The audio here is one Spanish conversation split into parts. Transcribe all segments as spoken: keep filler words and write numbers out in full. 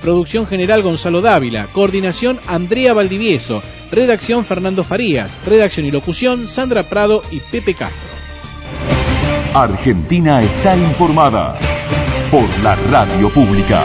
Producción general Gonzalo Dávila. Coordinación Andrea Valdivieso. Redacción Fernando Farías. Redacción y locución Sandra Prado y Pepe Castro. Argentina está informada por la radio pública.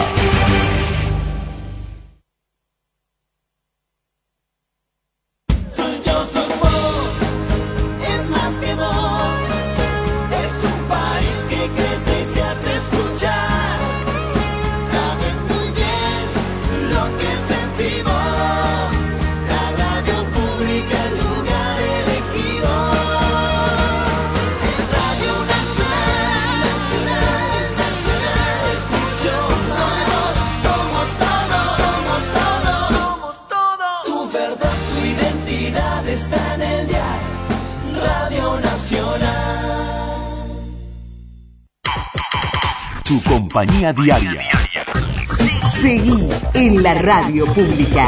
Tu compañía diaria. Seguí en la radio pública.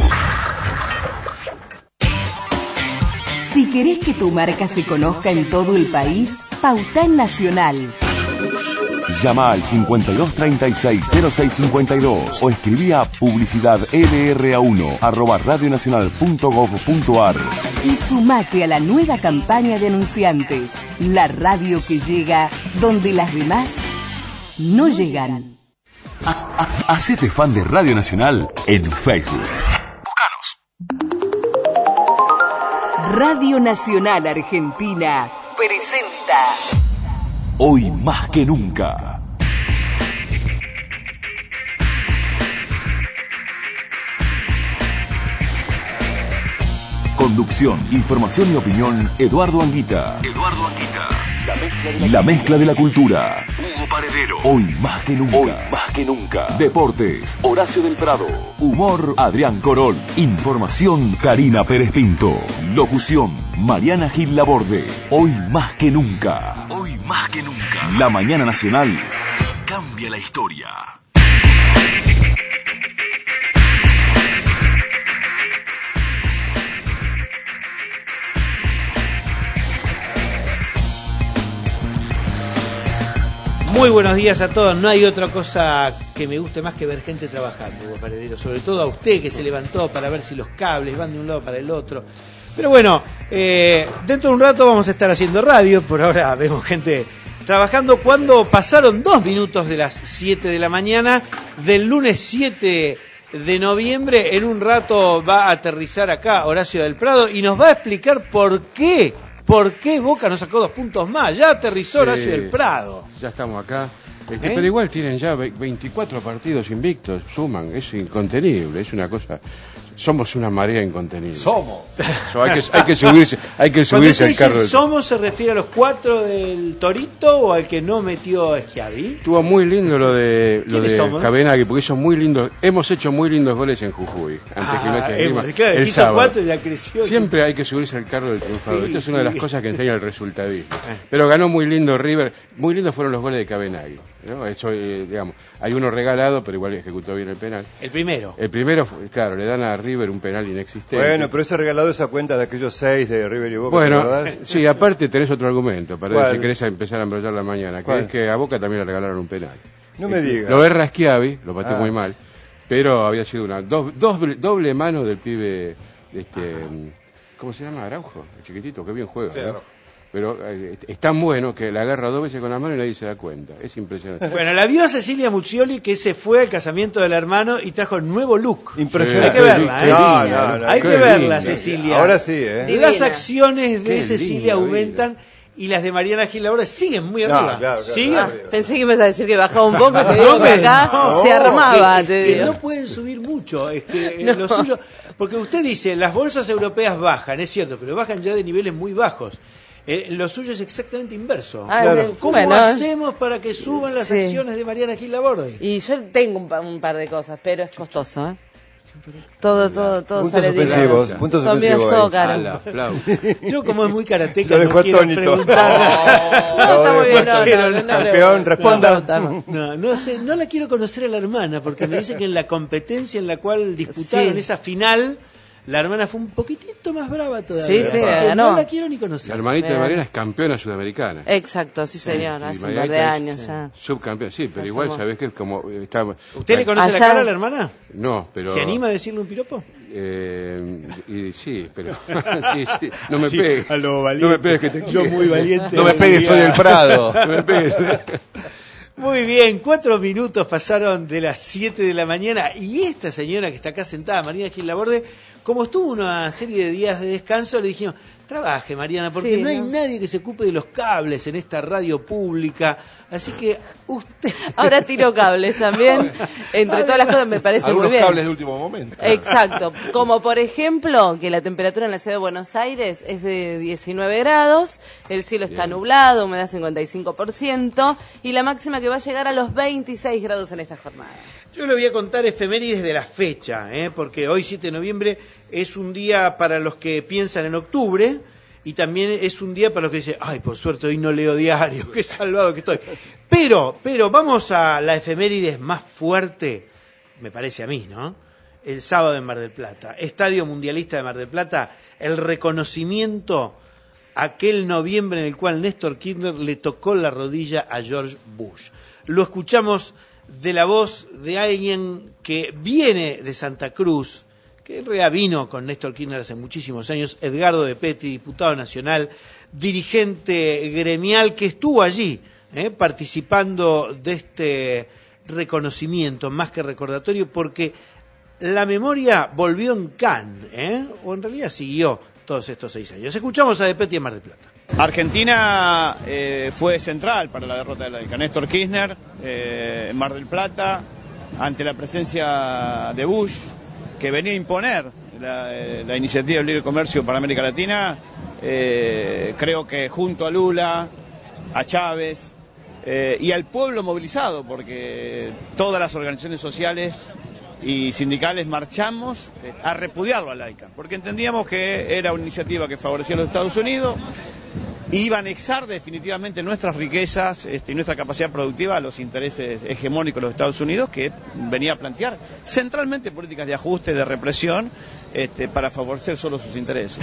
Si querés que tu marca se conozca en todo el país, pauta en Nacional. Llama al cincuenta y dos treinta y seis cero seis cincuenta y dos o escribí a publicidad l r a uno arroba radionacional punto gov punto ar y sumate a la nueva campaña de anunciantes. La radio que llega donde las demás no llegan. Hacete fan de Radio Nacional en Facebook. Búscanos. Radio Nacional Argentina presenta Hoy más que nunca. Conducción, información y opinión, Eduardo Anguita. Eduardo Anguita. La mezcla de la, la, mezcla de la cultura. Hugo Paredero. Hoy más que nunca. Hoy más que nunca. Deportes, Horacio del Prado. Humor, Adrián Corol. Información, Karina Pérez Pinto. Locución, Mariana Gil Laborde. Hoy más que nunca. Hoy más que nunca. La mañana nacional cambia la historia. Muy buenos días a todos. No hay otra cosa que me guste más que ver gente trabajando, Hugo Paredero. Sobre todo a usted que se levantó para ver si los cables van de un lado para el otro. Pero bueno, eh, dentro de un rato vamos a estar haciendo radio. Por ahora vemos gente trabajando cuando pasaron dos minutos de las siete de la mañana del lunes siete de noviembre. En un rato va a aterrizar acá Horacio del Prado y nos va a explicar por qué. ¿Por qué Boca no sacó dos puntos más? Ya aterrizó Horacio sí, del Prado. Ya estamos acá. Este, ¿Eh? Pero igual tienen ya veinticuatro partidos invictos, suman, es incontenible, es una cosa. Somos una marea incontenible. Somos. So, hay, que, hay que subirse, hay que subirse al carro. Del... ¿Somos se refiere a los cuatro del Torito o al que no metió a Schiavi? Estuvo muy lindo lo de lo de Cabenagui, porque hizo muy lindos, hemos hecho muy lindos goles en Jujuy, ante ah, Gimnasia de Grima. Claro, el hizo sábado. Cuatro y ya creció. Siempre hay que subirse al carro del triunfador. Sí, Esto es sí. una de las cosas que enseña el resultadismo. Pero ganó muy lindo River, muy lindos fueron los goles de Cabenagui, ¿no? Eso, eh, digamos, hay uno regalado, pero igual ejecutó bien el penal. El primero. El primero, claro, le dan a River un penal inexistente. Bueno, pero ese regalado esa cuenta de aquellos seis de River y Boca, bueno, ¿verdad? Sí, aparte tenés otro argumento para ¿Cuál? si querés empezar a embrollar la mañana, que ¿Cuál? es que a Boca también le regalaron un penal. No me digas. Lo erra Schiavi, lo pateó Ah. muy mal, pero había sido una do, doble, doble mano del pibe, este, ¿cómo se llama? Araujo, el chiquitito, que bien juega, Sí, ¿no? Araujo. Pero eh, es tan bueno que la agarra dos veces con la mano y nadie se da cuenta. Es impresionante. Bueno, la vio a Cecilia Muccioli que se fue al casamiento del hermano y trajo nuevo look. Impresionante. Hay que verla, ¿eh? No, no, no. Hay Qué que verla, linda. Cecilia. Ahora sí, ¿eh? Divina. Las acciones de Qué Cecilia linda aumentan y las de Mariana Gil ahora siguen muy No, arriba. claro, claro, ¿Siguen? claro. Pensé que ibas a decir que bajaba un poco, te digo que acá No, se armaba, que, te que digo. no pueden subir mucho, es que eh, No. lo suyo, porque usted dice, las bolsas europeas bajan, es cierto, pero bajan ya de niveles muy bajos. Eh, lo suyo es exactamente inverso. Ah, Claro. sí. ¿Cómo Bueno. hacemos para que suban las Sí. acciones de Mariana Gil Laborde? Y yo tengo un, pa- un par de cosas, pero es costoso, ¿eh? Todo, todo, todo Puntos sale suspensivos, dinero. puntos También es suspensivos todo ahí. A caro. la flauta. Yo como es muy karateca Lo no dejó quiero atónito. preguntar. No, está muy bien, no, quiero no, no, nada. no, Campeón, no, responda. no, no, no. No, no sé, no la quiero conocer a la hermana porque me dice que en la competencia en la cual disputaron Sí. esa final La hermana fue un poquitito más brava todavía. Sí, sí, así que ganó. no la quiero ni conocer. La hermanita de Bien. Mariana es campeona sudamericana. Exacto, sí señor, Y hace un par Margarita de es, años sí, ya. Subcampeona, sí, pero Ya igual, somos- ¿sabés qué? Como, eh, está, ¿Usted le conoce Allá- la cara a la hermana? No, pero... ¿Se anima a decirle un piropo? Eh, y sí, pero... sí, sí, no me Sí, pegues. a lo valiente. No me pegues que te Yo quiero. muy valiente. No me pegues, soy del Prado. No me pegues. Muy bien, cuatro minutos pasaron de las siete de la mañana y esta señora que está acá sentada, Mariana Gil Laborde, como estuvo una serie de días de descanso, le dijimos, trabaje Mariana, porque Sí, no hay ¿no? nadie que se ocupe de los cables en esta radio pública, así que usted... Ahora tiro cables también. Entre todas las cosas me parece muy Algunos bien. cables de último momento. Exacto. Como por ejemplo que la temperatura en la ciudad de Buenos Aires es de diecinueve grados, el cielo está nublado, humedad cincuenta y cinco por ciento y la máxima que va a llegar a los veintiséis grados en esta jornada. Yo le voy a contar efemérides de la fecha, ¿eh? Porque hoy siete de noviembre es un día para los que piensan en octubre y también es un día para los que dicen, ay, por suerte hoy no leo diario, qué salvado que estoy. Pero, pero vamos a la efemérides más fuerte, me parece a mí, ¿no? El sábado en Mar del Plata, Estadio Mundialista de Mar del Plata, el reconocimiento aquel noviembre en el cual Néstor Kirchner le tocó la rodilla a George Bush. Lo escuchamos de la voz de alguien que viene de Santa Cruz, que en realidad vino con Néstor Kirchner hace muchísimos años, Edgardo de Petri, diputado nacional, dirigente gremial que estuvo allí, eh, participando de este reconocimiento, más que recordatorio, porque la memoria volvió en Cannes, ¿eh? O en realidad siguió todos estos seis años. Escuchamos a de Petri en Mar del Plata. Argentina eh, fue central para la derrota de la Laica. Néstor Kirchner eh, en Mar del Plata, ante la presencia de Bush, que venía a imponer la, eh, la iniciativa del libre comercio para América Latina, eh, creo que junto a Lula, a Chávez eh, y al pueblo movilizado, porque todas las organizaciones sociales y sindicales marchamos eh, a repudiarlo a Laica, porque entendíamos que era una iniciativa que favorecía a los Estados Unidos, iba a anexar definitivamente nuestras riquezas este, y nuestra capacidad productiva a los intereses hegemónicos de los Estados Unidos, que venía a plantear centralmente políticas de ajuste, de represión, este, para favorecer solo sus intereses.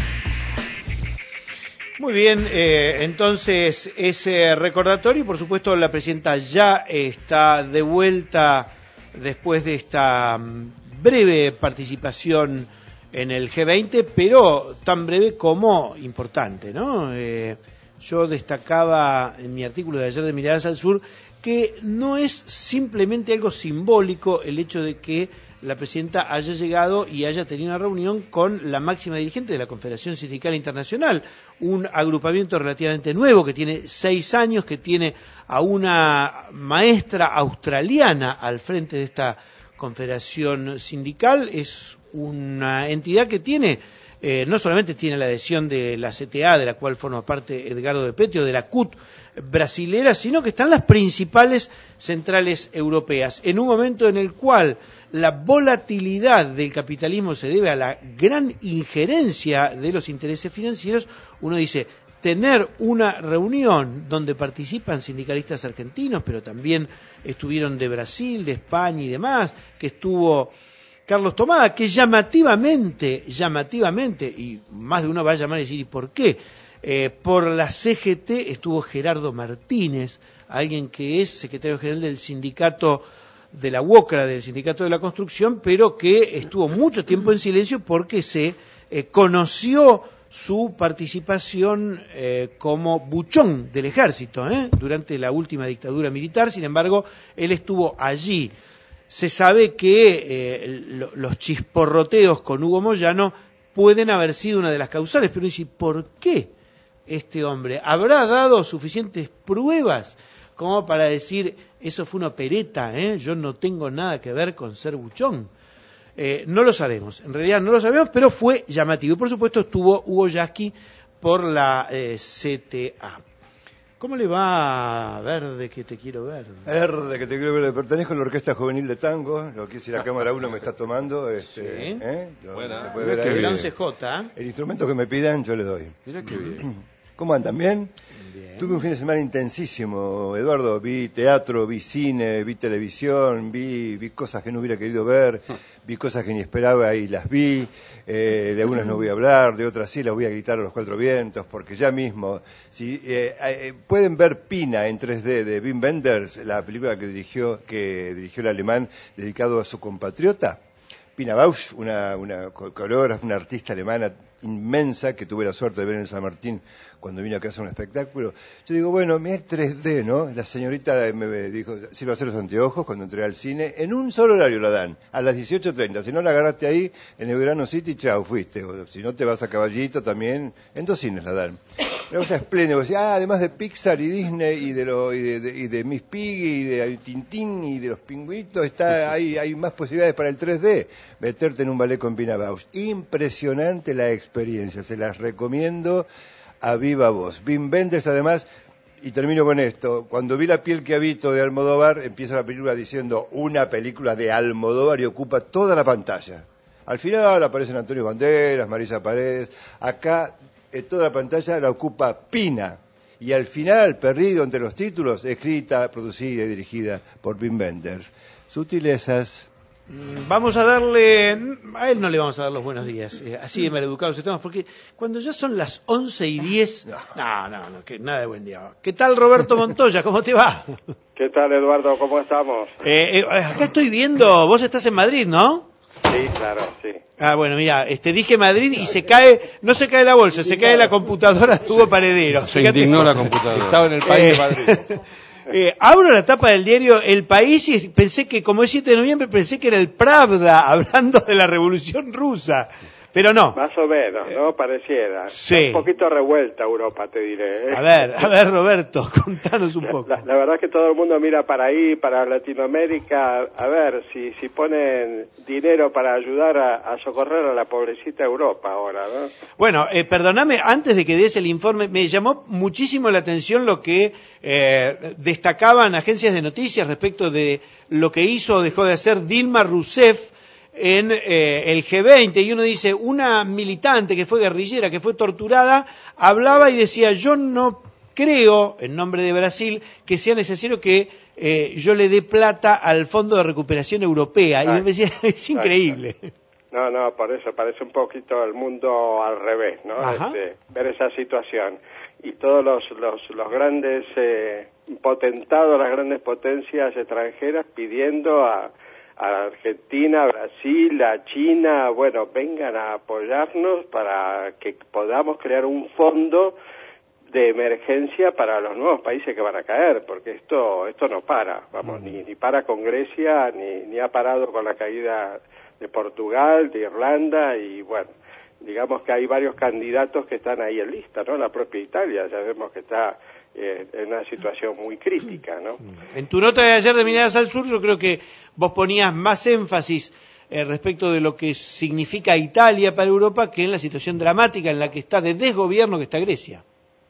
Muy bien, eh, entonces ese recordatorio y por supuesto la presidenta ya está de vuelta después de esta breve participación en el G veinte, pero tan breve como importante, ¿no? Eh, yo destacaba en mi artículo de ayer de Miradas al Sur que no es simplemente algo simbólico el hecho de que la presidenta haya llegado y haya tenido una reunión con la máxima dirigente de la Confederación Sindical Internacional, un agrupamiento relativamente nuevo que tiene seis años, que tiene a una maestra australiana al frente de esta confederación sindical. Es una entidad que tiene, eh, no solamente tiene la adhesión de la C T A, de la cual forma parte Edgardo de Petri, o de la C U T brasilera, sino que están las principales centrales europeas, en un momento en el cual la volatilidad del capitalismo se debe a la gran injerencia de los intereses financieros. Uno dice, tener una reunión donde participan sindicalistas argentinos, pero también estuvieron de Brasil, de España y demás, que estuvo Carlos Tomada, que llamativamente, llamativamente, y más de uno va a llamar y decir, ¿y por qué? Eh, por la C G T estuvo Gerardo Martínez, alguien que es secretario general del sindicato de la UOCRA, del sindicato de la construcción, pero que estuvo mucho tiempo en silencio porque se eh, conoció su participación eh, como buchón del ejército ¿eh? durante la última dictadura militar. Sin embargo, él estuvo allí. Se sabe que eh, lo, los chisporroteos con Hugo Moyano pueden haber sido una de las causales, pero dice, ¿por qué este hombre habrá dado suficientes pruebas como para decir, eso fue una opereta, ¿eh? Yo no tengo nada que ver con ser buchón? Eh, no lo sabemos, en realidad no lo sabemos, pero fue llamativo. Y por supuesto estuvo Hugo Yasky por la eh, C T A. ¿Cómo le va, Verde, que te quiero ver? Verde, que te quiero ver. Pertenezco a la Orquesta Juvenil de Tango, lo que si la Cámara uno me está tomando. Este, sí. ¿eh? Lo, Buena. se puede ver ahí. El once J. El instrumento que me pidan, yo le doy. Mirá qué bien. ¿Cómo andan? ¿Bien? Bien. Tuve un fin de semana intensísimo, Eduardo. Vi teatro, vi cine, vi televisión, vi, vi cosas que no hubiera querido ver, vi cosas que ni esperaba y las vi. Eh, de algunas no voy a hablar, de otras sí las voy a gritar a los cuatro vientos, porque ya mismo, si eh, eh, pueden ver Pina en tres D de Wim Wenders, la película que dirigió, que dirigió el alemán dedicado a su compatriota, Pina Bausch, una, una coreógrafa, una artista alemana inmensa que tuve la suerte de ver en San Martín cuando vino acá a hacer un espectáculo. Yo digo, bueno, mira el tres D, ¿no? La señorita me dijo, si va a hacer los anteojos cuando entré al cine, en un solo horario la dan, a las dieciocho treinta. Si no la agarraste ahí, en el Verano City, chao, fuiste. O si no te vas a Caballito también, en dos cines la dan. Una cosa espléndida, decía, ah, además de Pixar y Disney y de, lo, y de, de, y de Miss Piggy y de Tintín y de los pingüitos, está, hay, hay más posibilidades para el tres D. Meterte en un ballet con Pina Bausch. Impresionante la experiencia, se las recomiendo a viva voz. Wim Wenders, además, y termino con esto, cuando vi La piel que habito de Almodóvar, empieza la película diciendo una película de Almodóvar y ocupa toda la pantalla. Al final aparecen Antonio Banderas, Marisa Paredes, acá en toda la pantalla la ocupa Pina. Y al final, perdido entre los títulos, escrita, producida y dirigida por Wim Wenders. Sutilezas. Vamos a darle, a él no le vamos a dar los buenos días, eh, así de maleducados estamos, porque cuando ya son las once y diez, no, no, no, no que nada de buen día. ¿Qué tal, Roberto Montoya? ¿Cómo te va? ¿Qué tal, Eduardo? ¿Cómo estamos? Eh, eh, acá estoy viendo, vos estás en Madrid, ¿no? Sí, claro, sí. Ah, bueno, mira, este, dije Madrid y se cae, no se cae la bolsa, se cae la computadora de Hugo Paredero. Se indignó la computadora. Estaba en el país eh, de Madrid. Eh, abro la tapa del diario El País y pensé que, como es siete de noviembre, pensé que era el Pravda hablando de la Revolución Rusa. Pero no. Más o menos, ¿no? Pareciera. Sí. Un poquito revuelta Europa, te diré. ¿eh? A ver, a ver, Roberto, contanos un poco. La, la verdad es que todo el mundo mira para ahí, para Latinoamérica, a ver si, si ponen dinero para ayudar a, a socorrer a la pobrecita Europa ahora, ¿no? Bueno, eh, perdóname, antes de que des el informe, me llamó muchísimo la atención lo que eh, destacaban agencias de noticias respecto de lo que hizo o dejó de hacer Dilma Rousseff en eh, el G veinte, y uno dice, una militante que fue guerrillera, que fue torturada, hablaba y decía, yo no creo, en nombre de Brasil, que sea necesario que eh, yo le dé plata al Fondo de Recuperación Europea. Ay, y me decía, es increíble. No, no, por eso parece un poquito el mundo al revés, ¿no? Este, ver esa situación. Y todos los, los, los grandes eh, potentados, las grandes potencias extranjeras pidiendo a a Argentina, a Brasil, a China, bueno, vengan a apoyarnos para que podamos crear un fondo de emergencia para los nuevos países que van a caer, porque esto esto no para, vamos, mm. ni, ni para con Grecia, ni, ni ha parado con la caída de Portugal, de Irlanda, y bueno, digamos que hay varios candidatos que están ahí en lista, ¿no? La propia Italia, ya vemos que está Eh, en una situación muy crítica, ¿no? En tu nota de ayer de Miradas al Sur, yo creo que vos ponías más énfasis eh, respecto de lo que significa Italia para Europa que en la situación dramática en la que está de desgobierno que está Grecia.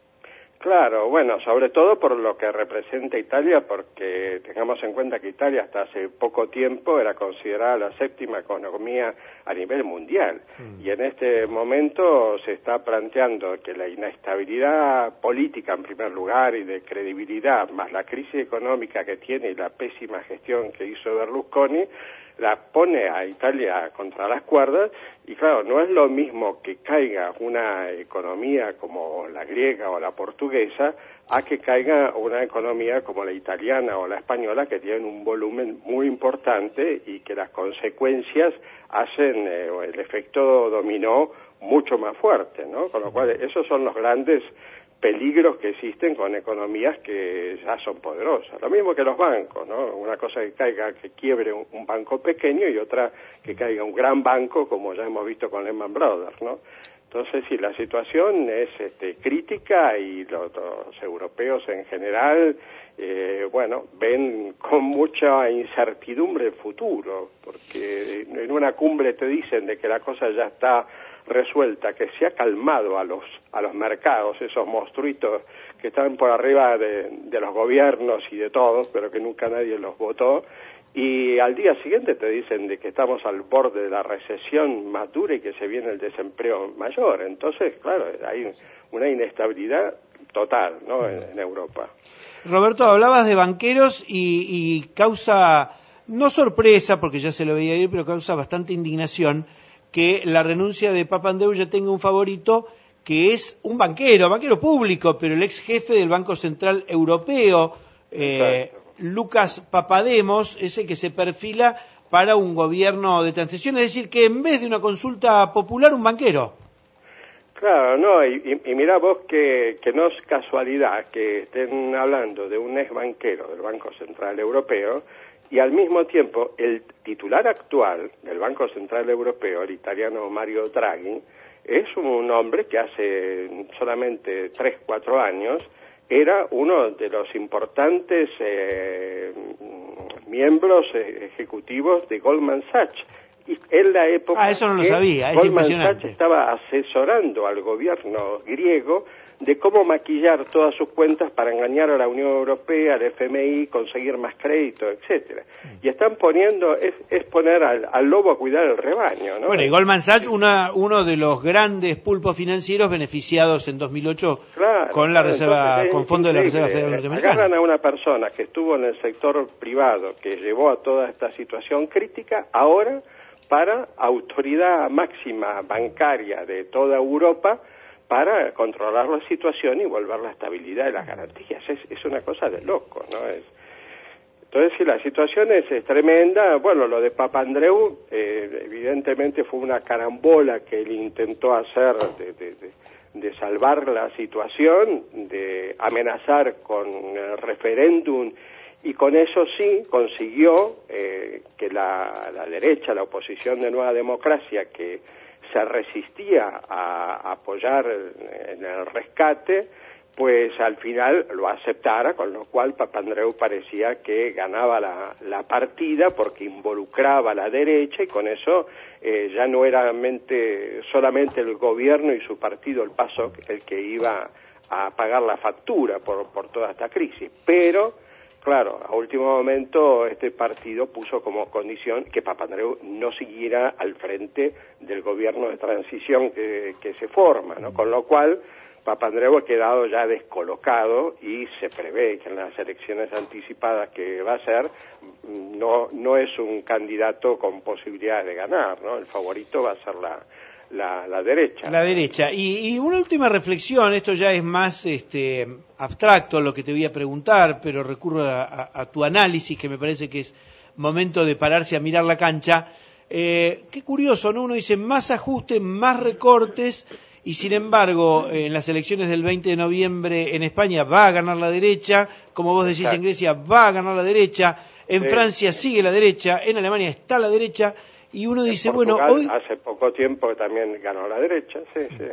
Claro, bueno, sobre todo por lo que representa Italia, porque tengamos en cuenta que Italia hasta hace poco tiempo era considerada la séptima economía a nivel mundial, mm. y en este momento se está planteando que la inestabilidad política en primer lugar y de credibilidad, más la crisis económica que tiene y la pésima gestión que hizo Berlusconi, la pone a Italia contra las cuerdas, y claro, no es lo mismo que caiga una economía como la griega o la portuguesa a que caiga una economía como la italiana o la española, que tienen un volumen muy importante y que las consecuencias hacen eh, el efecto dominó mucho más fuerte, ¿no? Con lo cual, esos son los grandes peligros que existen con economías que ya son poderosas. Lo mismo que los bancos, ¿no? Una cosa que caiga, que quiebre un, un banco pequeño, y otra que caiga un gran banco, como ya hemos visto con Lehman Brothers, ¿no? Entonces, sí, la situación es este, crítica, y los, los europeos en general, eh, bueno, ven con mucha incertidumbre el futuro, porque en una cumbre te dicen de que la cosa ya está resuelta, que se ha calmado a los a los mercados, esos monstruitos que están por arriba de, de los gobiernos y de todos, pero que nunca nadie los votó, y al día siguiente te dicen de que estamos al borde de la recesión más dura y que se viene el desempleo mayor. Entonces, claro, hay una inestabilidad total, ¿no?, en, en Europa. Roberto, hablabas de banqueros y, y causa, no sorpresa, porque ya se lo veía ir, pero causa bastante indignación que la renuncia de Papandreou ya tenga un favorito, que es un banquero, banquero público, pero el ex jefe del Banco Central Europeo, eh, Lucas Papademos, ese que se perfila para un gobierno de transición, es decir, que en vez de una consulta popular, un banquero. Claro, no, y, y, y mira vos que, que no es casualidad que estén hablando de un ex banquero del Banco Central Europeo y al mismo tiempo el titular actual del Banco Central Europeo, el italiano Mario Draghi, es un hombre que hace solamente tres, cuatro años era uno de los importantes eh, miembros ejecutivos de Goldman Sachs. Y en la época ah, eso no lo sabía, es Goldman impresionante. Sachs estaba asesorando al gobierno griego de cómo maquillar todas sus cuentas para engañar a la Unión Europea, al F M I, conseguir más crédito, etcétera. Y están poniendo, es, es poner al, al lobo a cuidar el rebaño, ¿no? Bueno, y Goldman Sachs, una, uno de los grandes pulpos financieros beneficiados en dos mil ocho claro, con la claro, reserva, entonces, con fondo de la Reserva increíble. Federal Norteamericana. Agarran a una persona que estuvo en el sector privado, que llevó a toda esta situación crítica, ahora para autoridad máxima bancaria de toda Europa, para controlar la situación y volver la estabilidad de las garantías. Es, es una cosa de loco, ¿no? Es, entonces, si la situación es, es tremenda, bueno, lo de Papandreou, eh, evidentemente fue una carambola que él intentó hacer de, de, de, de salvar la situación, de amenazar con el referéndum, y con eso sí consiguió eh, que la, la derecha, la oposición de Nueva Democracia, que se resistía a apoyar en el rescate, pues al final lo aceptara, con lo cual Papandreou parecía que ganaba la, la partida porque involucraba a la derecha y con eso eh, ya no era mente, solamente el gobierno y su partido, el PASOK, el que iba a pagar la factura por, por toda esta crisis. Pero claro, a último momento este partido puso como condición que Papandreou no siguiera al frente del gobierno de transición que, que se forma, ¿no? Con lo cual Papandreou ha quedado ya descolocado y se prevé que en las elecciones anticipadas que va a ser no, no es un candidato con posibilidades de ganar, ¿no? El favorito va a ser la La, la derecha. La derecha. Y, y una última reflexión, esto ya es más este, abstracto lo que te voy a preguntar, pero recurro a, a, a tu análisis, que me parece que es momento de pararse a mirar la cancha. Eh, qué curioso, ¿no? Uno dice más ajustes, más recortes, y sin embargo, en las elecciones del veinte de noviembre en España va a ganar la derecha, como vos decís, exacto, en Grecia va a ganar la derecha, en sí, Francia sigue la derecha, en Alemania está la derecha. Y uno dice, Portugal, bueno, hoy... hace poco tiempo que también ganó la derecha, sí, sí.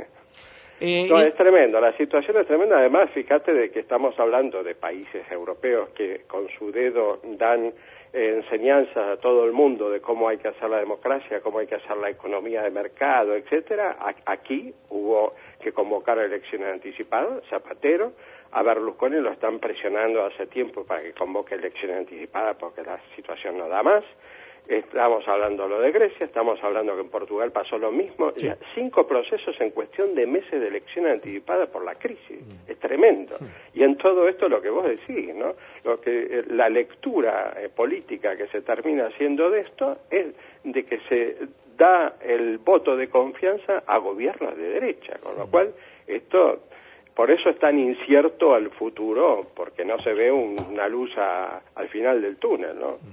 Eh, no, y... es tremendo, la situación es tremenda. Además, fíjate de que estamos hablando de países europeos que con su dedo dan eh, enseñanzas a todo el mundo de cómo hay que hacer la democracia, cómo hay que hacer la economía de mercado, etcétera. A- aquí hubo que convocar elecciones anticipadas, Zapatero. A Berlusconi lo están presionando hace tiempo para que convoque elecciones anticipadas porque la situación no da más. Estamos hablando lo de Grecia, estamos hablando que en Portugal pasó lo mismo. Sí. Cinco procesos en cuestión de meses de elecciones anticipadas por la crisis. Mm. Es tremendo. Mm. Y en todo esto lo que vos decís, ¿no? Lo que la lectura eh, política que se termina haciendo de esto es de que se da el voto de confianza a gobiernos de derecha, con lo mm. cual esto, por eso es tan incierto al futuro, porque no se ve un, una luz a, al final del túnel, ¿no? Mm.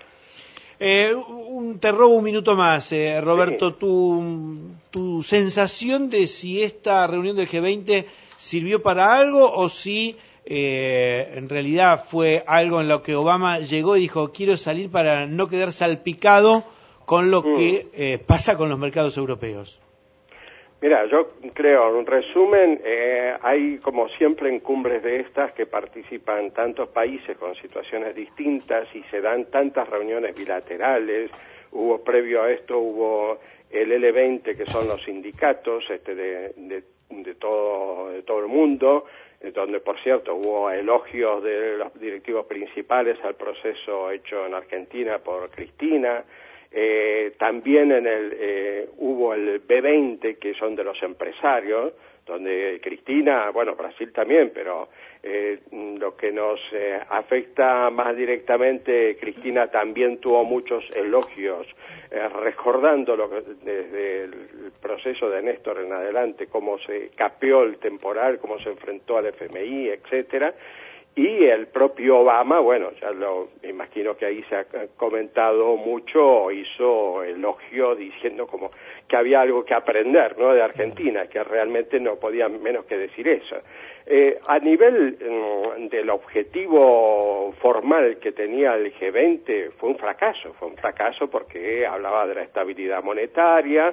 Eh, un, te robo un minuto más, eh, Roberto, sí. tu, tu sensación de si esta reunión del G veinte sirvió para algo o si eh, en realidad fue algo en lo que Obama llegó y dijo quiero salir para no quedar salpicado con lo mm. que eh, pasa con los mercados europeos. Mira, yo creo, en resumen, eh, hay como siempre en cumbres de estas que participan tantos países con situaciones distintas y se dan tantas reuniones bilaterales. Hubo previo a esto, hubo el L veinte, que son los sindicatos este, de, de, de, todo, de todo el mundo, donde por cierto hubo elogios de los directivos principales al proceso hecho en Argentina por Cristina. Eh, también en el eh, hubo el B veinte, que son de los empresarios, donde Cristina, bueno, Brasil también, pero eh, lo que nos eh, afecta más directamente, Cristina también tuvo muchos elogios, eh, recordando lo que, desde el proceso de Néstor en adelante, cómo se capeó el temporal, cómo se enfrentó al F M I, etcétera. Y el propio Obama, bueno, ya lo me imagino que ahí se ha comentado mucho, hizo elogio diciendo como que había algo que aprender, ¿no?, de Argentina, que realmente no podía menos que decir eso. Eh, a nivel mm, del objetivo formal que tenía el G veinte, fue un fracaso, fue un fracaso porque hablaba de la estabilidad monetaria,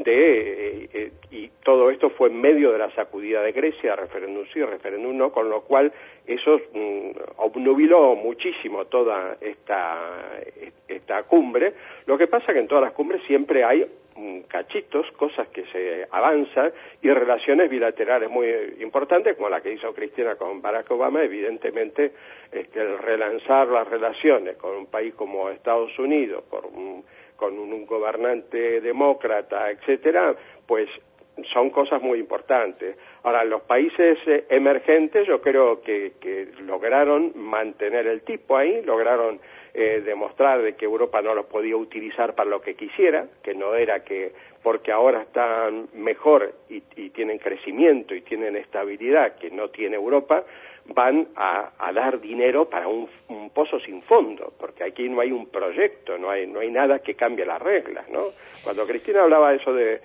de eh, eh, y todo esto fue en medio de la sacudida de Grecia, referéndum sí, referéndum no, con lo cual eso mm, obnubiló muchísimo toda esta, esta cumbre. Lo que pasa que en todas las cumbres siempre hay cachitos, cosas que se avanzan y relaciones bilaterales muy importantes, como la que hizo Cristina con Barack Obama. Evidentemente, este, el relanzar las relaciones con un país como Estados Unidos, con un, con un gobernante demócrata, etcétera, pues son cosas muy importantes. Ahora, los países eh, emergentes yo creo que, que lograron mantener el tipo ahí, lograron eh, demostrar de que Europa no los podía utilizar para lo que quisiera, que no era que porque ahora están mejor y, y tienen crecimiento y tienen estabilidad que no tiene Europa, van a, a dar dinero para un, un pozo sin fondo, porque aquí no hay un proyecto, no hay no hay nada que cambie las reglas, ¿no? Cuando Cristina hablaba eso de,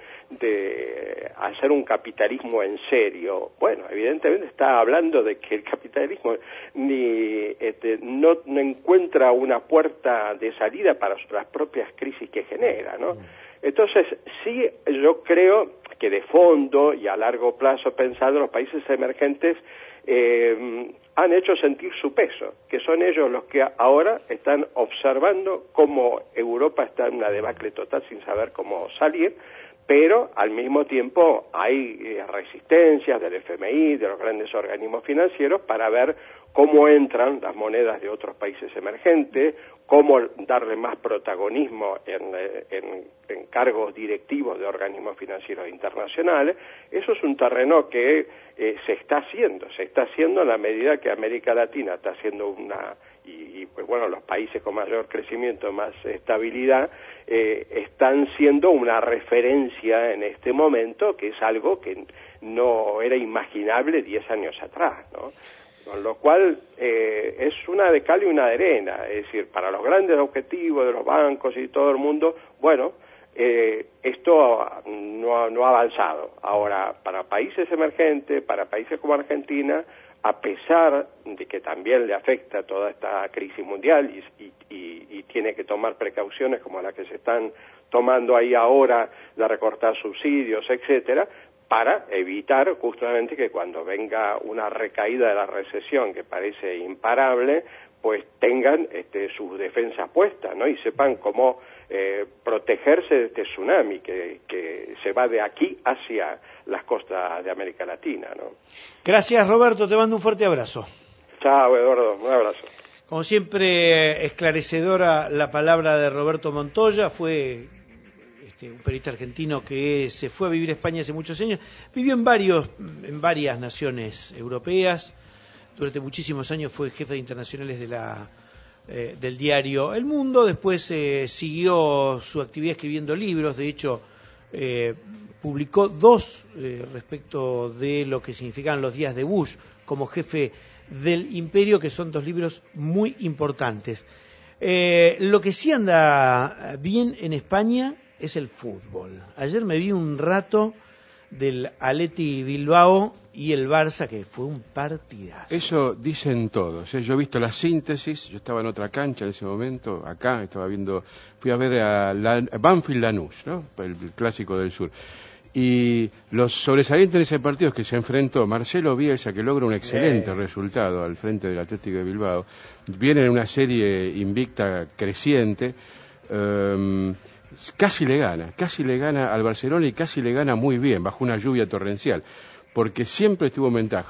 de hacer un capitalismo en serio, bueno, evidentemente está hablando de que el capitalismo ni este, no, no encuentra una puerta de salida para las propias crisis que genera, ¿no? Entonces, sí, yo creo que de fondo y a largo plazo, pensando, los países emergentes Eh, han hecho sentir su peso, que son ellos los que ahora están observando cómo Europa está en una debacle total sin saber cómo salir, pero al mismo tiempo hay eh, resistencias del F M I, de los grandes organismos financieros, para ver cómo entran las monedas de otros países emergentes, cómo darle más protagonismo en, en, en cargos directivos de organismos financieros internacionales. Eso es un terreno que eh, se está haciendo, se está haciendo en la medida que América Latina está haciendo una, y, y pues bueno, los países con mayor crecimiento, más estabilidad, eh, están siendo una referencia en este momento, que es algo que no era imaginable diez años atrás, ¿no? Con lo cual eh, es una de cal y una de arena, es decir, para los grandes objetivos de los bancos y todo el mundo, bueno, eh, esto no ha, no ha avanzado. Ahora, para países emergentes, para países como Argentina, a pesar de que también le afecta toda esta crisis mundial y, y, y, y tiene que tomar precauciones como las que se están tomando ahí ahora, de recortar subsidios, etcétera, para evitar justamente que cuando venga una recaída de la recesión que parece imparable, pues tengan este, sus defensas puestas, ¿no? Y sepan cómo eh, protegerse de este tsunami que, que se va de aquí hacia las costas de América Latina, ¿no? Gracias, Roberto, te mando un fuerte abrazo. Chao, Eduardo, un abrazo. Como siempre, esclarecedora la palabra de Roberto Montoya. Fue un periodista argentino que se fue a vivir a España hace muchos años, vivió en varios, en varias naciones europeas, durante muchísimos años fue jefe de internacionales de la, eh, del diario El Mundo, después eh, siguió su actividad escribiendo libros, de hecho eh, publicó dos eh, respecto de lo que significaban los días de Bush como jefe del imperio, que son dos libros muy importantes. Eh, lo que sí anda bien en España es el fútbol. Ayer me vi un rato del Athletic Bilbao y el Barça, que fue un partidazo. Eso dicen todos, ¿eh? Yo he visto la síntesis, yo estaba en otra cancha en ese momento, acá, estaba viendo, fui a ver a, la, a Banfield Lanús, ¿no? El, el clásico del sur. Y los sobresalientes de ese partido es que se enfrentó Marcelo Bielsa, que logra un excelente eh. resultado al frente del Atlético de Bilbao. Viene en una serie invicta creciente. Um, Casi le gana, casi le gana al Barcelona y casi le gana muy bien, bajo una lluvia torrencial, porque siempre estuvo en ventaja.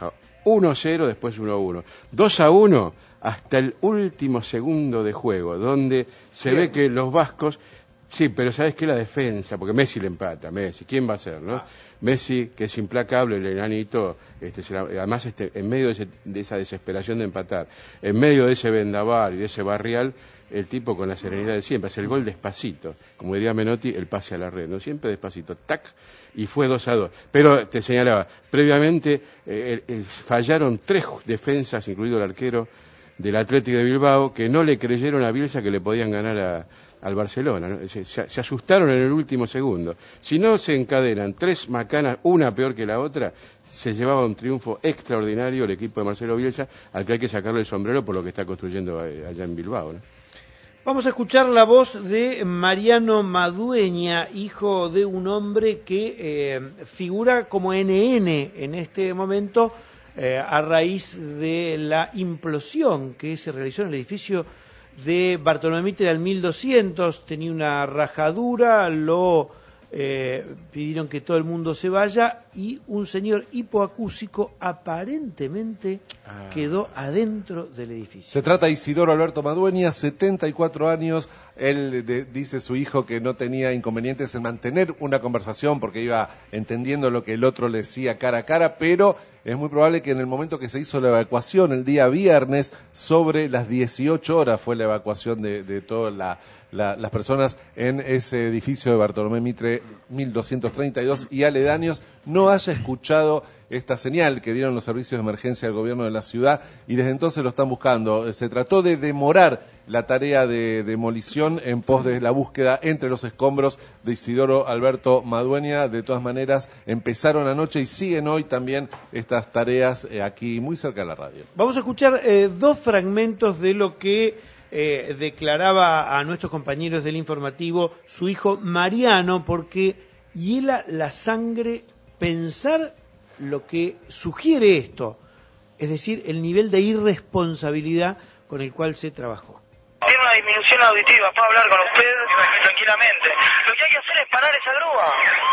uno a cero, después uno a uno. dos a uno hasta el último segundo de juego, donde se Bien. ve que los vascos... Sí, pero ¿sabes qué? La defensa, porque Messi le empata, Messi, ¿quién va a ser, no? Ah. Messi, que es implacable, el enanito, este, además este, en medio de, ese, de esa desesperación de empatar, en medio de ese vendaval y de ese barrial, el tipo con la serenidad de siempre, hace el gol despacito, como diría Menotti, el pase a la red, ¿no? Siempre despacito, tac, y fue dos a dos. Pero te señalaba, previamente eh, eh, fallaron tres defensas, incluido el arquero del Atlético de Bilbao, que no le creyeron a Bielsa que le podían ganar a... al Barcelona, ¿no? se, se, se asustaron en el último segundo. Si no se encadenan tres macanas, una peor que la otra, se llevaba un triunfo extraordinario el equipo de Marcelo Bielsa, al que hay que sacarle el sombrero por lo que está construyendo allá en Bilbao, ¿no? Vamos a escuchar la voz de Mariano Madueña, hijo de un hombre que eh, figura como N N en este momento eh, a raíz de la implosión que se realizó en el edificio de Bartolomé Mitre al mil doscientos, tenía una rajadura, lo eh, pidieron que todo el mundo se vaya y un señor hipoacúsico aparentemente ah. quedó adentro del edificio. Se trata de Isidoro Alberto Madueña, setenta y cuatro años. Él de, dice su hijo que no tenía inconvenientes en mantener una conversación porque iba entendiendo lo que el otro le decía cara a cara, pero es muy probable que en el momento que se hizo la evacuación, el día viernes, sobre las dieciocho horas fue la evacuación de, de todas la, la, las personas en ese edificio de Bartolomé Mitre mil doscientos treinta y dos y aledaños, no haya escuchado esta señal que dieron los servicios de emergencia del gobierno de la ciudad y desde entonces lo están buscando. Se trató de demorar la tarea de demolición en pos de la búsqueda entre los escombros de Isidoro Alberto Madueña. De todas maneras, empezaron anoche y siguen hoy también estas tareas eh, aquí muy cerca de la radio. Vamos a escuchar eh, dos fragmentos de lo que eh, declaraba a nuestros compañeros del informativo su hijo Mariano, porque hiela la sangre pensar lo que sugiere esto, es decir, el nivel de irresponsabilidad con el cual se trabajó. Tiene una disminución auditiva, puedo hablar con usted tranquilamente. Lo que hay que hacer es parar esa grúa.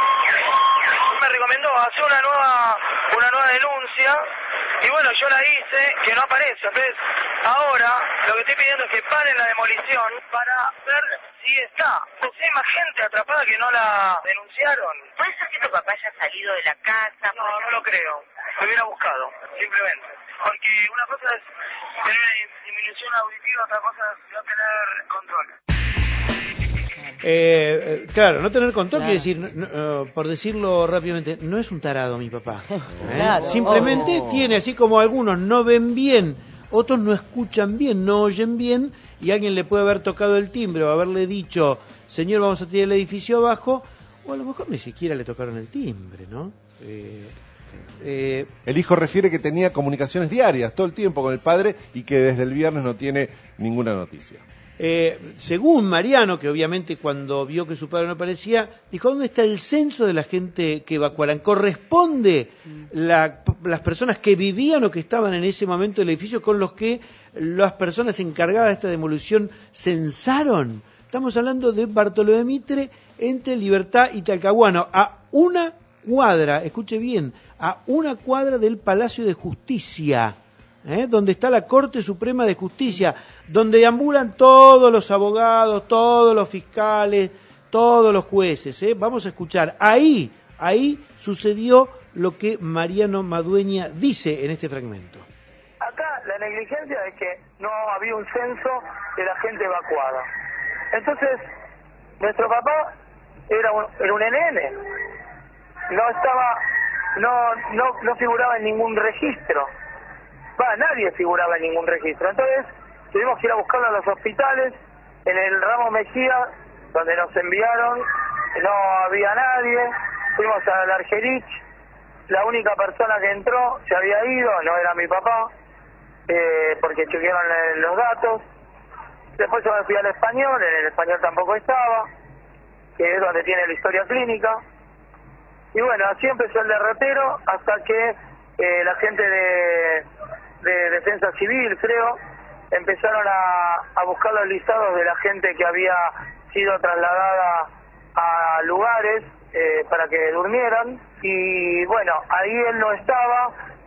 Me recomendó hacer una nueva, una nueva denuncia y bueno, yo la hice, que no aparece. Entonces, ahora lo que estoy pidiendo es que paren la demolición para ver si está. Pues hay más gente atrapada que no la denunciaron. ¿Puede ser que tu papá haya salido de la casa? No, no lo creo. Me hubiera buscado, simplemente. Porque una cosa es tener una disminución auditiva, otra cosa es no tener control. Eh, claro, no tener control claro. quiere decir, no, uh, por decirlo rápidamente, no es un tarado mi papá. ¿eh? Claro, simplemente obvio. Tiene, así como algunos no ven bien, otros no escuchan bien, no oyen bien, y alguien le puede haber tocado el timbre o haberle dicho, señor, vamos a tirar el edificio abajo, o a lo mejor ni siquiera le tocaron el timbre, ¿no? Eh, Eh, el hijo refiere que tenía comunicaciones diarias todo el tiempo con el padre y que desde el viernes no tiene ninguna noticia. Eh, según Mariano, que obviamente cuando vio que su padre no aparecía, dijo, ¿dónde está el censo de la gente que evacuaran? ¿Corresponde la, las personas que vivían o que estaban en ese momento en el edificio con los que las personas encargadas de esta demolición censaron? Estamos hablando de Bartolomé Mitre entre Libertad y Talcahuano, a una cuadra, escuche bien, a una cuadra del Palacio de Justicia, ¿eh? Donde está la Corte Suprema de Justicia, donde deambulan todos los abogados, todos los fiscales, todos los jueces, ¿eh? Vamos a escuchar, ahí, ahí sucedió lo que Mariano Madueña dice en este fragmento. Acá la negligencia es que no había un censo de la gente evacuada. Entonces, nuestro papá era un, era un N N, no estaba... No, no, no figuraba en ningún registro. Va, nadie figuraba en ningún registro. Entonces tuvimos que ir a buscarlo a los hospitales. En el Ramos Mejía, donde nos enviaron, no había nadie. Fuimos al Argerich. La única persona que entró se había ido, no era mi papá, eh, porque chequearon los datos. Después yo me fui al Español, en el Español tampoco estaba, que es donde tiene la historia clínica. Y bueno, así empezó el derrotero hasta que eh, la gente de, de Defensa Civil, creo, empezaron a, a buscar los listados de la gente que había sido trasladada a lugares eh, para que durmieran. Y bueno, ahí él no estaba,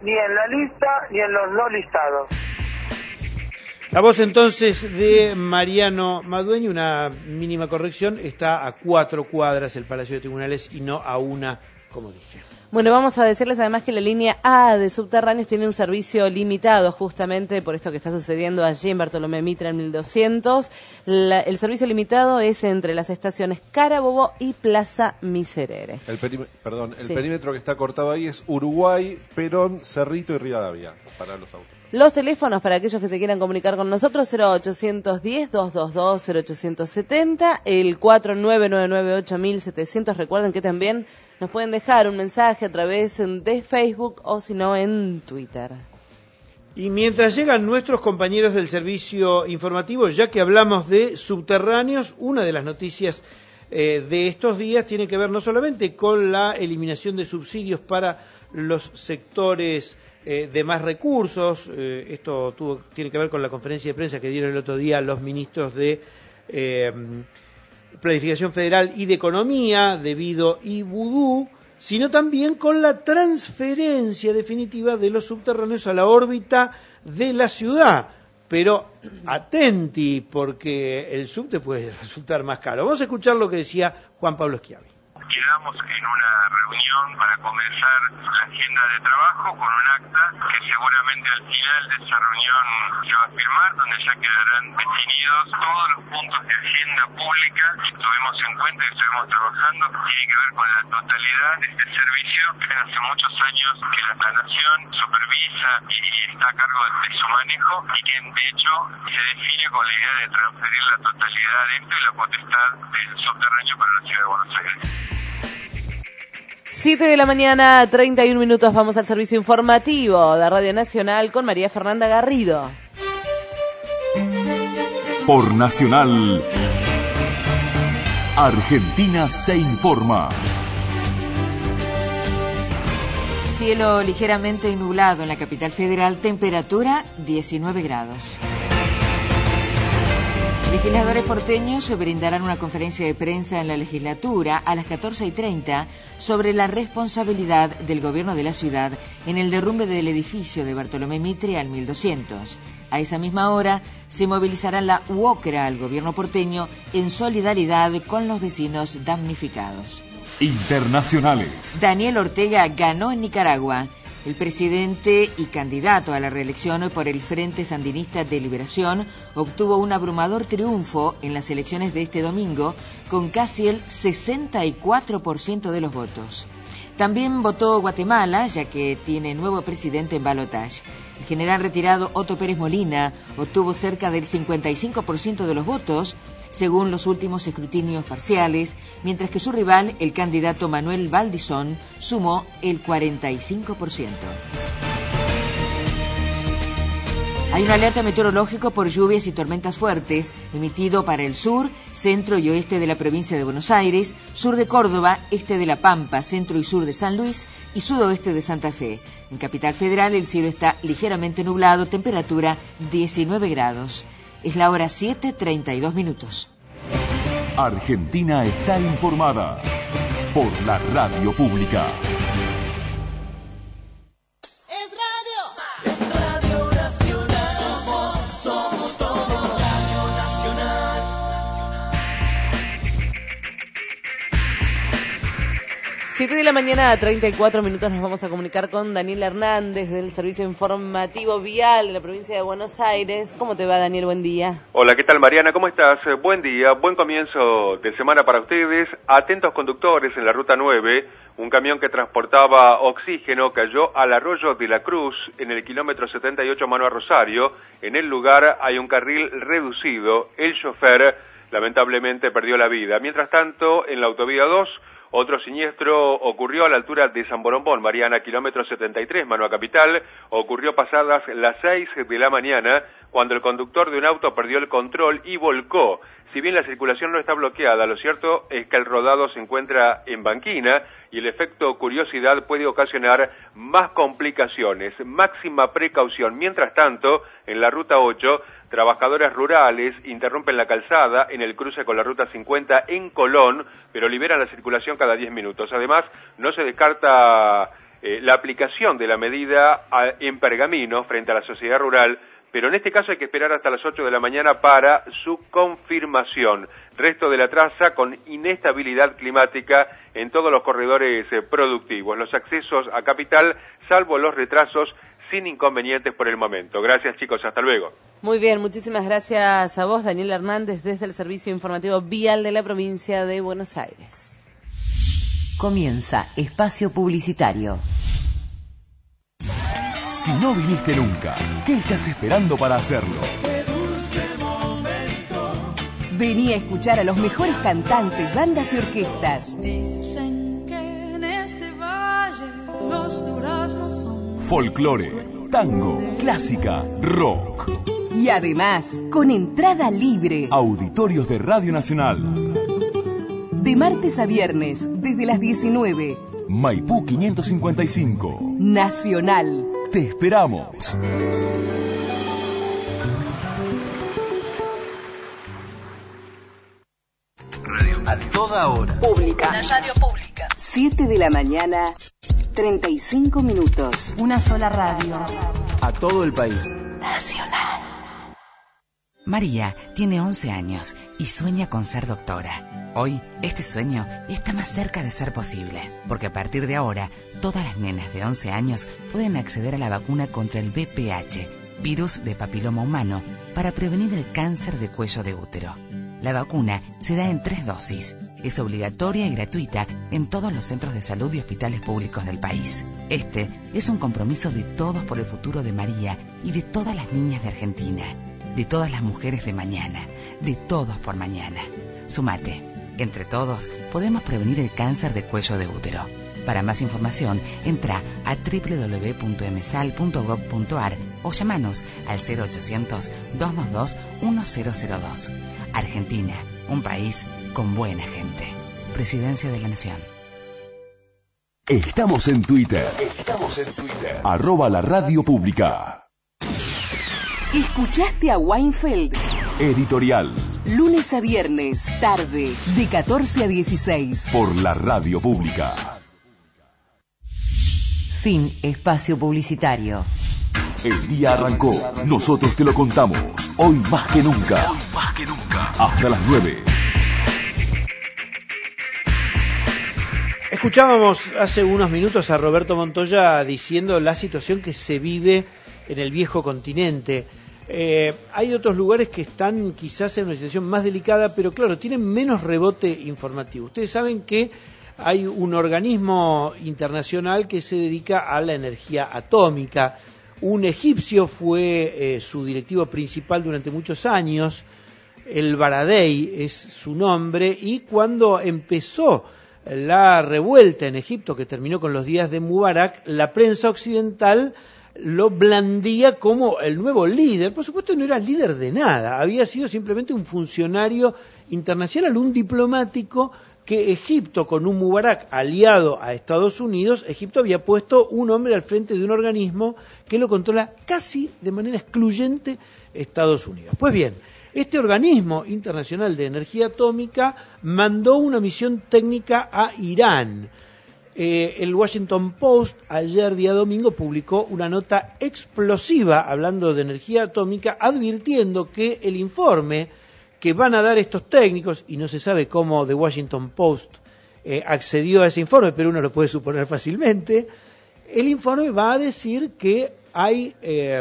ni en la lista ni en los no listados. La voz entonces de Mariano Madueño, una mínima corrección, está a cuatro cuadras el Palacio de Tribunales y no a una, como dije. Bueno, vamos a decirles además que la línea A de subterráneos tiene un servicio limitado justamente por esto que está sucediendo allí en Bartolomé Mitre en mil doscientos. La, el servicio limitado es entre las estaciones Carabobo y Plaza Miserere. El, perim- perdón, el Sí. perímetro que está cortado ahí es Uruguay, Perón, Cerrito y Rivadavia para los autos. Los teléfonos para aquellos que se quieran comunicar con nosotros, cero ochocientos diez, doscientos veintidós, cero ochocientos setenta, el cuatro nueve nueve nueve ocho mil setecientos. Recuerden que también nos pueden dejar un mensaje a través de Facebook o si no en Twitter. Y mientras llegan nuestros compañeros del servicio informativo, ya que hablamos de subterráneos, una de las noticias eh, de estos días tiene que ver no solamente con la eliminación de subsidios para los sectores eh, de más recursos, eh, esto tuvo, tiene que ver con la conferencia de prensa que dieron el otro día los ministros de eh, Planificación Federal y de Economía, debido y Vudú, sino también con la transferencia definitiva de los subterráneos a la órbita de la ciudad. Pero atenti, porque el subte puede resultar más caro. Vamos a escuchar lo que decía Juan Pablo Schiavi. Quedamos en una reunión para comenzar la agenda de trabajo con un acta que seguramente al final de esa reunión se va a firmar, donde ya quedarán definidos todos los puntos de agenda pública que tuvimos en cuenta y que estuvimos trabajando. Tiene que ver con la totalidad de este servicio que hace muchos años que la nación supervisa y está a cargo de su manejo, y que de hecho se define con la idea de transferir la totalidad de esto y la potestad del subterráneo para la ciudad de Buenos Aires. siete de la mañana, treinta y un minutos, vamos al servicio informativo de Radio Nacional con María Fernanda Garrido. Por Nacional, Argentina se informa. Cielo ligeramente nublado en la capital federal, temperatura diecinueve grados. Legisladores porteños brindarán una conferencia de prensa en la legislatura a las catorce y treinta sobre la responsabilidad del gobierno de la ciudad en el derrumbe del edificio de Bartolomé Mitre al mil doscientos. A esa misma hora se movilizará la U O C R A al gobierno porteño en solidaridad con los vecinos damnificados. Internacionales. Daniel Ortega ganó en Nicaragua. El presidente y candidato a la reelección por el Frente Sandinista de Liberación obtuvo un abrumador triunfo en las elecciones de este domingo con casi el sesenta y cuatro por ciento de los votos. También votó Guatemala, ya que tiene nuevo presidente en balotaje. El general retirado Otto Pérez Molina obtuvo cerca del cincuenta y cinco por ciento de los votos, según los últimos escrutinios parciales, mientras que su rival, el candidato Manuel Valdizón, sumó el cuarenta y cinco por ciento. Hay un alerta meteorológico por lluvias y tormentas fuertes, emitido para el sur, centro y oeste de la provincia de Buenos Aires, sur de Córdoba, este de La Pampa, centro y sur de San Luis y sudoeste de Santa Fe. En Capital Federal el cielo está ligeramente nublado, temperatura diecinueve grados. Es la hora siete, treinta y dos minutos. Argentina está informada por la radio pública. Es radio, es Radio Nacional. Somos, somos todos Radio Nacional. siete de la mañana, treinta y cuatro minutos, nos vamos a comunicar con Daniel Hernández del Servicio Informativo Vial de la provincia de Buenos Aires. ¿Cómo te va, Daniel? Buen día. Hola, ¿qué tal, Mariana? ¿Cómo estás? Buen día, buen comienzo de semana para ustedes. Atentos conductores en la Ruta nueve, un camión que transportaba oxígeno cayó al arroyo de la Cruz en el kilómetro setenta y ocho mano a Rosario. En el lugar hay un carril reducido. El chofer lamentablemente perdió la vida. Mientras tanto, en la autovía dos, otro siniestro ocurrió a la altura de San Borombón, Mariana, kilómetro setenta y tres, mano a Capital. Ocurrió pasadas las seis de la mañana, cuando el conductor de un auto perdió el control y volcó. Si bien la circulación no está bloqueada, lo cierto es que el rodado se encuentra en banquina y el efecto curiosidad puede ocasionar más complicaciones. Máxima precaución. Mientras tanto, en la Ruta ocho, trabajadores rurales interrumpen la calzada en el cruce con la Ruta cincuenta en Colón, pero liberan la circulación cada diez minutos. Además, no se descarta eh, la aplicación de la medida a, en pergamino frente a la sociedad rural, pero en este caso hay que esperar hasta las ocho de la mañana para su confirmación. Resto de la traza con inestabilidad climática en todos los corredores eh, productivos, los accesos a Capital, salvo los retrasos, sin inconvenientes por el momento. Gracias, chicos, hasta luego. Muy bien, muchísimas gracias a vos, Daniel Hernández, desde el Servicio Informativo Vial de la provincia de Buenos Aires. Comienza Espacio Publicitario. Si no viniste nunca, ¿qué estás esperando para hacerlo? Vení a escuchar a los mejores cantantes, bandas y orquestas. Dicen que en este valle los duraznos son Folclore, tango, clásica, rock. Y además, con entrada libre. Auditorios de Radio Nacional. De martes a viernes, desde las diecinueve. Maipú quinientos cincuenta y cinco. Nacional. Te esperamos. A toda hora. Pública. la radio pública. siete de la mañana, treinta y cinco minutos. Una sola radio. A todo el país. Nacional. María tiene once años y sueña con ser doctora. Hoy, este sueño está más cerca de ser posible, porque a partir de ahora, todas las nenas de once años pueden acceder a la vacuna contra el V P H, virus de papiloma humano, para prevenir el cáncer de cuello de útero. La vacuna se da en tres dosis. Es obligatoria y gratuita en todos los centros de salud y hospitales públicos del país. Este es un compromiso de todos por el futuro de María y de todas las niñas de Argentina, de todas las mujeres de mañana, de todos por mañana. Sumate. Entre todos podemos prevenir el cáncer de cuello de útero. Para más información, entra a doble u doble u doble u punto m s a l punto gov punto a r o llamanos al cero ochocientos, dos dos dos, uno cero cero dos. Argentina, un país con buena gente. Presidencia de la Nación. Estamos en Twitter. Estamos en Twitter. Arroba la radio pública. ¿Escuchaste a Weinfeld? Editorial. Lunes a viernes, tarde, de catorce a dieciséis. Por la radio pública. Fin espacio publicitario. El día arrancó. Nosotros te lo contamos. Hoy más que nunca. Hoy más que nunca. Hasta las nueve. Escuchábamos hace unos minutos a Roberto Montoya diciendo la situación que se vive en el viejo continente. Eh, hay otros lugares que están quizás en una situación más delicada, pero claro, tienen menos rebote informativo. Ustedes saben que hay un organismo internacional que se dedica a la energía atómica. Un egipcio fue eh, su directivo principal durante muchos años, el Baradei es su nombre, y cuando empezó la revuelta en Egipto, que terminó con los días de Mubarak, la prensa occidental lo blandía como el nuevo líder. Por supuesto no era líder de nada, había sido simplemente un funcionario internacional, un diplomático que Egipto, con un Mubarak aliado a Estados Unidos, Egipto había puesto un hombre al frente de un organismo que lo controla casi de manera excluyente Estados Unidos. Pues bien, este organismo internacional de energía atómica mandó una misión técnica a Irán. Eh, el Washington Post ayer día domingo publicó una nota explosiva hablando de energía atómica, advirtiendo que el informe que van a dar estos técnicos, y no se sabe cómo The Washington Post eh, accedió a ese informe, pero uno lo puede suponer fácilmente, el informe va a decir que hay eh,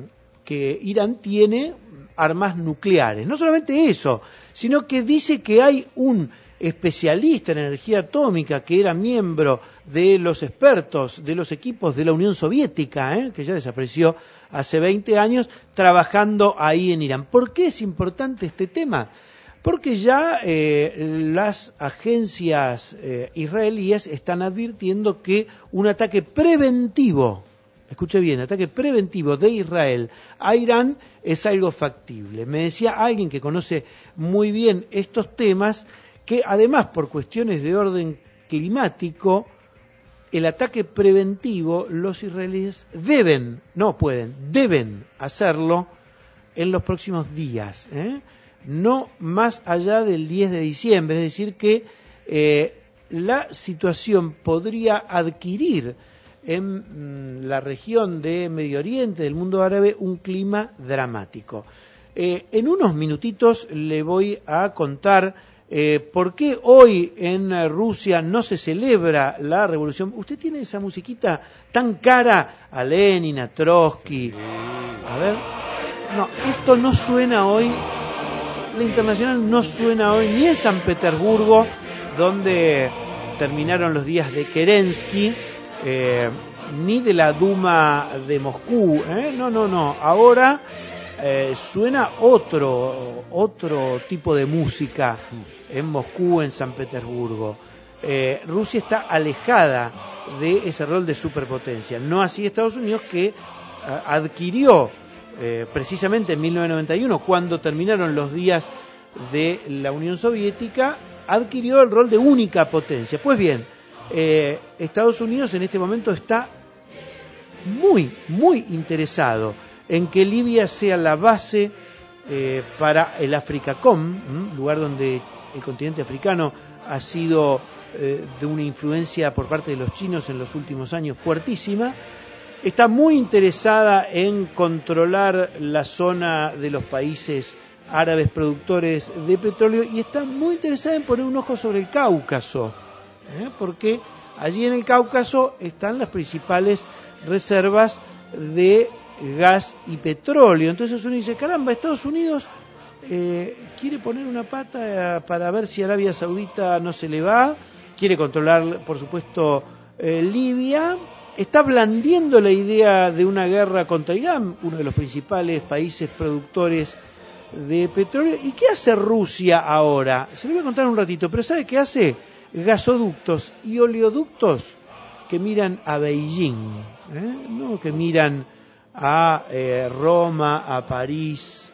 que Irán tiene armas nucleares. No solamente eso, sino que dice que hay un especialista en energía atómica que era miembro de los expertos de los equipos de la Unión Soviética, ¿eh? que ya desapareció hace veinte años, trabajando ahí en Irán. ¿Por qué es importante este tema? Porque ya eh, las agencias eh, israelíes están advirtiendo que un ataque preventivo, escuche bien, ataque preventivo de Israel a Irán es algo factible. Me decía alguien que conoce muy bien estos temas, que además por cuestiones de orden climático, el ataque preventivo los israelíes deben, no pueden, deben hacerlo en los próximos días, ¿eh? no más allá del diez de diciembre, es decir que eh, la situación podría adquirir en mmm, la región de Medio Oriente, del mundo árabe, un clima dramático. Eh, en unos minutitos le voy a contar eh, por qué hoy en Rusia no se celebra la revolución. ¿Usted tiene esa musiquita tan cara a Lenin, a Trotsky? A ver, no, esto no suena hoy. La Internacional no suena hoy ni en San Petersburgo, donde terminaron los días de Kerensky, eh, ni de la Duma de Moscú. ¿eh? No, no, no. Ahora eh, suena otro, otro tipo de música en Moscú, en San Petersburgo. Eh, Rusia está alejada de ese rol de superpotencia. No así Estados Unidos, que eh, adquirió eh, precisamente en mil novecientos noventa y uno, cuando terminaron los días de la Unión Soviética, adquirió el rol de única potencia. Pues bien, eh, Estados Unidos en este momento está muy, muy interesado en que Libia sea la base eh, para el Africacom, ¿m? lugar donde el continente africano ha sido eh, de una influencia por parte de los chinos en los últimos años fuertísima. Está muy interesada en controlar la zona de los países árabes productores de petróleo y está muy interesada en poner un ojo sobre el Cáucaso, ¿eh? porque allí en el Cáucaso están las principales reservas de gas y petróleo. Entonces uno dice, caramba, Estados Unidos eh, quiere poner una pata para ver si Arabia Saudita no se le va, quiere controlar, por supuesto, eh, Libia, está blandiendo la idea de una guerra contra Irán, uno de los principales países productores de petróleo. ¿Y qué hace Rusia ahora? Se lo voy a contar un ratito, pero ¿sabe qué hace? Gasoductos y oleoductos que miran a Beijing, ¿eh? no que miran a eh, Roma, a París.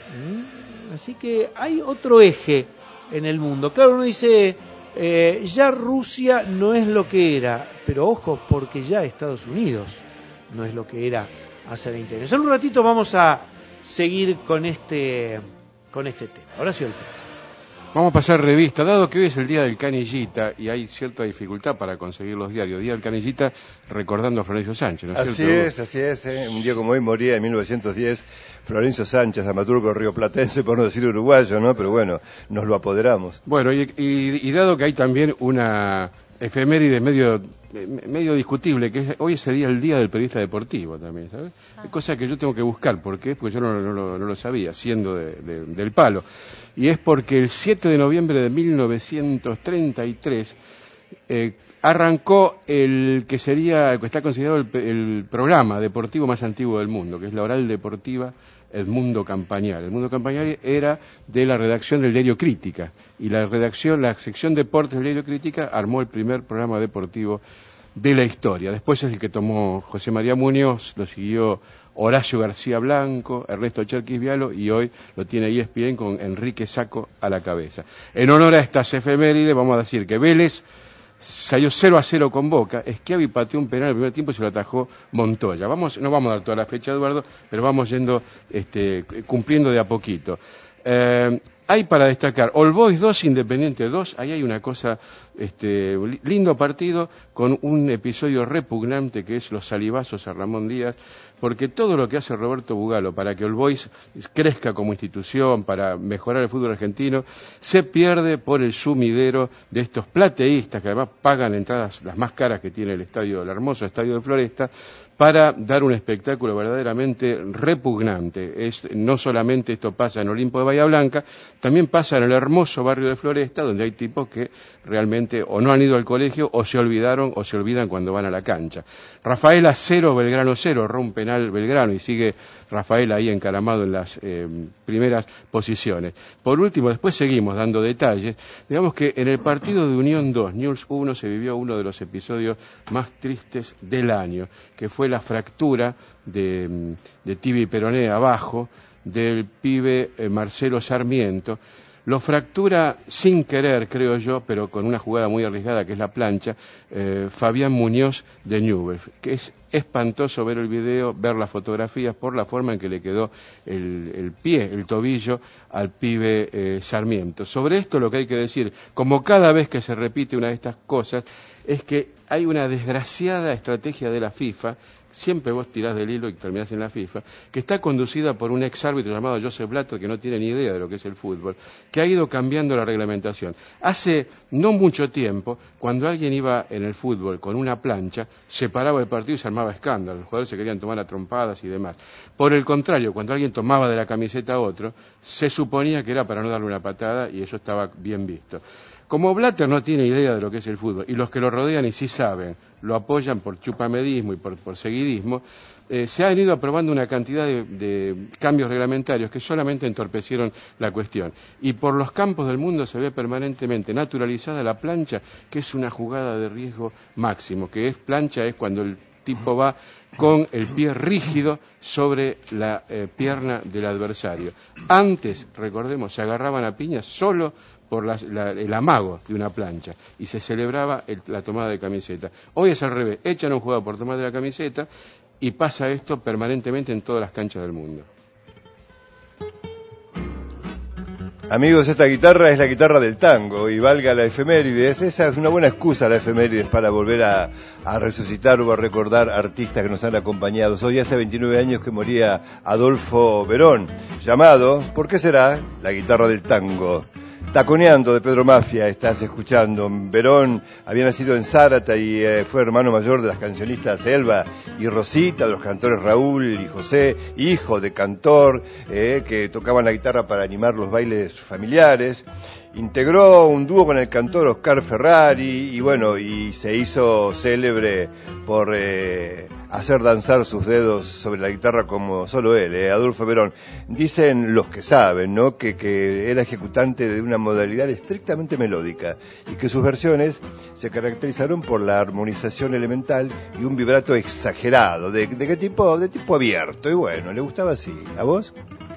¿eh? Así que hay otro eje en el mundo. Claro, uno dice, eh, ya Rusia no es lo que era, pero ojo, porque ya Estados Unidos no es lo que era hace veinte años. En un ratito vamos a seguir con este con este tema. Horacio del Prado. Vamos a pasar revista, dado que hoy es el día del canillita y hay cierta dificultad para conseguir los diarios. Día del canillita recordando a Florencio Sánchez, ¿no es así cierto? Es, así es. ¿eh? Un día como hoy moría en mil novecientos diez Florencio Sánchez, dramaturgo rioplatense, por no decir uruguayo, ¿no? Pero bueno, nos lo apoderamos. Bueno, y, y, y dado que hay también una efeméride medio medio discutible, que es, hoy sería el día del periodista deportivo también, ¿sabes? Ah. Cosa que yo tengo que buscar, ¿por qué? Porque yo no, no, no, no lo sabía, siendo de, de, del palo. Y es porque el siete de noviembre de mil novecientos treinta y tres eh, arrancó el que sería, el que está considerado el, el programa deportivo más antiguo del mundo, que es la Oral Deportiva Edmundo Campagnari. Edmundo Campagnari era de la redacción del diario Crítica, y la redacción, la sección deportes del diario Crítica armó el primer programa deportivo de la historia. Después es el que tomó José María Muñoz, lo siguió Horacio García Blanco, Ernesto Cherkis Vialo, y hoy lo tiene E S P N con Enrique Sacco a la cabeza. En honor a estas efemérides, vamos a decir que Vélez salió cero a cero con Boca, Schiavi pateó un penal en el primer tiempo y se lo atajó Montoya. Vamos, no vamos a dar toda la fecha, Eduardo, pero vamos yendo, este, cumpliendo de a poquito. Eh, hay para destacar All Boys dos, Independiente dos, ahí hay una cosa, este, lindo partido con un episodio repugnante que es los salivazos a Ramón Díaz, porque todo lo que hace Roberto Bugalo para que All Boys crezca como institución, para mejorar el fútbol argentino, se pierde por el sumidero de estos plateístas que además pagan entradas las más caras que tiene el estadio, el hermoso estadio de Floresta, para dar un espectáculo verdaderamente repugnante. Es, no solamente esto pasa en Olimpo de Bahía Blanca, también pasa en el hermoso barrio de Floresta, donde hay tipos que realmente o no han ido al colegio o se olvidaron o se olvidan cuando van a la cancha. Rafaela cero, Belgrano cero, rompe penal Belgrano y sigue Rafael ahí encaramado en las eh, primeras posiciones. Por último, después seguimos dando detalles. Digamos que en el partido de Unión dos, Newell's uno, se vivió uno de los episodios más tristes del año, que fue la fractura de, de tibia y peroné abajo del pibe eh, Marcelo Sarmiento. lo fractura sin querer, creo yo, pero con una jugada muy arriesgada que es la plancha, eh, Fabián Muñoz de Newell's, que es espantoso ver el video, ver las fotografías por la forma en que le quedó el, el pie, el tobillo al pibe eh, Sarmiento. Sobre esto lo que hay que decir, como cada vez que se repite una de estas cosas, es que hay una desgraciada estrategia de la FIFA, siempre vos tirás del hilo y terminás en la FIFA, que está conducida por un ex árbitro llamado Joseph Blatter, que no tiene ni idea de lo que es el fútbol, que ha ido cambiando la reglamentación. Hace no mucho tiempo, cuando alguien iba en el fútbol con una plancha, se paraba el partido y se armaba escándalo, los jugadores se querían tomar a trompadas y demás. Por el contrario, cuando alguien tomaba de la camiseta a otro, se suponía que era para no darle una patada y eso estaba bien visto. Como Blatter no tiene idea de lo que es el fútbol, y los que lo rodean y sí saben, lo apoyan por chupamedismo y por, por seguidismo, eh, se han ido aprobando una cantidad de, de cambios reglamentarios que solamente entorpecieron la cuestión. Y por los campos del mundo se ve permanentemente naturalizada la plancha, que es una jugada de riesgo máximo, que es plancha es cuando el tipo va con el pie rígido sobre la eh, pierna del adversario. Antes, recordemos, se agarraban a piñas solo por la, la, el amago de una plancha y se celebraba el, la tomada de camiseta. Hoy es al revés, echan a un jugador por tomar de la camiseta y pasa esto permanentemente en todas las canchas del mundo. Amigos, esta guitarra es la guitarra del tango y valga la efemérides, esa es una buena excusa la efemérides para volver a, a resucitar o a recordar artistas que nos han acompañado. Hoy hace veintinueve años que moría Adolfo Verón, llamado, ¿por qué será? La guitarra del tango. Taconeando de Pedro Mafia estás escuchando. Verón había nacido en Zárata y eh, fue hermano mayor de las cancionistas Elba y Rosita, de los cantores Raúl y José, hijo de cantor eh, que tocaban la guitarra para animar los bailes familiares. Integró un dúo con el cantor Oscar Ferrari y bueno, y se hizo célebre por eh, hacer danzar sus dedos sobre la guitarra como solo él, eh, Adolfo Verón. Dicen los que saben, ¿no?, que, que era ejecutante de una modalidad estrictamente melódica y que sus versiones se caracterizaron por la armonización elemental y un vibrato exagerado. ¿De, de qué tipo? De tipo abierto. Y bueno, le gustaba así. ¿A vos?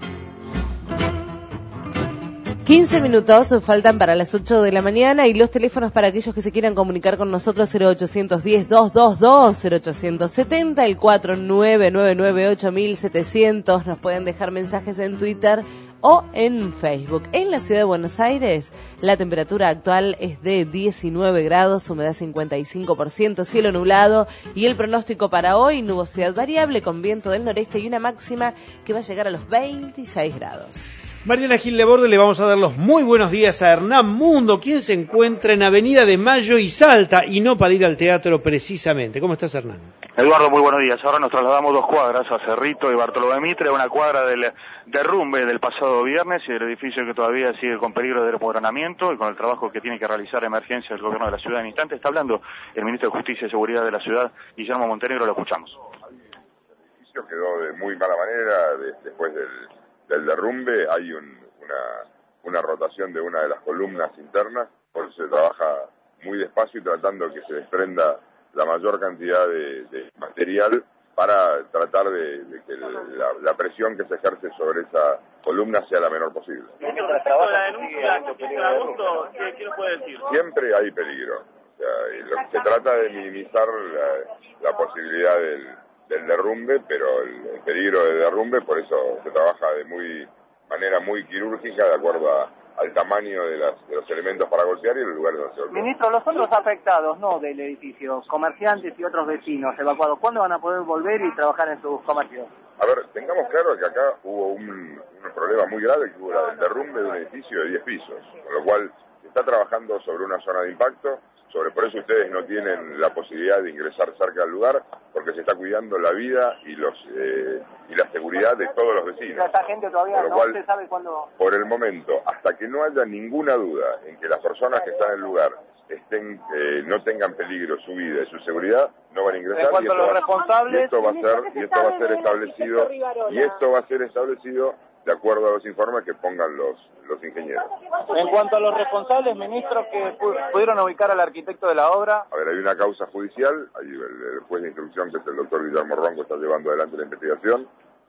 quince minutos faltan para las ocho de la mañana y los teléfonos para aquellos que se quieran comunicar con nosotros: cero ochocientos diez, doscientos veintidós, cero ochocientos setenta, el cuatro nueve nueve nueve ocho mil setecientos. Nos pueden dejar mensajes en Twitter o en Facebook. En la ciudad de Buenos Aires, la temperatura actual es de diecinueve grados, humedad cincuenta y cinco por ciento, cielo nublado y el pronóstico para hoy, nubosidad variable con viento del noreste y una máxima que va a llegar a los veintiséis grados. Mariana Gil de Borde, le vamos a dar los muy buenos días a Hernán Mundo, quien se encuentra en Avenida de Mayo y Salta, y no para ir al teatro precisamente. ¿Cómo estás, Hernán? Eduardo, muy buenos días. Ahora nos trasladamos dos cuadras a Cerrito y Bartolomé Mitre, una cuadra del derrumbe del pasado viernes y del edificio que todavía sigue con peligro de desmoronamiento y con el trabajo que tiene que realizar emergencia el gobierno de la ciudad. En instante está hablando el ministro de Justicia y Seguridad de la ciudad, Guillermo Montenegro, lo escuchamos. El edificio quedó de muy mala manera de, después del... del derrumbe. Hay un, una, una rotación de una de las columnas internas, por eso se trabaja muy despacio y tratando que se desprenda la mayor cantidad de, de material para tratar de, de que la, la presión que se ejerce sobre esa columna sea la menor posible. La denuncia que se agosto, ¿qué, ¿qué nos puede decir? Siempre hay peligro. O sea, lo que se trata de minimizar la, la posibilidad del del derrumbe, pero el, el peligro de derrumbe, por eso se trabaja de muy manera muy quirúrgica, de acuerdo a, al tamaño de, las, de los elementos para golpear y los lugares donde se golpea. Ministro, los otros afectados, no del edificio, comerciantes y otros vecinos evacuados, ¿cuándo van a poder volver y trabajar en sus comercios? A ver, tengamos claro que acá hubo un, un problema muy grave, que hubo el derrumbe de un edificio de diez pisos, con lo cual se está trabajando sobre una zona de impacto. Sobre, por eso ustedes no tienen la posibilidad de ingresar cerca del lugar, porque se está cuidando la vida y los eh, y la seguridad de todos los vecinos. Esta gente todavía no cual, se sabe cuándo... Por el momento, hasta que no haya ninguna duda en que las personas que están en el lugar estén eh, no tengan peligro su vida y su seguridad, no van a ingresar. En cuanto a los responsables... Y esto va a ser, y esto va a ser establecido, y esto va a ser establecido de acuerdo a los informes que pongan los, los ingenieros. En cuanto a los responsables, ministro, que pudieron ubicar al arquitecto de la obra... A ver, hay una causa judicial, hay el, el juez de instrucción, que es el doctor Guillermo Ronco, está llevando adelante la investigación,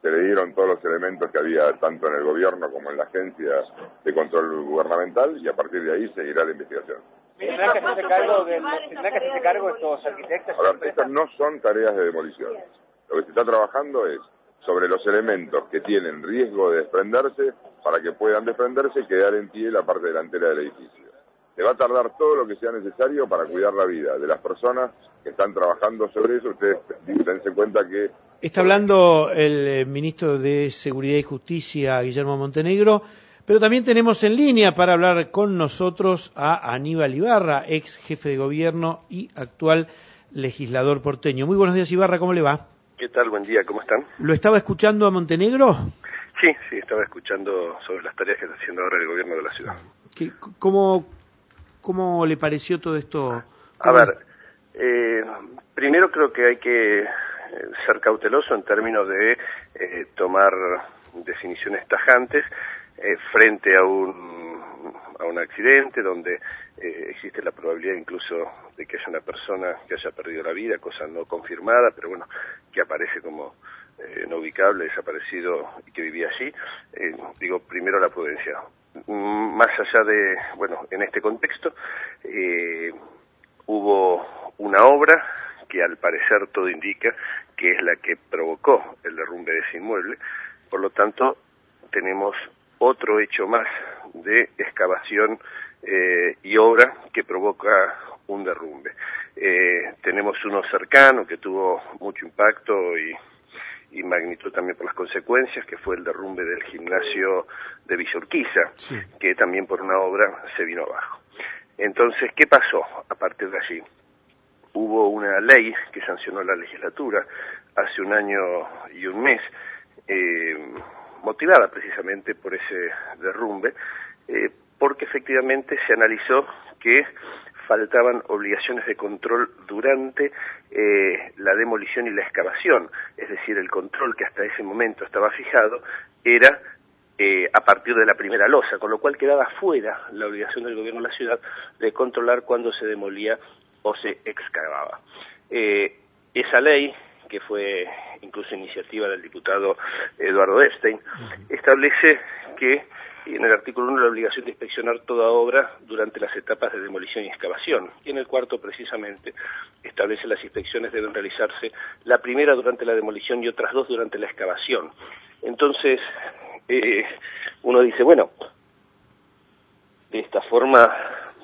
se le dieron todos los elementos que había tanto en el gobierno como en la agencia de control gubernamental y a partir de ahí seguirá la investigación. ¿Tendrán que hacerse cargo, de, ¿tendrán que hacerse cargo estos arquitectos? Ahora, estas no son tareas de demolición. Lo que se está trabajando es sobre los elementos que tienen riesgo de desprenderse para que puedan desprenderse y quedar en pie la parte delantera del edificio. Se va a tardar todo lo que sea necesario para cuidar la vida de las personas que están trabajando sobre eso. Ustedes dense cuenta que... Está hablando el eh, ministro de Seguridad y Justicia, Guillermo Montenegro, pero también tenemos en línea para hablar con nosotros a Aníbal Ibarra, ex jefe de gobierno y actual legislador porteño. Muy buenos días, Ibarra, ¿cómo le va? ¿Qué tal? Buen día, ¿cómo están? ¿Lo estaba escuchando a Montenegro? Sí, sí, estaba escuchando sobre las tareas que está haciendo ahora el gobierno de la ciudad. ¿Qué, cómo, ¿Cómo le pareció todo esto? A ver, eh, primero creo que hay que ser cauteloso en términos de eh, tomar definiciones tajantes eh, frente a un, a un accidente donde eh, existe la probabilidad incluso de que haya una persona que haya perdido la vida, cosa no confirmada, pero bueno, que aparece como eh, no ubicable, desaparecido y que vivía allí. Eh, digo, primero la prudencia. Más allá de, bueno, en este contexto, eh, hubo una obra que al parecer todo indica que es la que provocó el derrumbe de ese inmueble, por lo tanto tenemos otro hecho más de excavación eh, y obra que provoca un derrumbe. Eh, tenemos uno cercano que tuvo mucho impacto y, y magnitud también por las consecuencias, que fue el derrumbe del gimnasio de Villa Urquiza, sí, que también por una obra se vino abajo. Entonces, ¿qué pasó a partir de allí? Hubo una ley que sancionó la legislatura hace un año y un mes, eh, motivada precisamente por ese derrumbe, eh, porque efectivamente se analizó que faltaban obligaciones de control durante eh, la demolición y la excavación, es decir, el control que hasta ese momento estaba fijado era eh, a partir de la primera losa, con lo cual quedaba fuera la obligación del gobierno de la ciudad de controlar cuándo se demolía o se excavaba. Eh, esa ley, que fue incluso iniciativa del diputado Eduardo Epstein, uh-huh, establece que en el artículo uno la obligación de inspeccionar toda obra durante las etapas de demolición y excavación, y en el cuarto precisamente establece las inspecciones deben realizarse la primera durante la demolición y otras dos durante la excavación. Entonces, eh, uno dice, bueno, de esta forma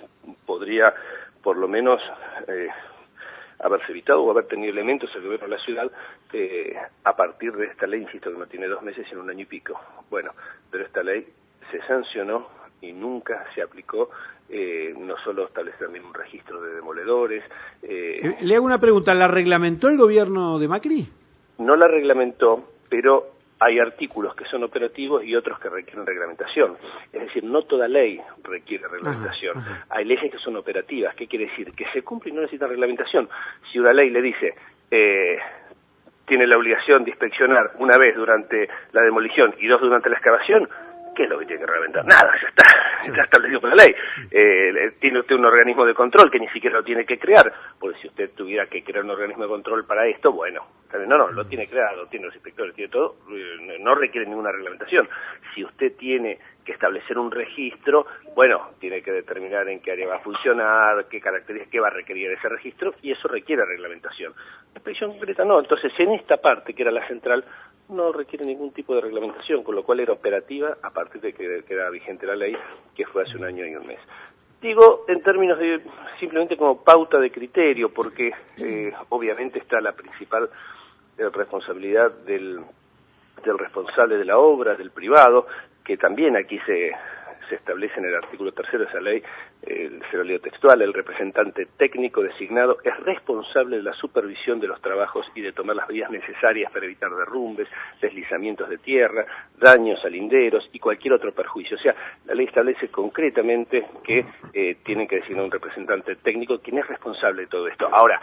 podría por lo menos eh, haberse evitado o haber tenido elementos el gobierno de la ciudad eh, a partir de esta ley, insisto, que no tiene dos meses sino un año y pico. Bueno, pero esta ley se sancionó y nunca se aplicó, eh, no solo establecer también un registro de demoledores. Eh, Le hago una pregunta, ¿la reglamentó el gobierno de Macri? No la reglamentó, pero hay artículos que son operativos y otros que requieren reglamentación. Es decir, no toda ley requiere reglamentación. Ajá, ajá. Hay leyes que son operativas. ¿Qué quiere decir? Que se cumple y no necesita reglamentación. Si una ley le dice, eh, tiene la obligación de inspeccionar una vez durante la demolición y dos durante la excavación, ¿qué es lo que tiene que reglamentar? Nada, ya está, ya establecido por la ley. Eh, tiene usted un organismo de control que ni siquiera lo tiene que crear, porque si usted tuviera que crear un organismo de control para esto, bueno, no, no, lo tiene creado, tiene los inspectores, tiene todo, no requiere ninguna reglamentación. Si usted tiene que establecer un registro, bueno, tiene que determinar en qué área va a funcionar, qué características, qué va a requerir ese registro, y eso requiere reglamentación. La inspección concreta no, entonces en esta parte, que era la central, no requiere ningún tipo de reglamentación, con lo cual era operativa a partir de que quedaba vigente la ley, que fue hace un año y un mes. Digo en términos de simplemente como pauta de criterio, porque eh, obviamente está la principal eh, responsabilidad del, del responsable de la obra, del privado, que también aquí se, se establece en el artículo tercero de esa ley, eh, se lo leo textual, el representante técnico designado es responsable de la supervisión de los trabajos y de tomar las medidas necesarias para evitar derrumbes, deslizamientos de tierra, daños a linderos y cualquier otro perjuicio. O sea, la ley establece concretamente que eh, tienen que designar un representante técnico quien es responsable de todo esto. Ahora,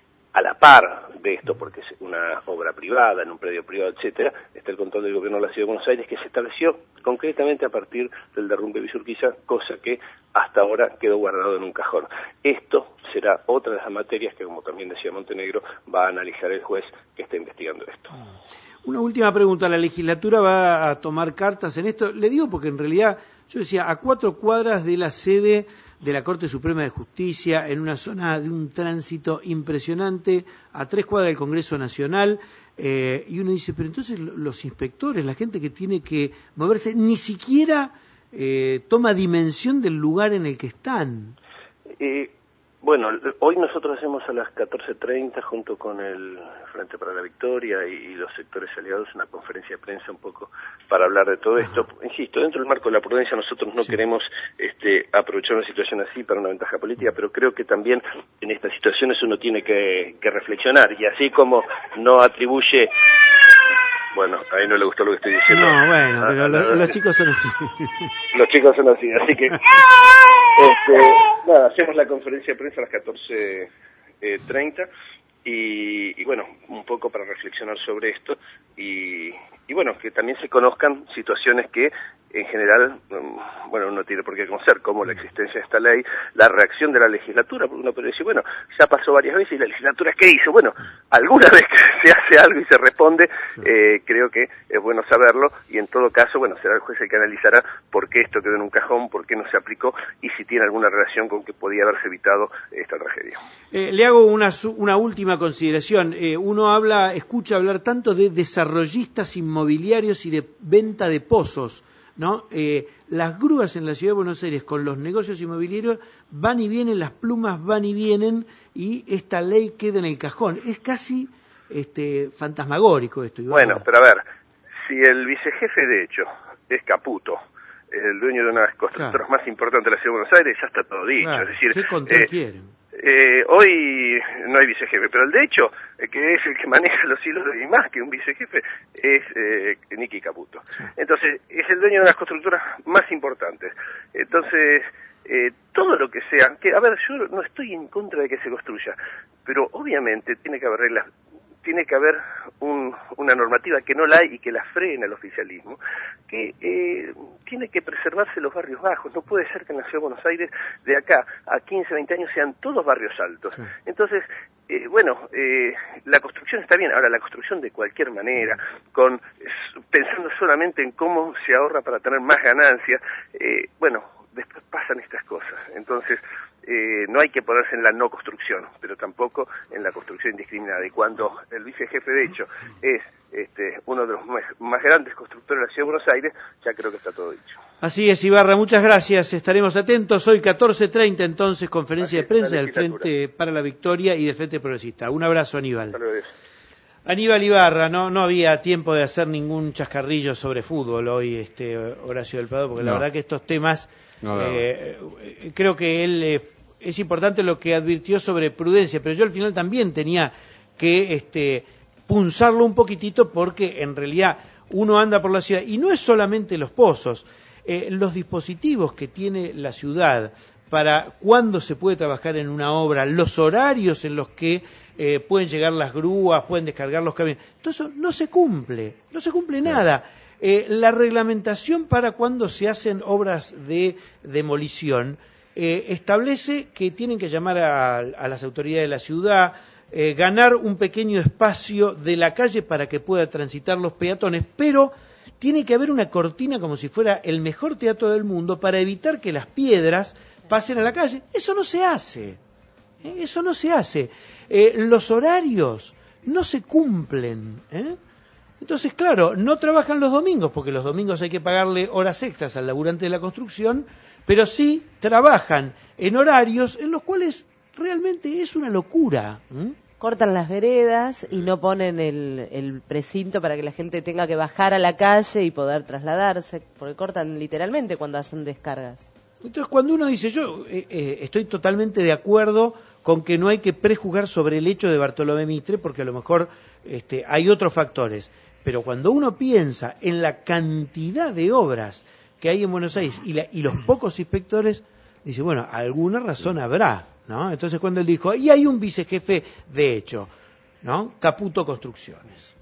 a la par de esto, porque es una obra privada, en un predio privado, etcétera, está el control del gobierno de la Ciudad de Buenos Aires, que se estableció concretamente a partir del derrumbe de Villa Urquiza, cosa que hasta ahora quedó guardado en un cajón. Esto será otra de las materias que, como también decía Montenegro, va a analizar el juez que está investigando esto. Una última pregunta, ¿la legislatura va a tomar cartas en esto? Le digo porque en realidad, yo decía, a cuatro cuadras de la sede de la Corte Suprema de Justicia, en una zona de un tránsito impresionante, a tres cuadras del Congreso Nacional, eh, y uno dice, pero entonces los inspectores, la gente que tiene que moverse, ni siquiera eh, toma dimensión del lugar en el que están. Eh, bueno, hoy nosotros hacemos a las catorce treinta, junto con el Frente para la Victoria y, y los sectores aliados, una conferencia de prensa un poco para hablar de todo esto. Ajá. Insisto, dentro del marco de la prudencia nosotros no sí. queremos este, aprovechar una situación así para una ventaja política, pero creo que también en estas situaciones uno tiene que, que reflexionar, y así como no atribuye... Bueno, ahí no le gustó lo que estoy diciendo. No, bueno, pero ah, los, no, los chicos son así. Los chicos son así, así que... Este, nada, hacemos la conferencia de prensa a las catorce treinta y, y bueno, un poco para reflexionar sobre esto y, y bueno, que también se conozcan situaciones que en general, bueno, uno tiene por qué conocer, como la existencia de esta ley, la reacción de la legislatura, porque uno puede decir, bueno, ya pasó varias veces y la legislatura, ¿qué hizo? Bueno, alguna vez que se hace algo y se responde, eh, creo que es bueno saberlo, y en todo caso, bueno, será el juez el que analizará por qué esto quedó en un cajón, por qué no se aplicó, y si tiene alguna relación con que podía haberse evitado esta tragedia. Eh, le hago una, una última consideración. Eh, uno habla, escucha hablar tanto de desarrollistas inmobiliarios y de venta de pozos, ¿no? Eh, las grúas en la Ciudad de Buenos Aires con los negocios inmobiliarios van y vienen, las plumas van y vienen, y esta ley queda en el cajón. Es casi este, fantasmagórico esto. Iván. Bueno, pero a ver, si el vicejefe de hecho es Caputo, el dueño de una de las constructoras claro. más importantes de la Ciudad de Buenos Aires, ya está todo dicho. Claro. Es decir, ¿qué control eh, quieren? Eh, hoy no hay vicejefe, pero el de hecho, eh, que es el que maneja los hilos y más que un vicejefe, es eh, Nicky Caputo. Sí. Entonces, es el dueño de las constructoras más importantes. Entonces, eh, todo lo que sea, que a ver, yo no estoy en contra de que se construya, pero obviamente tiene que haber reglas, tiene que haber un, una normativa que no la hay y que la frene el oficialismo, que eh, tiene que preservarse los barrios bajos. No puede ser que en la Ciudad de Buenos Aires de acá a quince, veinte años sean todos barrios altos. Sí. Entonces, eh, bueno, eh, la construcción está bien, ahora la construcción de cualquier manera, con pensando solamente en cómo se ahorra para tener más ganancias, eh, bueno, después pasan estas cosas. Entonces, Eh, no hay que ponerse en la no construcción, pero tampoco en la construcción indiscriminada. Y cuando el vicejefe, de hecho, es este, uno de los más, más grandes constructores de la Ciudad de Buenos Aires, ya creo que está todo dicho. Así es, Ibarra, muchas gracias. Estaremos atentos. Hoy catorce treinta, entonces, conferencia Así de prensa del Frente para la Victoria y del Frente Progresista. Un abrazo, Aníbal. Aníbal Ibarra, no no había tiempo de hacer ningún chascarrillo sobre fútbol hoy, este Horacio del Prado, porque no. la verdad que estos temas... No, no. Eh, creo que él eh, es importante lo que advirtió sobre prudencia, pero yo al final también tenía que este, punzarlo un poquitito, porque en realidad uno anda por la ciudad y no es solamente los pozos, eh, los dispositivos que tiene la ciudad para cuándo se puede trabajar en una obra, los horarios en los que eh, pueden llegar las grúas, pueden descargar los camiones, todo eso no se cumple, no se cumple nada. Eh, la reglamentación para cuando se hacen obras de demolición eh, establece que tienen que llamar a, a las autoridades de la ciudad, eh, ganar un pequeño espacio de la calle para que pueda transitar los peatones, pero tiene que haber una cortina como si fuera el mejor teatro del mundo para evitar que las piedras pasen a la calle. Eso no se hace, ¿eh? Eso no se hace. Eh, los horarios no se cumplen, ¿eh? Entonces, claro, no trabajan los domingos, porque los domingos hay que pagarle horas extras al laburante de la construcción, pero sí trabajan en horarios en los cuales realmente es una locura. ¿Mm? Cortan las veredas y no ponen el, el precinto para que la gente tenga que bajar a la calle y poder trasladarse, porque cortan literalmente cuando hacen descargas. Entonces, cuando uno dice, yo eh, eh, estoy totalmente de acuerdo con que no hay que prejuzgar sobre el hecho de Bartolomé Mitre, porque a lo mejor este, hay otros factores. Pero cuando uno piensa en la cantidad de obras que hay en Buenos Aires y, la, y los pocos inspectores, dice, bueno, alguna razón habrá, ¿no? Entonces cuando él dijo, y hay un vicejefe de hecho, ¿no? Caputo Construcciones.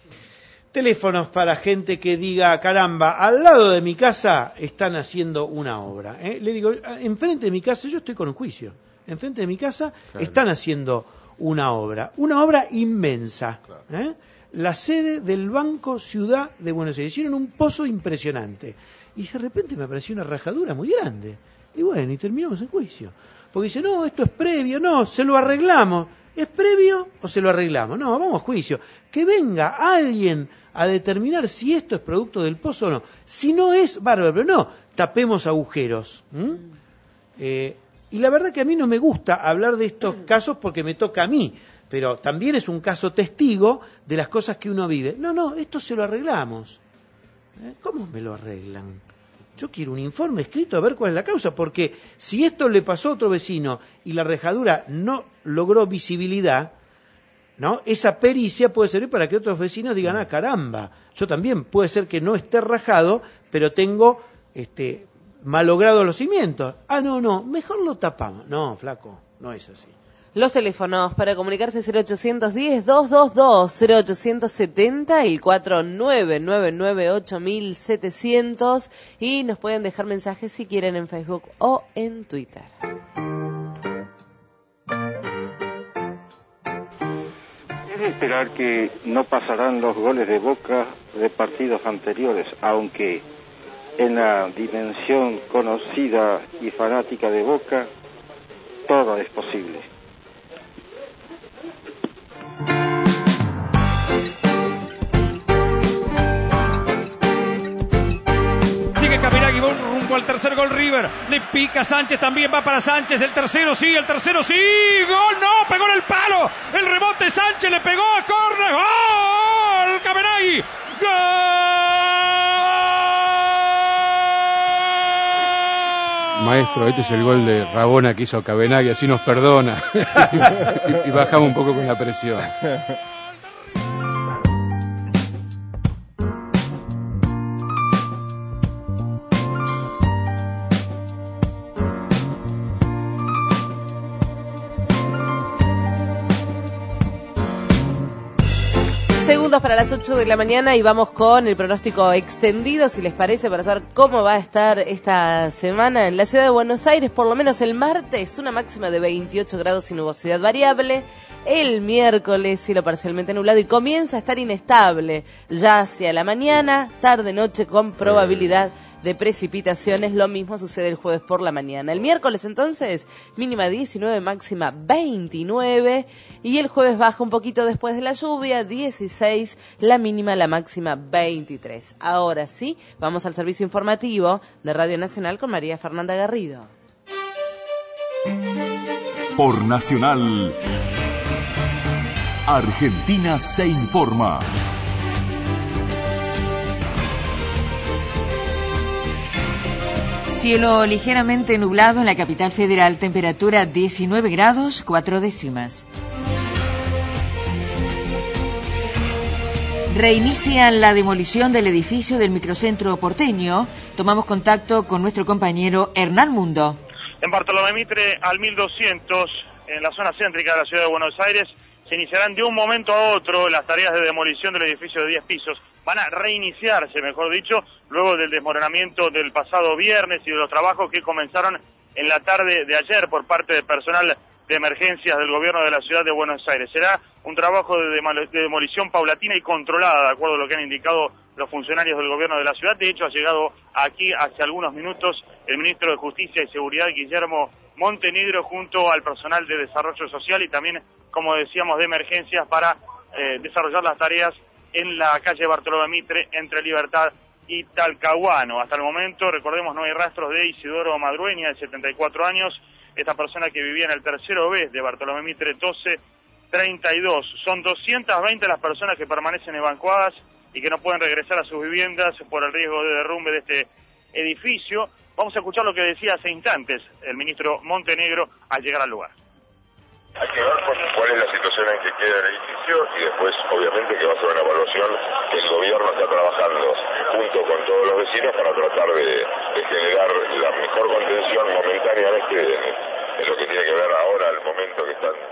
Teléfonos para gente que diga, caramba, al lado de mi casa están haciendo una obra. ¿eh? Le digo, enfrente de mi casa, yo estoy con un juicio, enfrente de mi casa claro. están haciendo una obra, una obra inmensa, claro. ¿eh? la sede del Banco Ciudad de Buenos Aires. Hicieron un pozo impresionante. Y de repente me apareció una rajadura muy grande. Y bueno, y terminamos el juicio. Porque dice, no, esto es previo, no, se lo arreglamos. ¿Es previo o se lo arreglamos? No, vamos a juicio. Que venga alguien a determinar si esto es producto del pozo o no. Si no es, bárbaro, pero no, tapemos agujeros. ¿Mm? Eh, y la verdad que a mí no me gusta hablar de estos casos porque me toca a mí, pero también es un caso testigo de las cosas que uno vive. No, no, esto se lo arreglamos. ¿Eh? ¿Cómo me lo arreglan? Yo quiero un informe escrito a ver cuál es la causa, porque si esto le pasó a otro vecino y la rajadura no logró visibilidad, ¿no? Esa pericia puede servir para que otros vecinos digan, ah, caramba, yo también puede ser que no esté rajado, pero tengo este, malogrados los cimientos. Ah, no, no, mejor lo tapamos. No, flaco, no es así. Los teléfonos para comunicarse cero ochocientos diez, doscientos veintidós, cero ochocientos setenta, el cuatro nueve nueve nueve ocho mil setecientos y nos pueden dejar mensajes si quieren en Facebook o en Twitter. Es de esperar que no pasarán los goles de Boca de partidos anteriores, aunque en la dimensión conocida y fanática de Boca todo es posible. Sigue Capiraghi, va rumbo al tercer gol River, le pica Sánchez, también va para Sánchez, el tercero sí, el tercero sí, gol, no, pegó en el palo, el rebote Sánchez le pegó a córner, gol, Capiraghi, gol. Maestro, este es el gol de Rabona que hizo Cabenagui, así nos perdona y, y bajamos un poco con la presión. Segundos para las ocho de la mañana y vamos con el pronóstico extendido, si les parece, para saber cómo va a estar esta semana en la ciudad de Buenos Aires. Por lo menos el martes, una máxima de veintiocho grados y nubosidad variable. El miércoles, cielo parcialmente nublado y comienza a estar inestable ya hacia la mañana, tarde-noche con probabilidad de precipitaciones. Lo mismo sucede el jueves por la mañana. El miércoles entonces, mínima diecinueve, máxima veintinueve y el jueves baja un poquito después de la lluvia, dieciséis, la mínima, la máxima veintitrés. Ahora sí, vamos al servicio informativo de Radio Nacional con María Fernanda Garrido. Por Nacional, Argentina se informa. Cielo ligeramente nublado en la capital federal, temperatura diecinueve grados, cuatro décimas. Reinician la demolición del edificio del microcentro porteño. Tomamos contacto con nuestro compañero Hernán Mundo. En Bartolomé Mitre, al mil doscientos, en la zona céntrica de la ciudad de Buenos Aires, se iniciarán de un momento a otro las tareas de demolición del edificio de diez pisos. Van a reiniciarse, mejor dicho, luego del desmoronamiento del pasado viernes y de los trabajos que comenzaron en la tarde de ayer por parte del personal de emergencias del gobierno de la ciudad de Buenos Aires. Será un trabajo de, de demolición paulatina y controlada, de acuerdo a lo que han indicado los funcionarios del gobierno de la ciudad. De hecho, ha llegado aquí hace algunos minutos el ministro de Justicia y Seguridad, Guillermo Montenegro, junto al personal de Desarrollo Social y también, como decíamos, de emergencias para eh, desarrollar las tareas en la calle Bartolomé Mitre, entre Libertad y Talcahuano. Hasta el momento, recordemos, no hay rastros de Isidoro Madrueña, de setenta y cuatro años, esta persona que vivía en el tercero B de Bartolomé Mitre doce treinta y dos. Son doscientas veinte las personas que permanecen evacuadas y que no pueden regresar a sus viviendas por el riesgo de derrumbe de este edificio. Vamos a escuchar lo que decía hace instantes el ministro Montenegro al llegar al lugar. Hay que ver cuál es la situación en que queda el edificio y después, obviamente, que va a ser una evaluación que el gobierno está trabajando junto con todos los vecinos para tratar de, de generar la mejor contención momentáneamente en, en lo que tiene que ver ahora, el momento que están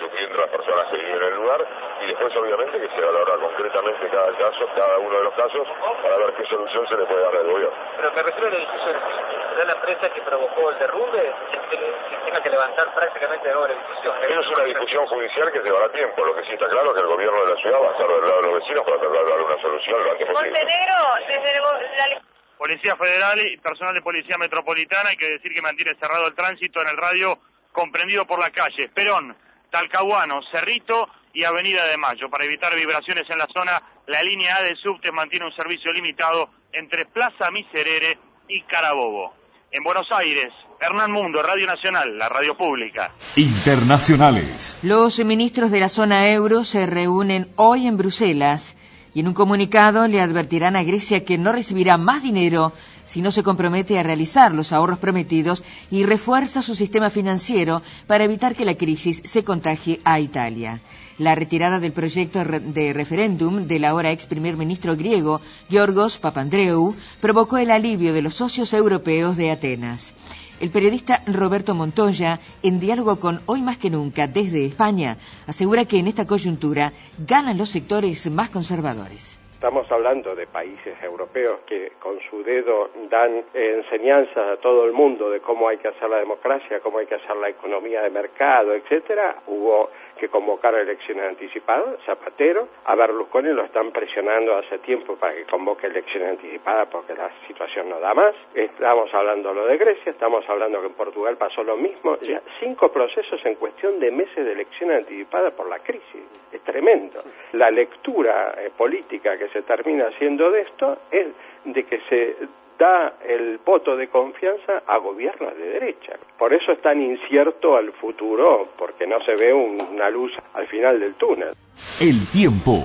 sufriendo las personas que viven en el lugar, y después obviamente que se valora concretamente cada caso, cada uno de los casos, para ver qué solución se le puede dar al gobierno. Pero me refiero al edificio, ¿será la empresa que provocó el derrumbe que, que tenga que levantar prácticamente de nuevo el edificio? Eso es una discusión judicial que llevará tiempo. Lo que sí está claro es que el gobierno de la ciudad va a estar del lado de los vecinos para tratar de dar una solución lo antes posible. Montenegro, desde la... Policía Federal y personal de Policía Metropolitana, hay que decir que mantiene cerrado el tránsito en el radio comprendido por las calles Perón, Talcahuano, Cerrito y Avenida de Mayo. Para evitar vibraciones en la zona, la línea A del subte mantiene un servicio limitado entre Plaza Miserere y Carabobo. En Buenos Aires, Hernán Mundo, Radio Nacional, la radio pública. Internacionales. Los ministros de la zona euro se reúnen hoy en Bruselas y en un comunicado le advertirán a Grecia que no recibirá más dinero si no se compromete a realizar los ahorros prometidos y refuerza su sistema financiero para evitar que la crisis se contagie a Italia. La retirada del proyecto de referéndum del ahora ex primer ministro griego, Giorgos Papandreou, provocó el alivio de los socios europeos de Atenas. El periodista Roberto Montoya, en diálogo con Hoy Más que Nunca desde España, asegura que en esta coyuntura ganan los sectores más conservadores. Estamos hablando de países europeos que con su dedo dan enseñanzas a todo el mundo de cómo hay que hacer la democracia, cómo hay que hacer la economía de mercado, etcétera. Hubo que convocar elecciones anticipadas. Zapatero, a Berlusconi lo están presionando hace tiempo para que convoque elecciones anticipadas porque la situación no da más. Estamos hablando lo de Grecia, estamos hablando que en Portugal pasó lo mismo. Ya cinco procesos en cuestión de meses de elecciones anticipadas por la crisis. Es tremendo. La lectura eh, política que se termina haciendo de esto es de que se da el voto de confianza a gobiernos de derecha. Por eso es tan incierto al futuro, porque no se ve un, una luz al final del túnel. El tiempo.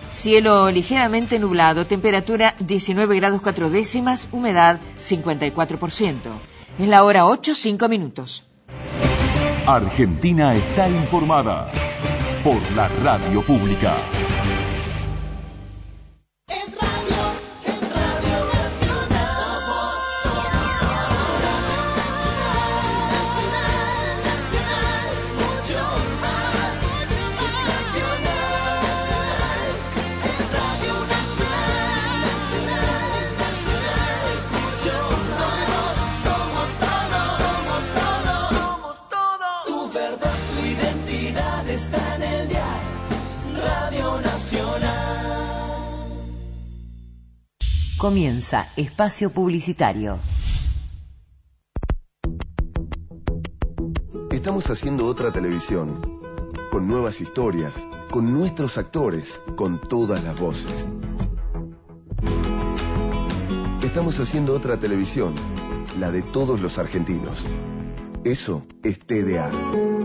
Cielo ligeramente nublado, temperatura diecinueve grados cuatro décimas, humedad cincuenta y cuatro por ciento. Es la hora ocho, cinco minutos. Argentina está informada por la radio pública. Comienza Espacio Publicitario. Estamos haciendo otra televisión, con nuevas historias, con nuestros actores, con todas las voces. Estamos haciendo otra televisión, la de todos los argentinos. Eso es T D A.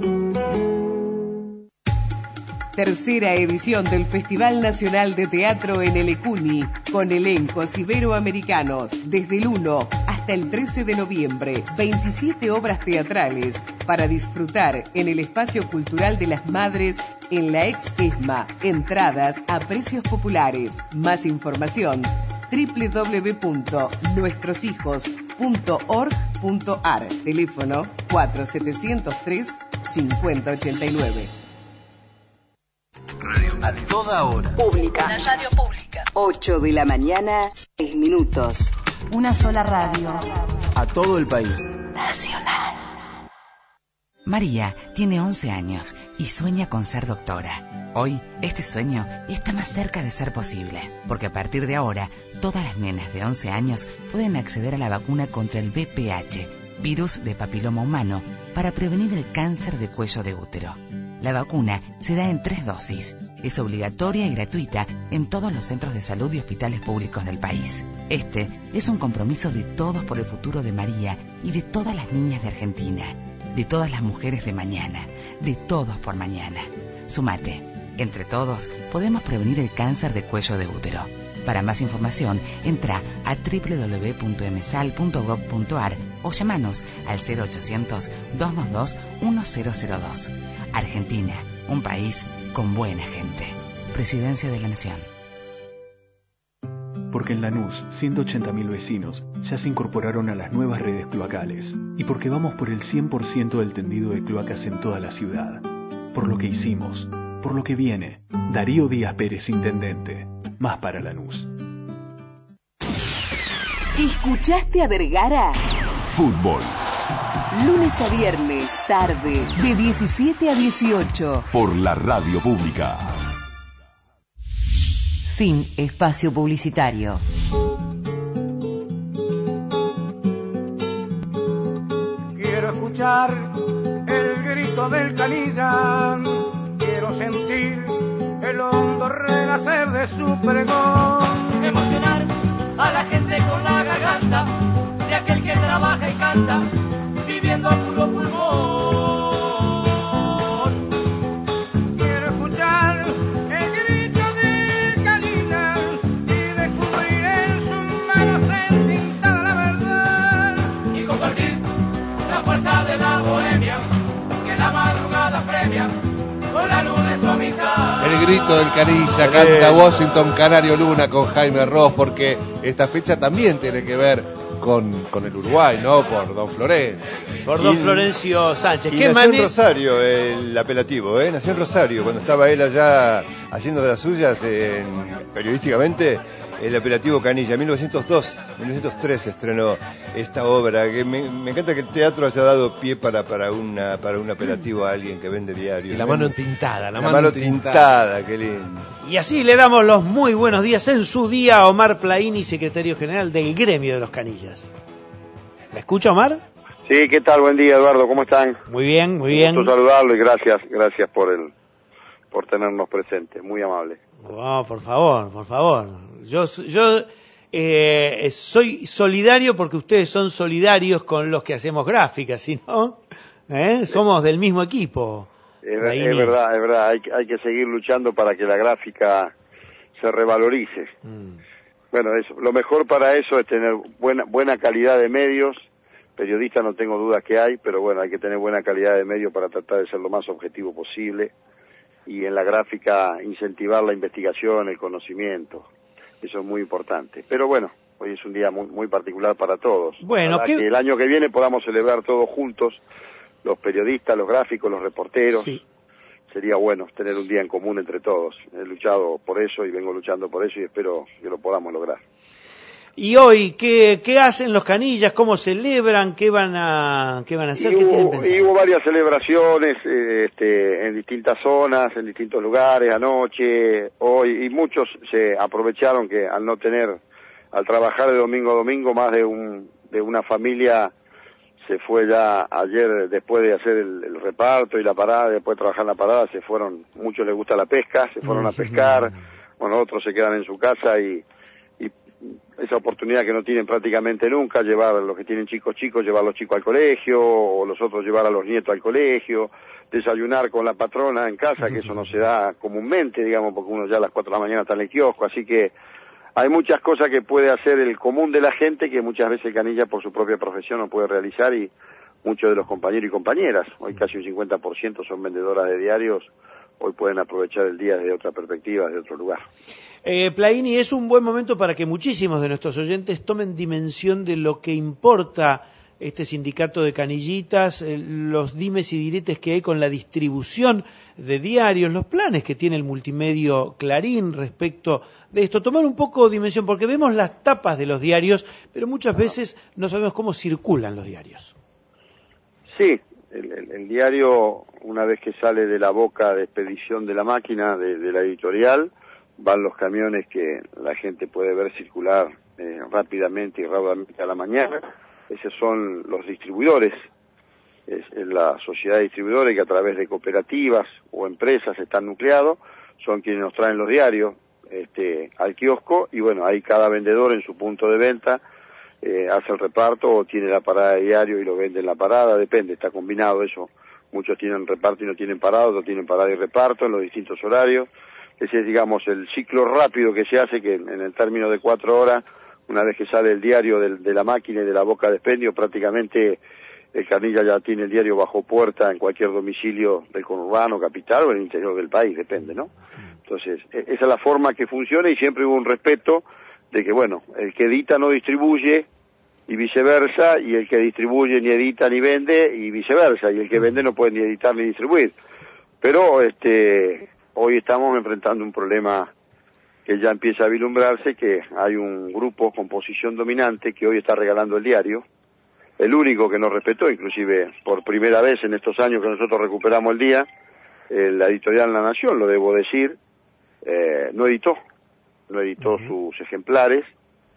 Tercera edición del Festival Nacional de Teatro en el Ecuni, con elencos iberoamericanos, desde el uno hasta el trece de noviembre. veintisiete obras teatrales para disfrutar en el Espacio Cultural de las Madres en la ex ESMA. Entradas a precios populares. Más información doble u doble u doble u punto nuestros hijos punto org punto a r. Teléfono cuatro setecientos tres, cincuenta ochenta y nueve. A toda hora. Pública. La radio pública. ocho de la mañana, seis minutos. Una sola radio. A todo el país. Nacional. María tiene once años y sueña con ser doctora. Hoy, este sueño está más cerca de ser posible, porque a partir de ahora, todas las nenas de once años pueden acceder a la vacuna contra el V P H, virus de papiloma humano, para prevenir el cáncer de cuello de útero. La vacuna se da en tres dosis. Es obligatoria y gratuita en todos los centros de salud y hospitales públicos del país. Este es un compromiso de todos por el futuro de María y de todas las niñas de Argentina, de todas las mujeres de mañana, de todos por mañana. Sumate. Entre todos podemos prevenir el cáncer de cuello de útero. Para más información, entra a doble u doble u doble u punto m s a l punto gov punto a r o llamanos al cero ochocientos, dos dos dos, uno cero cero dos. Argentina, un país con buena gente. Presidencia de la Nación. Porque en Lanús, ciento ochenta mil vecinos ya se incorporaron a las nuevas redes cloacales. Y porque vamos por el cien por ciento del tendido de cloacas en toda la ciudad. por lo que hicimos, por lo que viene. Darío Díaz Pérez, intendente. Más para Lanús. ¿Escuchaste a Vergara? Fútbol. Lunes a viernes, tarde, de diecisiete a dieciocho. Por la radio pública. Fin espacio publicitario. Quiero escuchar el grito del canilla, quiero sentir el hondo renacer de su pregón. Emocionar a la gente con la garganta de aquel que trabaja y canta, viviendo a puro pulmón. Quiero escuchar el grito del canilla y descubrir en sus manos entintada la verdad. Y compartir la fuerza de la bohemia que la madrugada premia con la luz de su amistad. El grito del Canilla canta Washington Canario Luna con Jaime Ross, porque esta fecha también tiene que ver con, con el Uruguay, ¿no? Por Don Florencio. Por Don Y- Florencio Sánchez. Y ¿Qué nació en mane- Rosario el apelativo, ¿eh? Nació en Rosario, cuando estaba él allá haciendo de las suyas en, periodísticamente, el apelativo Canilla. En mil novecientos dos, mil novecientos tres se estrenó esta obra, que me, me encanta que el teatro haya dado pie para, para, una, para un apelativo a alguien que vende diarios. Y la mano entintada, la La, mano mano entintada. tintada, qué lindo. Y así le damos los muy buenos días en su día a Omar Plaini, secretario general del gremio de los canillas. ¿Me escucha, Omar? Sí, ¿qué tal? Buen día, Eduardo, ¿cómo están? Muy bien, muy bien. Un gusto saludarlo y gracias, gracias por el, por tenernos presentes, muy amable. Oh, por favor, por favor. Yo, yo eh, soy solidario porque ustedes son solidarios con los que hacemos gráficas, ¿sí, no? ¿Eh? Somos del mismo equipo. Es, Plaini. es verdad, es verdad, hay, que- hay que seguir luchando para que la gráfica se revalorice. Mm. Bueno, eso, lo mejor para eso es tener buena, buena calidad de medios. Periodista no tengo dudas que hay, pero bueno, hay que tener buena calidad de medios para tratar de ser lo más objetivo posible. Y en la gráfica incentivar la investigación, el conocimiento. Eso es muy importante. Pero bueno, hoy es un día muy, muy particular para todos. Bueno, Ojalá ¿qué- que el año que viene podamos celebrar todos juntos, los periodistas, los gráficos, los reporteros. Sí. Sería bueno tener un día en común entre todos. He luchado por eso y vengo luchando por eso y espero que lo podamos lograr. Y hoy, ¿qué, qué hacen los canillas? ¿Cómo celebran? ¿Qué van a, qué van a hacer? Y ¿Qué tienen hubo, pensado? y hubo varias celebraciones eh, este, en distintas zonas, en distintos lugares, anoche, hoy, y muchos se aprovecharon que al no tener, al trabajar de domingo a domingo, más de un de una familia se fue ya ayer, después de hacer el, el reparto y la parada, después de trabajar en la parada, se fueron, muchos les gusta la pesca, se fueron a pescar, bueno, otros se quedan en su casa y, y esa oportunidad que no tienen prácticamente nunca, llevar a los que tienen chicos chicos, llevar a los chicos al colegio, o los otros llevar a los nietos al colegio, desayunar con la patrona en casa, que eso no se da comúnmente, digamos, porque uno ya a las cuatro de la mañana está en el kiosco, así que hay muchas cosas que puede hacer el común de la gente que muchas veces el canilla por su propia profesión no puede realizar, y muchos de los compañeros y compañeras, hoy casi un cincuenta por ciento son vendedoras de diarios, hoy pueden aprovechar el día desde otra perspectiva, desde otro lugar. Eh, Plaini, es un buen momento para que muchísimos de nuestros oyentes tomen dimensión de lo que importa este sindicato de canillitas, eh, los dimes y diretes que hay con la distribución de diarios, los planes que tiene el multimedio Clarín respecto de esto. Tomar un poco dimensión, porque vemos las tapas de los diarios, pero muchas veces no sabemos cómo circulan los diarios. Sí, el, el, el diario, una vez que sale de la boca de expedición de la máquina, de, de la editorial, van los camiones que la gente puede ver circular eh, rápidamente y raudamente a la mañana. Esos son los distribuidores, es, es la sociedad de distribuidores que a través de cooperativas o empresas están nucleados, son quienes nos traen los diarios este, al kiosco, y bueno, ahí cada vendedor en su punto de venta eh, hace el reparto o tiene la parada de diario y lo vende en la parada, depende, está combinado eso, muchos tienen reparto y no tienen parada, otros tienen parada y reparto en los distintos horarios. Ese es, digamos, el ciclo rápido que se hace, que en, en el término de cuatro horas, una vez que sale el diario del, de la máquina y de la boca de expendio, prácticamente el canilla ya tiene el diario bajo puerta en cualquier domicilio del conurbano, capital o en el interior del país, depende, ¿no? Entonces, e- esa es la forma que funciona, y siempre hubo un respeto de que, bueno, el que edita no distribuye y viceversa, y el que distribuye ni edita ni vende y viceversa, y el que vende no puede ni editar ni distribuir. Pero este, hoy estamos enfrentando un problema que ya empieza a vislumbrarse, que hay un grupo con posición dominante que hoy está regalando el diario, el único que nos respetó, inclusive por primera vez en estos años que nosotros recuperamos el día, eh, la editorial La Nación, lo debo decir, eh, no editó, no editó uh-huh. sus ejemplares,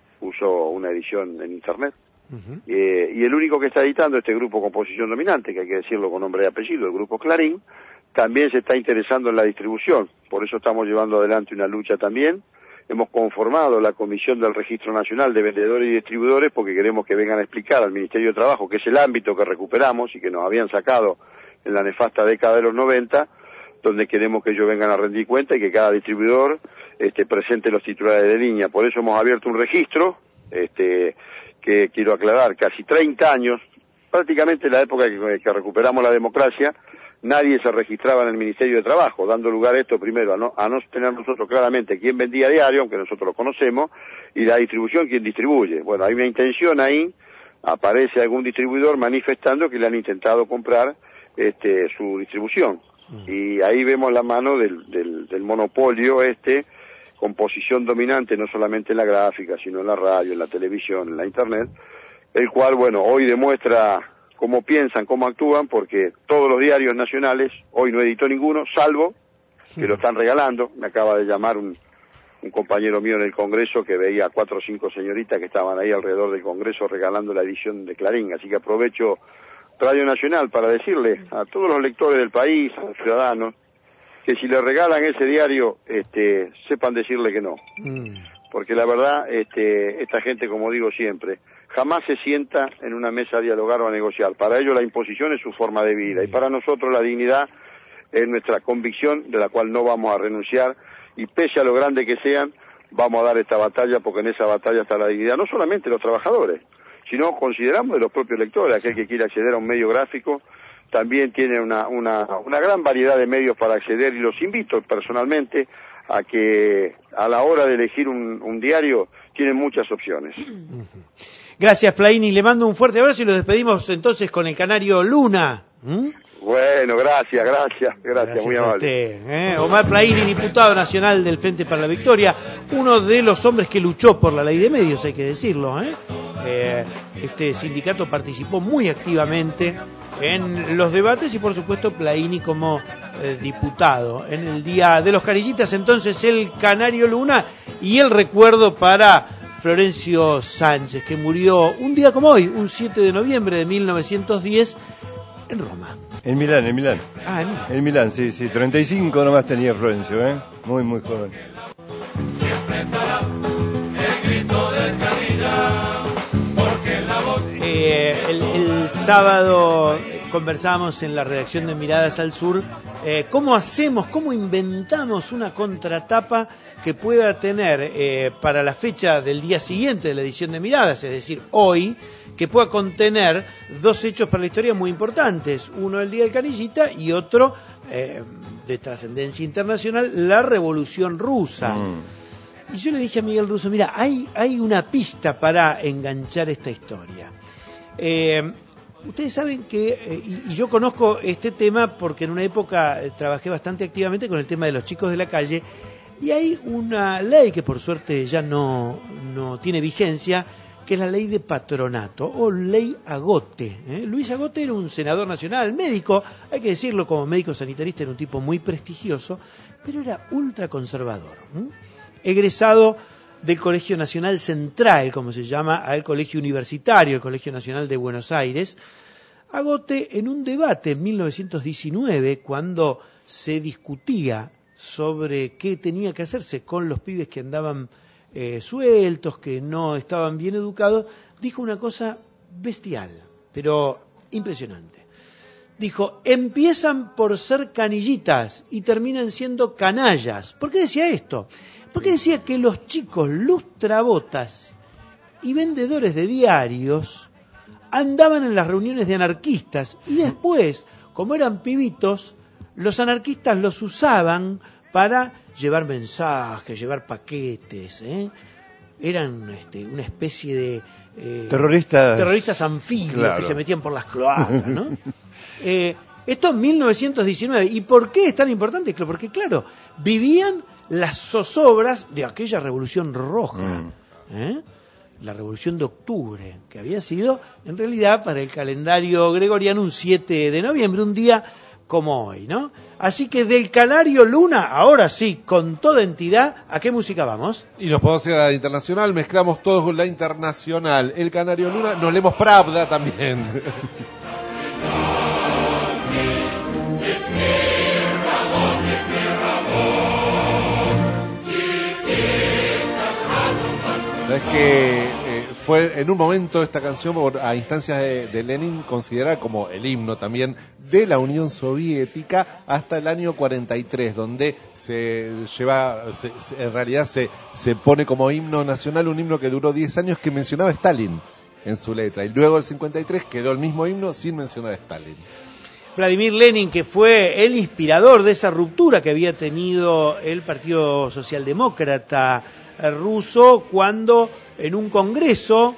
puso una edición en internet, uh-huh. eh, y el único que está editando este grupo con posición dominante, que hay que decirlo con nombre y apellido, el grupo Clarín, también se está interesando en la distribución, por eso estamos llevando adelante una lucha también. Hemos conformado la Comisión del Registro Nacional de Vendedores y Distribuidores porque queremos que vengan a explicar al Ministerio de Trabajo, que es el ámbito que recuperamos y que nos habían sacado en la nefasta década de los noventa, donde queremos que ellos vengan a rendir cuenta y que cada distribuidor este, presente los titulares de línea. Por eso hemos abierto un registro, este, que quiero aclarar, casi treinta años, prácticamente la época que, que recuperamos la democracia, nadie se registraba en el Ministerio de Trabajo, dando lugar a esto primero a no, a no tener nosotros claramente quién vendía diario, aunque nosotros lo conocemos, y la distribución quién distribuye. Bueno, hay una intención ahí, aparece algún distribuidor manifestando que le han intentado comprar este, su distribución. Y ahí vemos la mano del, del, del monopolio este, con posición dominante no solamente en la gráfica, sino en la radio, en la televisión, en la internet, el cual, bueno, hoy demuestra cómo piensan, cómo actúan, porque todos los diarios nacionales, hoy no editó ninguno, salvo que lo están regalando. Me acaba de llamar un, un compañero mío en el Congreso que veía a cuatro o cinco señoritas que estaban ahí alrededor del Congreso regalando la edición de Clarín, así que aprovecho Radio Nacional para decirle a todos los lectores del país, a los ciudadanos, que si le regalan ese diario, este, sepan decirle que no. Mm. Porque la verdad, este, esta gente, como digo siempre, jamás se sienta en una mesa a dialogar o a negociar. Para ellos la imposición es su forma de vida y para nosotros la dignidad es nuestra convicción de la cual no vamos a renunciar y pese a lo grande que sean, vamos a dar esta batalla porque en esa batalla está la dignidad, no solamente de los trabajadores, sino consideramos de los propios lectores. Aquel que quiere acceder a un medio gráfico también tiene una, una, una gran variedad de medios para acceder y los invito personalmente a que a la hora de elegir un, un diario tienen muchas opciones. Gracias, Plaini, le mando un fuerte abrazo y lo despedimos entonces con el canario Luna. ¿Mm? Bueno, gracias, gracias, gracias, gracias muy amable. Usted, ¿eh? Omar Plaini, diputado nacional del Frente para la Victoria, uno de los hombres que luchó por la ley de medios, hay que decirlo. ¿eh? Eh, este sindicato participó muy activamente en los debates y por supuesto Plaini como eh, diputado. En el Día de los Canillitas entonces el canario Luna y el recuerdo para Florencio Sánchez, que murió un día como hoy, un siete de noviembre de mil novecientos diez en Roma. En Milán, en Milán. Ah, en Milán. En Milán, sí, sí, treinta y cinco nomás tenía Florencio, ¿eh? Muy, muy joven. Siempre estará el grito del canilla, porque la voz... Eh, el, el sábado conversamos en la redacción de Miradas al Sur eh, cómo hacemos, cómo inventamos una contratapa que pueda tener eh, para la fecha del día siguiente de la edición de Miradas, es decir, hoy, que pueda contener dos hechos para la historia muy importantes, uno el Día del Canillita y otro eh, de trascendencia internacional, la Revolución Rusa. Mm. Y yo le dije a Miguel Russo, mira, hay, hay una pista para enganchar esta historia. Eh, ustedes saben que, eh, y, y yo conozco este tema porque en una época eh, trabajé bastante activamente con el tema de los chicos de la calle, y hay una ley que por suerte ya no, no tiene vigencia, que es la ley de patronato, o ley Agote. ¿eh? Luis Agote era un senador nacional, médico, hay que decirlo, como médico sanitarista era un tipo muy prestigioso, pero era ultraconservador. ¿eh? Egresado del Colegio Nacional Central, como se llama, al Colegio Universitario, el Colegio Nacional de Buenos Aires. Agote, en un debate en mil novecientos diecinueve, cuando se discutía sobre qué tenía que hacerse con los pibes que andaban eh, sueltos, que no estaban bien educados, dijo una cosa bestial, pero impresionante. Dijo, empiezan por ser canillitas y terminan siendo canallas. ¿Por qué decía esto? Porque decía que los chicos lustrabotas y vendedores de diarios andaban en las reuniones de anarquistas y después, como eran pibitos, los anarquistas los usaban para llevar mensajes, llevar paquetes, ¿eh? Eran este, una especie de eh, terroristas, terroristas anfibios, claro, que se metían por las cloacas, ¿no? eh, Esto en mil novecientos diecinueve. ¿Y por qué es tan importante? Porque, claro, vivían las zozobras de aquella Revolución Roja, mm. ¿eh? la Revolución de Octubre, que había sido, en realidad, para el calendario gregoriano, un siete de noviembre, un día como hoy, ¿no? Así que del Canario Luna, ahora sí, con toda entidad, ¿a qué música vamos? Y nos podemos ir a la internacional, mezclamos todos con la internacional. El Canario Luna, nos leemos Pravda también. Es que eh, fue en un momento esta canción, por, a instancias de, de Lenin, considerada como el himno también de la Unión Soviética hasta el año cuarenta y tres, donde se lleva, se, se, en realidad se, se pone como himno nacional un himno que duró diez años que mencionaba a Stalin en su letra, y luego el cincuenta y tres quedó el mismo himno sin mencionar a Stalin. Vladimir Lenin, que fue el inspirador de esa ruptura que había tenido el Partido Socialdemócrata ruso cuando en un congreso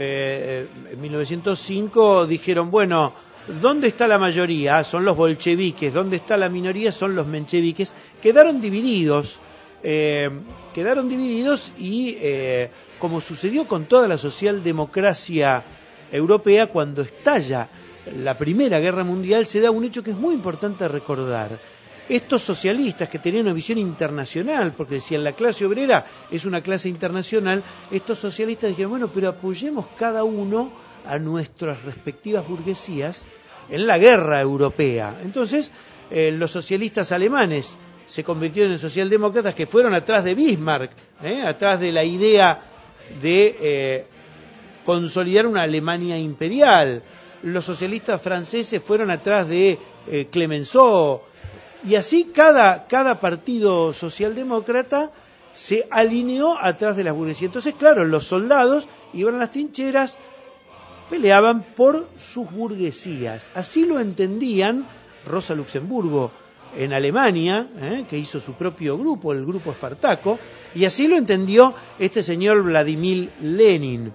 eh, en mil novecientos cinco dijeron, bueno, ¿dónde está la mayoría? Son los bolcheviques. ¿Dónde está la minoría? Son los mencheviques. Quedaron divididos, eh, quedaron divididos y eh, como sucedió con toda la socialdemocracia europea, cuando estalla la Primera Guerra Mundial se da un hecho que es muy importante recordar. Estos socialistas que tenían una visión internacional, porque decían la clase obrera es una clase internacional, estos socialistas dijeron, bueno, pero apoyemos cada uno a nuestras respectivas burguesías en la guerra europea. Entonces, eh, los socialistas alemanes se convirtieron en socialdemócratas que fueron atrás de Bismarck, ¿eh? atrás de la idea de eh, consolidar una Alemania imperial. Los socialistas franceses fueron atrás de eh, Clemenceau. Y así cada, cada partido socialdemócrata se alineó atrás de las burguesías. Entonces, claro, los soldados iban a las trincheras, peleaban por sus burguesías. Así lo entendían Rosa Luxemburgo en Alemania, ¿eh? que hizo su propio grupo, el grupo Espartaco, y así lo entendió este señor Vladimir Lenin,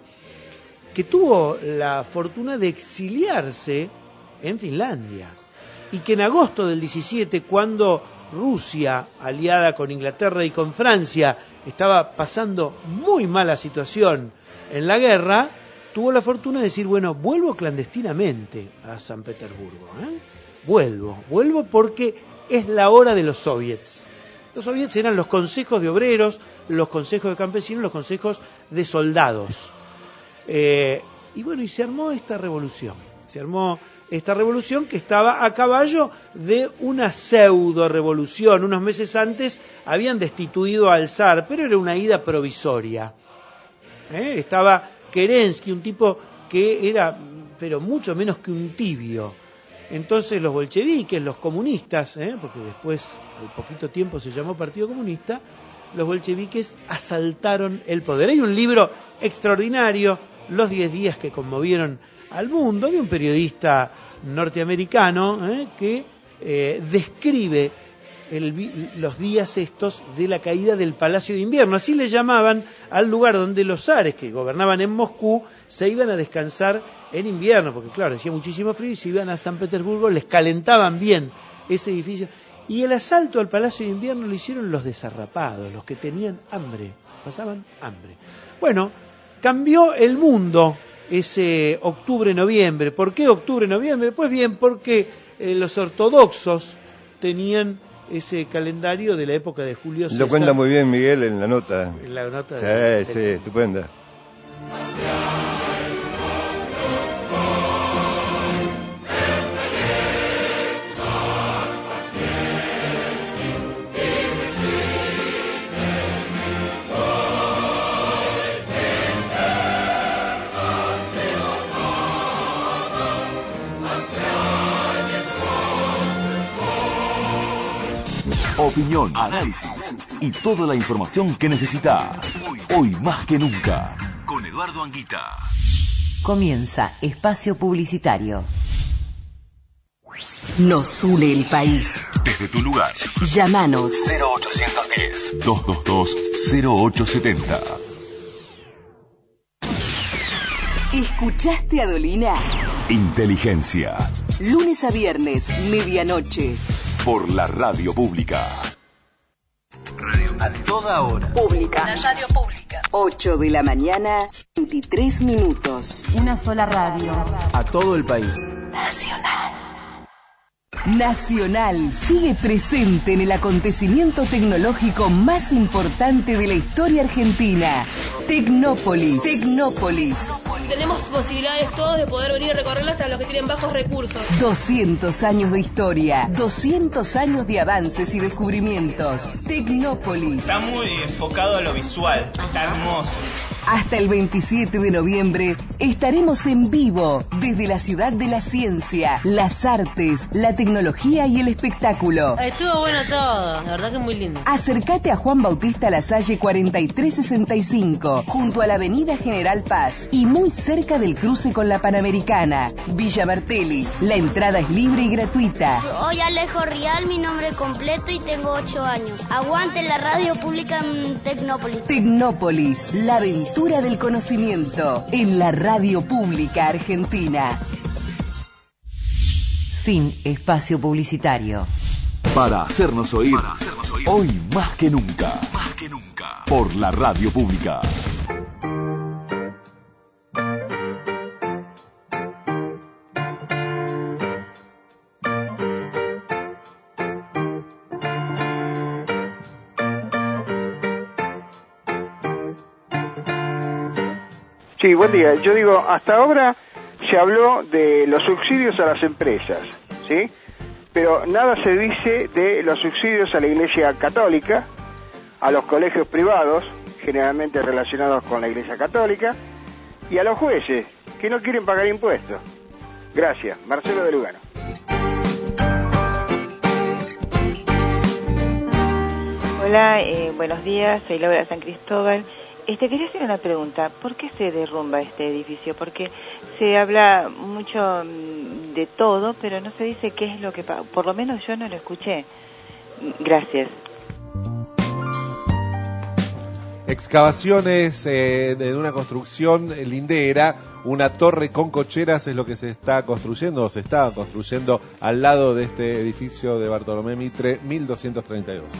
que tuvo la fortuna de exiliarse en Finlandia. Y que en agosto del diecisiete, cuando Rusia, aliada con Inglaterra y con Francia, estaba pasando muy mala situación en la guerra, tuvo la fortuna de decir, bueno, vuelvo clandestinamente a San Petersburgo. ¿eh? Vuelvo, vuelvo porque es la hora de los soviets. Los soviets eran los consejos de obreros, los consejos de campesinos, los consejos de soldados. Eh, y bueno, y se armó esta revolución. Se armó esta revolución que estaba a caballo de una pseudo-revolución. Unos meses antes habían destituido al zar, pero era una ida provisoria. ¿Eh? Estaba Kerensky, un tipo que era, pero mucho menos que un tibio. Entonces los bolcheviques, los comunistas, ¿eh? porque después, al poquito tiempo se llamó Partido Comunista, los bolcheviques asaltaron el poder. Hay un libro extraordinario, Los diez días que conmovieron al mundo, de un periodista norteamericano ¿eh? que eh, describe el, los días estos de la caída del Palacio de Invierno. Así le llamaban al lugar donde los zares que gobernaban en Moscú se iban a descansar en invierno, porque claro, hacía muchísimo frío y se iban a San Petersburgo, les calentaban bien ese edificio. Y el asalto al Palacio de Invierno lo hicieron los desarrapados, los que tenían hambre, pasaban hambre. Bueno, cambió el mundo ese octubre-noviembre. ¿Por qué octubre-noviembre? Pues bien, porque eh, los ortodoxos tenían ese calendario de la época de Julio César. Lo cuenta muy bien Miguel en la nota. En la nota sí, de, sí, de... estupenda. Opinión, análisis y toda la información que necesitas. Hoy, hoy más que nunca. Con Eduardo Anguita. Comienza Espacio Publicitario. Nos une el país. Desde tu lugar. Llámanos. cero ochocientos diez, doscientos veintidós, cero ocho setenta. ¿Escuchaste a Dolina? Inteligencia. lunes a viernes, medianoche. Por la radio pública. A toda hora. Pública. La radio pública. ocho de la mañana, veintitrés minutos. Una sola radio. A todo el país. Nacional. Nacional sigue presente en el acontecimiento tecnológico más importante de la historia argentina. Tecnópolis. Tecnópolis. Tenemos posibilidades todos de poder venir a recorrerla hasta los que tienen bajos recursos. doscientos años de historia, doscientos años de avances y descubrimientos. Tecnópolis. Está muy enfocado a lo visual, está hermoso. Hasta el veintisiete de noviembre estaremos en vivo desde la ciudad de la ciencia, las artes, la tecnología y el espectáculo. Estuvo bueno todo, la verdad que muy lindo. Acércate a Juan Bautista Lasalle cuarenta y tres sesenta y cinco, junto a la avenida General Paz y muy cerca del cruce con la Panamericana. Villa Martelli, la entrada es libre y gratuita. Soy Alejo Rial, mi nombre completo y tengo ocho años. Aguante la radio pública en Tecnópolis. Tecnópolis, la aventura del conocimiento en la radio pública argentina. Fin espacio publicitario. Para hacernos oír, Para hacernos oír. Hoy más que nunca. Más que nunca. Por la radio pública. Sí, buen día. Yo digo, hasta ahora se habló de los subsidios a las empresas, ¿sí? Pero nada se dice de los subsidios a la Iglesia Católica, a los colegios privados, generalmente relacionados con la Iglesia Católica, y a los jueces, que no quieren pagar impuestos. Gracias. Marcelo de Lugano. Hola, eh, buenos días. Soy Laura de San Cristóbal. Este, quería hacer una pregunta. ¿Por qué se derrumba este edificio? Porque se habla mucho de todo, pero no se dice qué es lo que pasa. Por lo menos yo no lo escuché. Gracias. Excavaciones eh, de una construcción lindera, una torre con cocheras es lo que se está construyendo, o se estaba construyendo al lado de este edificio de Bartolomé Mitre, mil doscientos treinta y dos.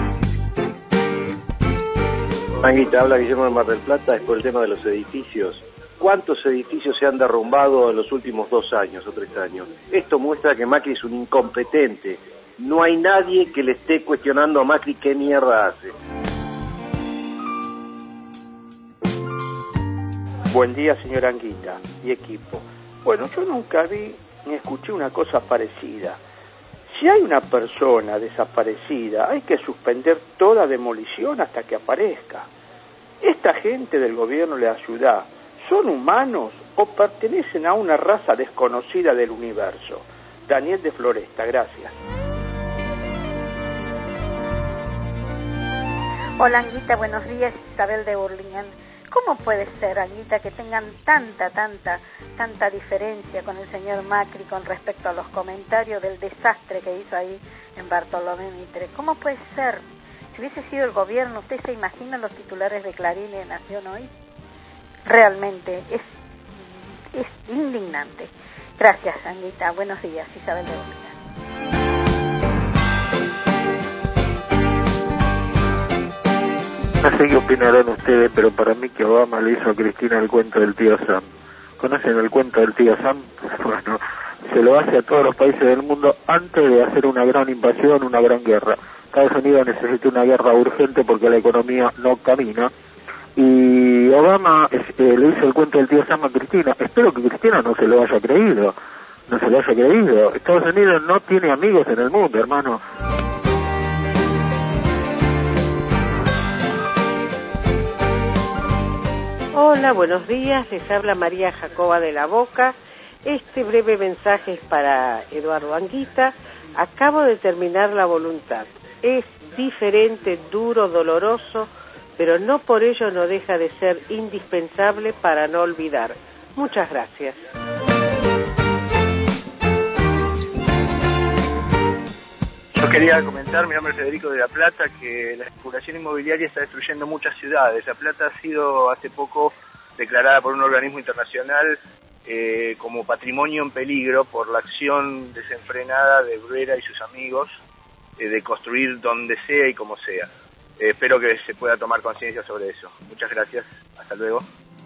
Manguita, habla Guillermo de Mar del Plata, es por el tema de los edificios. ¿Cuántos edificios se han derrumbado en los últimos dos años o tres años? Esto muestra que Macri es un incompetente. No hay nadie que le esté cuestionando a Macri qué mierda hace. Buen día, señora Anguita y equipo. Bueno, yo nunca vi ni escuché una cosa parecida. Si hay una persona desaparecida, hay que suspender toda demolición hasta que aparezca. ¿Esta gente del gobierno de la ciudad son humanos o pertenecen a una raza desconocida del universo? Daniel de Floresta, gracias. Hola, Anguita, buenos días. Isabel de Burlingame. ¿Cómo puede ser, Anguita, que tengan tanta, tanta, tanta diferencia con el señor Macri con respecto a los comentarios del desastre que hizo ahí en Bartolomé Mitre? ¿Cómo puede ser? Si hubiese sido el gobierno, ¿usted se imagina los titulares de Clarín y de Nación hoy? Realmente es, es indignante. Gracias, Anguita. Buenos días, Isabel de Burlingame. No sé qué opinarán ustedes, pero para mí que Obama le hizo a Cristina el cuento del tío Sam. ¿Conocen el cuento del tío Sam? Bueno, se lo hace a todos los países del mundo antes de hacer una gran invasión, una gran guerra. Estados Unidos necesita una guerra urgente porque la economía no camina. Y Obama este, le hizo el cuento del tío Sam a Cristina. Espero que Cristina no se lo haya creído. No se lo haya creído. Estados Unidos no tiene amigos en el mundo, hermano. Hola, buenos días, les habla María Jacoba de la Boca. Este breve mensaje es para Eduardo Anguita. Acabo de terminar La Voluntad. Es diferente, duro, doloroso, pero no por ello no deja de ser indispensable para no olvidar. Muchas gracias. Yo quería comentar, mi nombre es Federico de La Plata, que la especulación inmobiliaria está destruyendo muchas ciudades. La Plata ha sido hace poco declarada por un organismo internacional eh, como patrimonio en peligro por la acción desenfrenada de Bruera y sus amigos eh, de construir donde sea y como sea. Eh, espero que se pueda tomar conciencia sobre eso. Muchas gracias, hasta luego.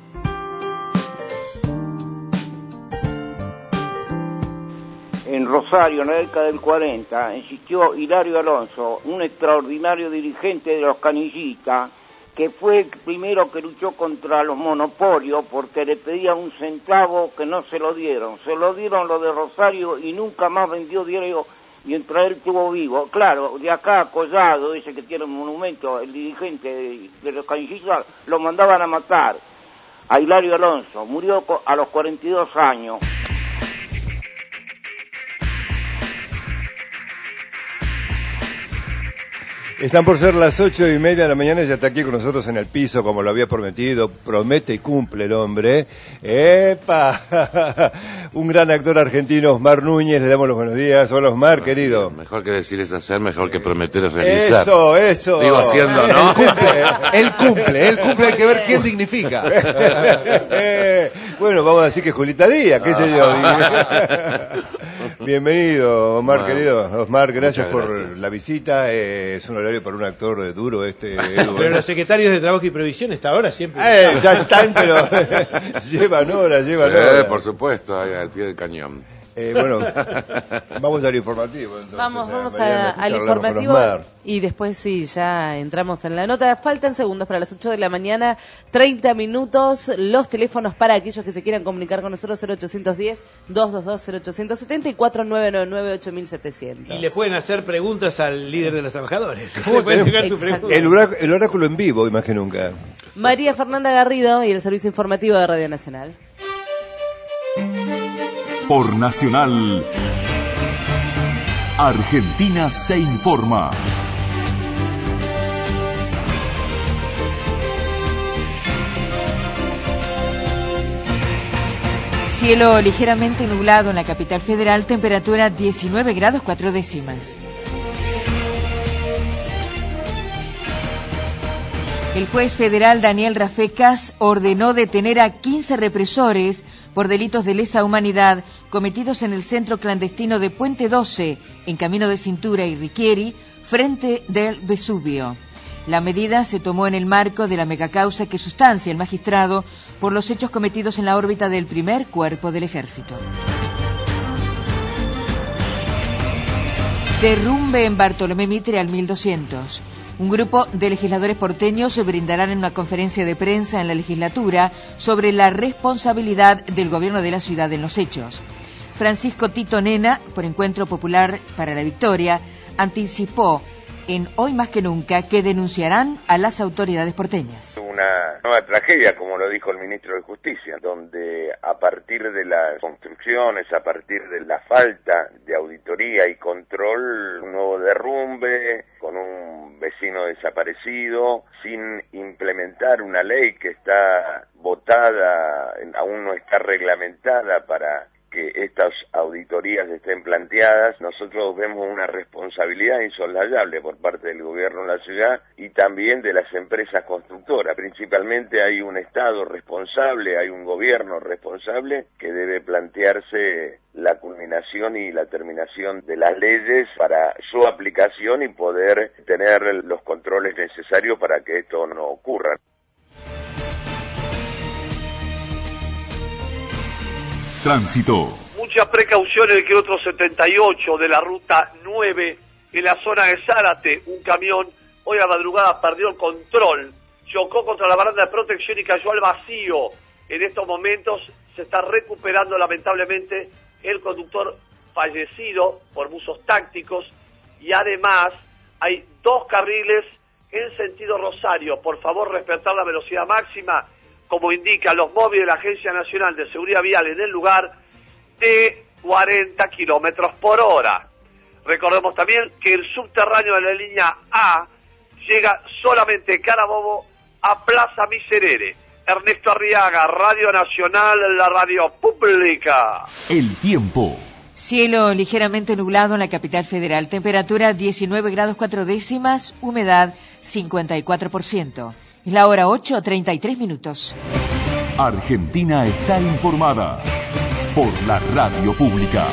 En Rosario, en la década del cuarenta, existió Hilario Alonso, un extraordinario dirigente de los canillitas, que fue el primero que luchó contra los monopolios porque le pedían un centavo que no se lo dieron. Se lo dieron los de Rosario y nunca más vendió diario mientras él estuvo vivo. Claro, de acá Collado, ese que tiene un monumento, el dirigente de, de los canillitas, lo mandaban a matar. A Hilario Alonso, murió a los cuarenta y dos años. Están por ser las ocho y media de la mañana y ya está aquí con nosotros en el piso, como lo había prometido. Promete y cumple el hombre. ¡Epa! Un gran actor argentino, Osmar Núñez. Le damos los buenos días. Hola, Osmar, bueno, querido. Mejor que decir es hacer, mejor que prometer es realizar. Eso, eso. Digo haciendo, ¿no? Él cumple, él cumple, él cumple. Hay que ver quién dignifica. eh, bueno, vamos a decir que Julita Díaz, qué sé yo. Bienvenido, Omar, bueno, querido. Osmar, gracias, gracias por la visita. Eh, es un horario para un actor de duro este. Edu, pero los secretarios de Trabajo y Previsión hasta ahora siempre. Eh, ya están, pero llevan horas, llevan sí, horas. Por supuesto, ahí al pie del cañón. Eh, bueno, vamos al informativo. Entonces, vamos, vamos Mariana, a, al informativo y después sí, ya entramos en la nota. Faltan segundos para las ocho de la mañana, treinta minutos. Los teléfonos para aquellos que se quieran comunicar con nosotros, cero ochocientos diez, doscientos veintidós, cero ochocientos setenta y cuatro nueve nueve nueve, ocho mil setecientos. Y le pueden hacer preguntas al líder de los trabajadores. ¿Cómo pueden llegar su pregunta? El, oráculo, el oráculo en vivo, más que nunca. María Fernanda Garrido y el Servicio Informativo de Radio Nacional. Por Nacional, Argentina se informa. Cielo ligeramente nublado en la capital federal, temperatura diecinueve grados cuatro décimas. El juez federal Daniel Rafecas ordenó detener a quince represores por delitos de lesa humanidad cometidos en el centro clandestino de Puente doce, en Camino de Cintura y Riquieri, frente del Vesubio. La medida se tomó en el marco de la megacausa que sustancia el magistrado por los hechos cometidos en la órbita del primer cuerpo del ejército. Derrumbe en Bartolomé Mitre al mil doscientos. Un grupo de legisladores porteños se brindarán en una conferencia de prensa en la legislatura sobre la responsabilidad del gobierno de la ciudad en los hechos. Francisco Tito Nena, por Encuentro Popular para la Victoria, anticipó en Hoy Más que Nunca que denunciarán a las autoridades porteñas. Una nueva tragedia, como lo dijo el ministro de Justicia, donde a partir de las construcciones, a partir de la falta de auditoría y control, un nuevo derrumbe con un vecino desaparecido, sin implementar una ley que está votada, aún no está reglamentada para que estas auditorías estén planteadas. Nosotros vemos una responsabilidad insoslayable por parte del gobierno de la ciudad y también de las empresas constructoras. Principalmente hay un Estado responsable, hay un gobierno responsable que debe plantearse la culminación y la terminación de las leyes para su aplicación y poder tener los controles necesarios para que esto no ocurra. Tránsito. Mucha precaución en el kilómetro setenta y ocho de la ruta nueve en la zona de Zárate. Un camión hoy a madrugada perdió el control, chocó contra la baranda de protección y cayó al vacío. En estos momentos se está recuperando lamentablemente el conductor fallecido por buzos tácticos y además hay dos carriles en sentido Rosario. Por favor, respetar la velocidad máxima, como indican los móviles de la Agencia Nacional de Seguridad Vial en el lugar, de cuarenta kilómetros por hora. Recordemos también que el subterráneo de la línea A llega solamente Carabobo a Plaza Miserere. Ernesto Arriaga, Radio Nacional, la radio pública. El tiempo. Cielo ligeramente nublado en la capital federal, temperatura diecinueve grados cuatro décimas, humedad cincuenta y cuatro por ciento. Es la hora ocho, treinta y tres minutos. Argentina está informada. por la radio pública.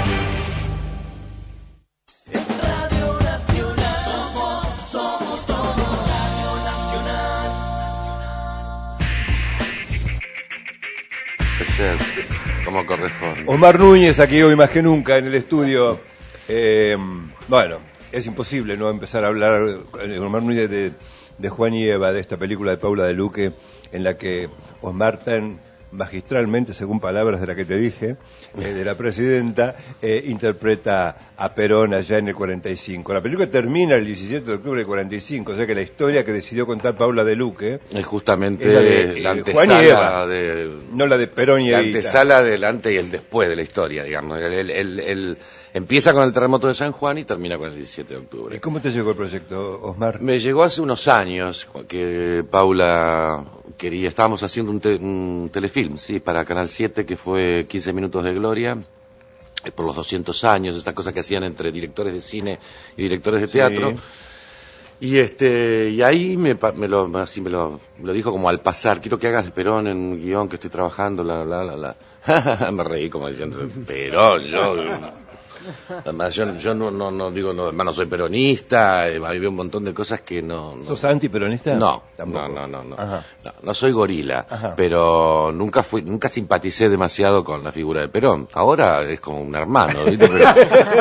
Como corresponde. Omar Núñez aquí hoy más que nunca en el estudio. Eh, bueno, es imposible no empezar a hablar con Omar Núñez de, de Juan y Eva, de esta película de Paula de Luque, en la que Osmar tan magistralmente, según palabras de la que te dije, eh, de la presidenta, eh, interpreta a Perón allá en el cuarenta y cinco. La película termina el diecisiete de octubre del cuarenta y cinco, o sea que la historia que decidió contar Paula de Luque es justamente es la, de, la eh, antesala de, no la de Perón y la Evita. antesala del antes y el después de la historia, digamos. El, el, el, el, empieza con el terremoto de San Juan y termina con el diecisiete de octubre. ¿Y cómo te llegó el proyecto, Osmar? Me llegó hace unos años que Paula quería, estábamos haciendo un, te, un telefilm, sí, para Canal siete, que fue quince minutos de gloria, eh, por los doscientos años, esta cosa que hacían entre directores de cine y directores de teatro. Sí. Y este y ahí me, me, lo, así me, lo, me lo dijo como al pasar, quiero que hagas de Perón en un guión que estoy trabajando, la, la, la, la. Me reí como diciendo, Perón, yo... Además, yo, yo no, no, no digo, no, además no soy peronista, eh, había un montón de cosas que no... no. ¿Sos antiperonista? No, no, no, no, no, no, no soy gorila, Ajá. pero nunca fui, nunca simpaticé demasiado con la figura de Perón. Ahora es como un hermano, ¿viste? Pero,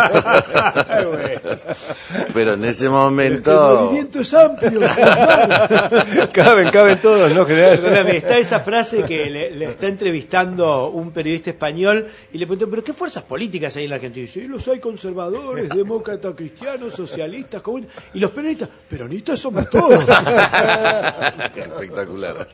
pero en ese momento... El movimiento es amplio. caben, caben todos, ¿no? Perdóname, está esa frase que le, le está entrevistando un periodista español y le preguntó, ¿pero qué fuerzas políticas hay en la Argentina? Y dice, los hay conservadores, demócratas, cristianos, socialistas, comunistas, y los peronistas, peronistas somos todos. Espectacular.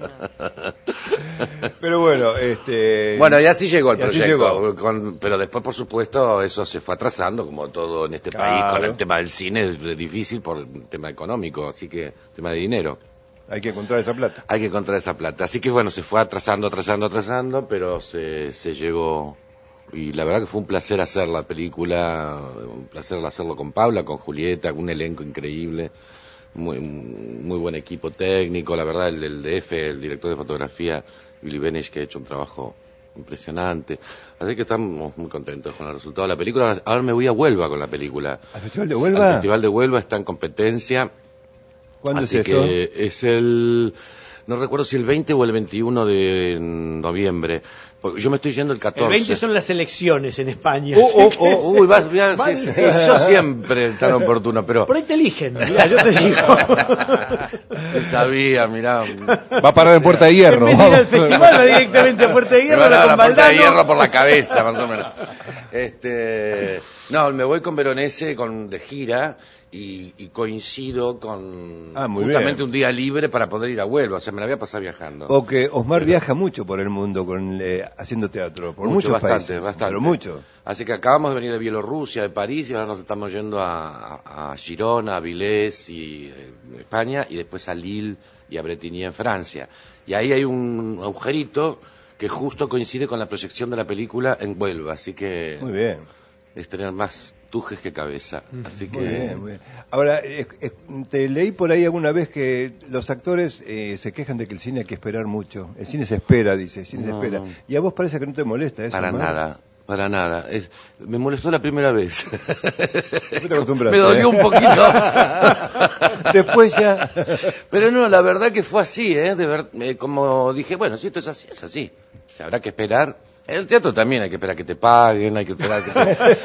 Pero bueno, este... Bueno, y así llegó el y así proyecto, llegó. Con, pero después, por supuesto, eso se fue atrasando, como todo en este Claro. país, con el tema del cine es difícil por el tema económico, así que, tema de dinero. Hay que encontrar esa plata. Hay que encontrar esa plata. Así que bueno, se fue atrasando, atrasando, atrasando, pero se, se llegó... Y la verdad que fue un placer hacer la película, un placer hacerlo con Paula, con Julieta, con un elenco increíble, muy, muy buen equipo técnico, la verdad el, el D F, el director de fotografía, Willy Benich, que ha hecho un trabajo impresionante. Así que estamos muy contentos con el resultado de la película. Ahora me voy a Huelva con la película. ¿Al Festival de Huelva? El Festival de Huelva está en competencia. ¿Cuándo Así es esto? que es el... No recuerdo si el veinte o el veintiuno de noviembre. Porque yo me estoy yendo el catorce. El veinte son las elecciones en España. Oh, oh, que... oh, uy, vas, vas, sí, sí, yo siempre tan oportuno, pero... Por ahí te eligen, mirá, yo te digo. Se sabía, mirá. Va a parar en Puerta de Hierro. En vez de ir al festival, va directamente a Puerta de Hierro. Me van a dar la Puerta de Valdano. Hierro por la cabeza, más o menos. Este, no, me voy con Veronese con, de gira y, y coincido con Ah, muy justamente bien. un día libre para poder ir a Huelva. O sea, me la voy a pasar viajando. Porque Osmar Pero- viaja mucho por el mundo con eh, haciendo teatro, por Mucho, muchos bastante, países. bastante. Pero mucho. Así que acabamos de venir de Bielorrusia, de París, y ahora nos estamos yendo a, a, a Girona, a Vilés y eh, España, y después a Lille y a Bretigny en Francia. Y ahí hay un agujerito que justo coincide con la proyección de la película en Huelva, así que Muy bien. es tener más tujes que cabeza. Así que Muy bien, muy bien. Ahora, eh, eh, te leí por ahí alguna vez que los actores eh, se quejan de que el cine hay que esperar mucho. El cine se espera, dice, el cine No, se espera. no. Y a vos parece que no te molesta eso, para Omar? nada. Para nada. Es, me molestó la primera vez. Después te acostumbraste, Me dolió ¿eh? un poquito. Después ya. Pero no, la verdad que fue así, ¿eh? De ver, eh, como dije, bueno, si esto es así, es así. Se habrá que esperar. En el teatro también hay que esperar que te paguen, hay que esperar que,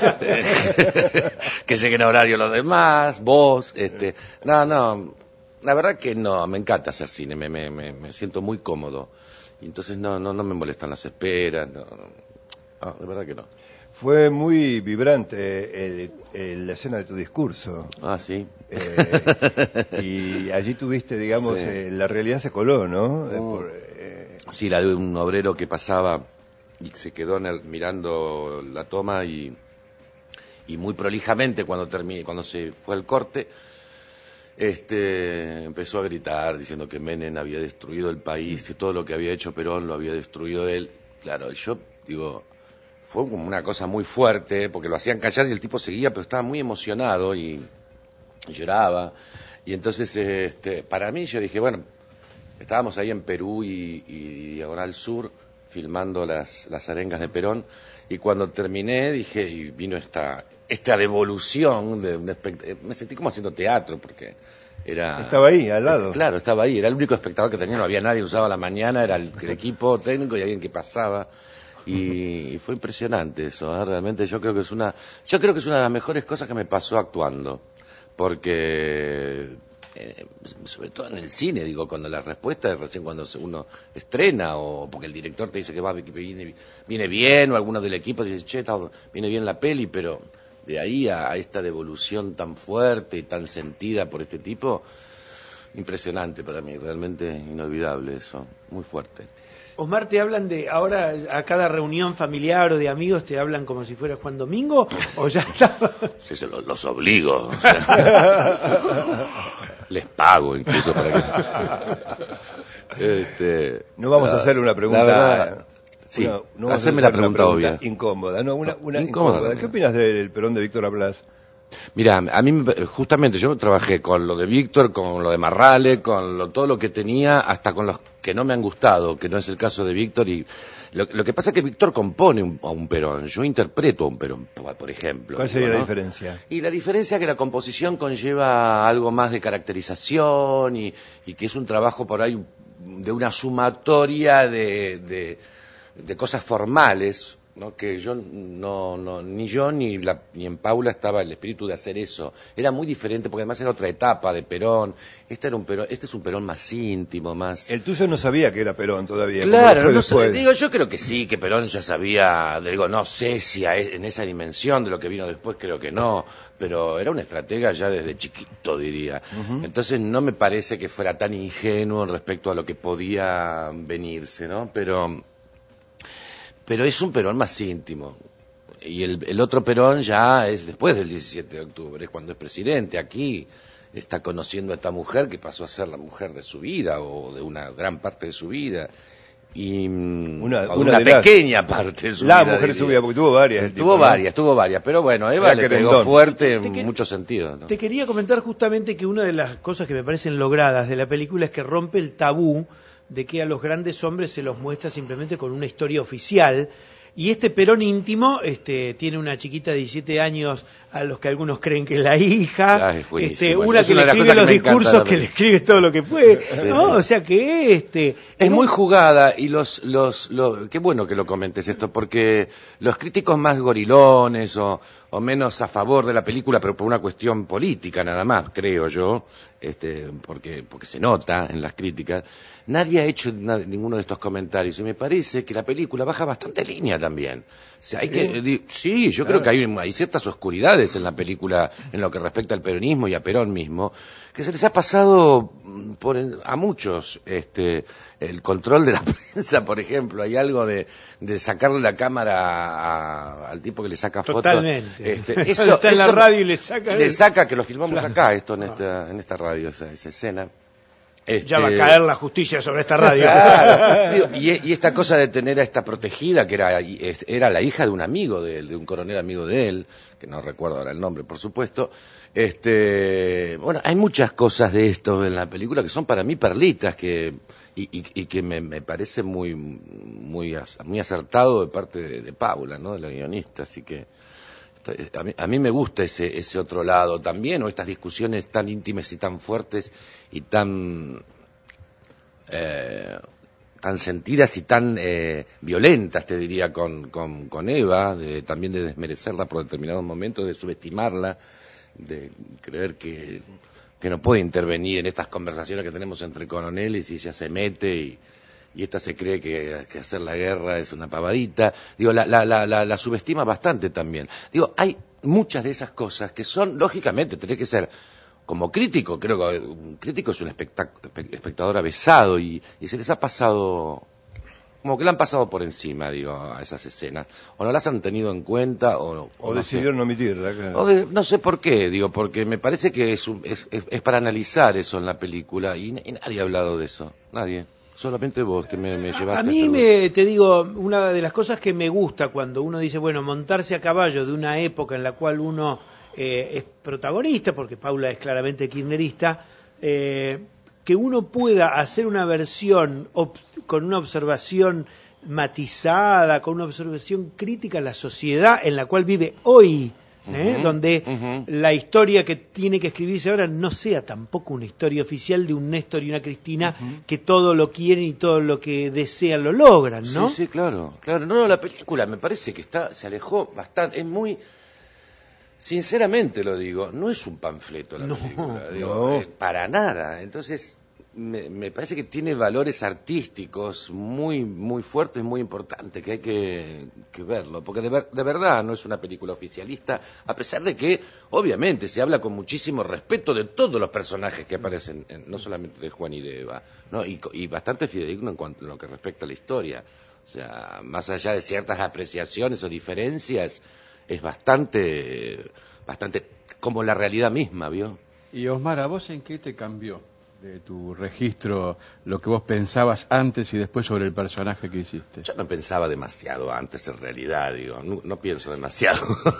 te- que lleguen a horario los demás, vos, este, no, no, la verdad que no, me encanta hacer cine, me, me, me, me siento muy cómodo, y entonces no, no, no me molestan las esperas, no, no, de verdad que no. Fue muy vibrante eh, eh, la escena de tu discurso. Ah, sí. Eh, y allí tuviste, digamos, Sí. eh, la realidad se coló, ¿no? Eh, Mm. por, eh, Sí, la de un obrero que pasaba y se quedó en el- mirando la toma y, y muy prolijamente cuando terminé, cuando se fue al corte, este empezó a gritar diciendo que Menem había destruido el país, que todo lo que había hecho Perón lo había destruido él. Claro, yo digo, fue como una cosa muy fuerte, porque lo hacían callar y el tipo seguía, pero estaba muy emocionado y, y lloraba. Y entonces, este, para mí, yo dije, bueno, estábamos ahí en Perú y, y Diagonal Sur, filmando las, las arengas de Perón, y cuando terminé dije, y vino esta, esta devolución, de un espect- me sentí como haciendo teatro, porque era... Estaba ahí, al lado. Claro, estaba ahí, era el único espectador que tenía, no había nadie, usaba la mañana, era el, el equipo técnico y alguien que pasaba. Y, y fue impresionante eso, ¿eh? Realmente yo creo que es una, yo creo que es una de las mejores cosas que me pasó actuando, porque eh, sobre todo en el cine, digo, cuando la respuesta es recién cuando uno estrena, o porque el director te dice que va, que viene, viene bien, o alguno del equipo dice, che, está, viene bien la peli, pero de ahí a, a esta devolución tan fuerte y tan sentida por este tipo, impresionante para mí, realmente inolvidable eso, muy fuerte. Osmar, ¿te hablan de ahora a cada reunión familiar o de amigos te hablan como si fueras Juan Domingo? ¿O ya está? Sí, se los, los obligo. O sea, les pago incluso para que... Este, no vamos la, a hacerle una pregunta... Verdad, sí, una, no hacerme la pregunta, pregunta obvia. Incómoda, no, una, una incómoda. incómoda. ¿Qué opinas del Perón de Víctor Blas? Mira, a mí justamente yo trabajé con lo de Víctor, con lo de Marrale, con lo, todo lo que tenía, hasta con los que no me han gustado, que no es el caso de Víctor. Y lo, lo que pasa es que Víctor compone un, a un Perón, yo interpreto a un Perón, por ejemplo. ¿Cuál sería, ¿no?, la diferencia? Y la diferencia es que la composición conlleva algo más de caracterización y, y que es un trabajo por ahí de una sumatoria de, de, de cosas formales, ¿no? Que yo no, no ni yo ni la, ni en Paula estaba el espíritu de hacer eso. Era muy diferente porque además era otra etapa de Perón. Este era un Perón, este es un Perón más íntimo, más... El tuyo no sabía que era Perón todavía. Claro, no sé, digo, yo creo que sí, que Perón ya sabía, digo, no sé si a, en esa dimensión de lo que vino después, creo que no, pero era un estratega ya desde chiquito, diría. Uh-huh. Entonces no me parece que fuera tan ingenuo respecto a lo que podía venirse, ¿no? Pero... Pero es un Perón más íntimo. Y el, el otro Perón ya es después del diecisiete de octubre, es cuando es presidente. Aquí está conociendo a esta mujer que pasó a ser la mujer de su vida, o de una gran parte de su vida. Y una, una, una pequeña las, parte de su la vida. La mujer de su vida, porque tuvo varias. Tuvo tipo, varias, ¿no? tuvo varias. Pero bueno, Eva Era le pegó querendón. fuerte en que, muchos sentidos, ¿no? Te quería comentar justamente que una de las cosas que me parecen logradas de la película es que rompe el tabú de que a los grandes hombres se los muestra simplemente con una historia oficial. Y este Perón íntimo este, tiene una chiquita de diecisiete años a los que algunos creen que es la hija, ah, es este, una es que una le escribe los discursos, que le escribe todo lo que puede, sí, ¿no? Sí. O sea que este... Es muy jugada y los, los, los... Qué bueno que lo comentes esto, porque los críticos más gorilones o, o menos a favor de la película, pero por una cuestión política nada más, creo yo, este, porque, porque se nota en las críticas, nadie ha hecho nada, ninguno de estos comentarios y me parece que la película baja bastante línea también. O sea, hay ¿Sí? que, sí, yo claro. creo que hay, hay ciertas oscuridades en la película en lo que respecta al peronismo y a Perón mismo, que se les ha pasado por a muchos este el control de la prensa, por ejemplo. Hay algo de, de sacarle la cámara a, al tipo que le saca fotos. Totalmente. Este, eso, Está en eso la radio y le saca. Le saca, que lo filmamos claro. acá, esto en esta, en esta radio, esa, esa escena. Este... Ya va a caer la justicia sobre esta radio. Claro. y, y esta cosa de tener a esta protegida, que era, era la hija de un amigo de él, de un coronel amigo de él, que no recuerdo ahora el nombre, por supuesto. Este, bueno, hay muchas cosas de esto en la película que son para mí perlitas, que y, y, y que me, me parece muy, muy, muy acertado de parte de, de Paula, ¿no? De la guionista, así que... A mí, a mí me gusta ese, ese otro lado también, o estas discusiones tan íntimas y tan fuertes y tan eh, tan sentidas y tan eh, violentas, te diría, con, con, con Eva, de, también de desmerecerla por determinados momentos, de subestimarla, de creer que, que no puede intervenir en estas conversaciones que tenemos entre coroneles y ella se mete y... y esta se cree que, que hacer la guerra es una pavadita. Digo, la, la, la, la, la subestima bastante también. Digo, hay muchas de esas cosas que son, lógicamente, tenés que ser, como crítico, creo que un crítico es un espectador avesado y, y se les ha pasado, como que le han pasado por encima, digo, a esas escenas. O no las han tenido en cuenta o... O, o decidieron no omitirla, claro. O de, no sé por qué, digo, porque me parece que es, un, es, es, es para analizar eso en la película y, y nadie ha hablado de eso, nadie. Solamente vos que me, me llevaste. A mí, me, te digo, una de las cosas que me gusta cuando uno dice, bueno, montarse a caballo de una época en la cual uno eh, es protagonista, porque Paula es claramente kirchnerista, eh, que uno pueda hacer una versión con una observación matizada, con una observación crítica a la sociedad en la cual vive hoy, ¿eh? Ujú, donde ujú. la historia que tiene que escribirse ahora no sea tampoco una historia oficial de un Néstor y una Cristina que todo lo quieren y todo lo que desean lo logran, ¿no? Sí, sí, claro, claro. No, no, la película me parece que está, se alejó bastante, es muy, sinceramente lo digo, no es un panfleto la No, película, digo, no. eh, para nada. Entonces, me, me parece que tiene valores artísticos muy, muy fuertes, muy importantes, que hay que, que verlo, porque de, ver- de verdad no es una película oficialista, a pesar de que, obviamente, se habla con muchísimo respeto de todos los personajes que aparecen, en- no solamente de Juan y de Eva, ¿no? y, co- y bastante fidedigno en cuanto en lo que respecta a la historia. O sea, más allá de ciertas apreciaciones o diferencias, es bastante, bastante como la realidad misma, ¿vio? Y Osmar, ¿a vos en qué te cambió de tu registro lo que vos pensabas antes y después sobre el personaje que hiciste? Yo no pensaba demasiado antes, en realidad, digo, no, no pienso demasiado.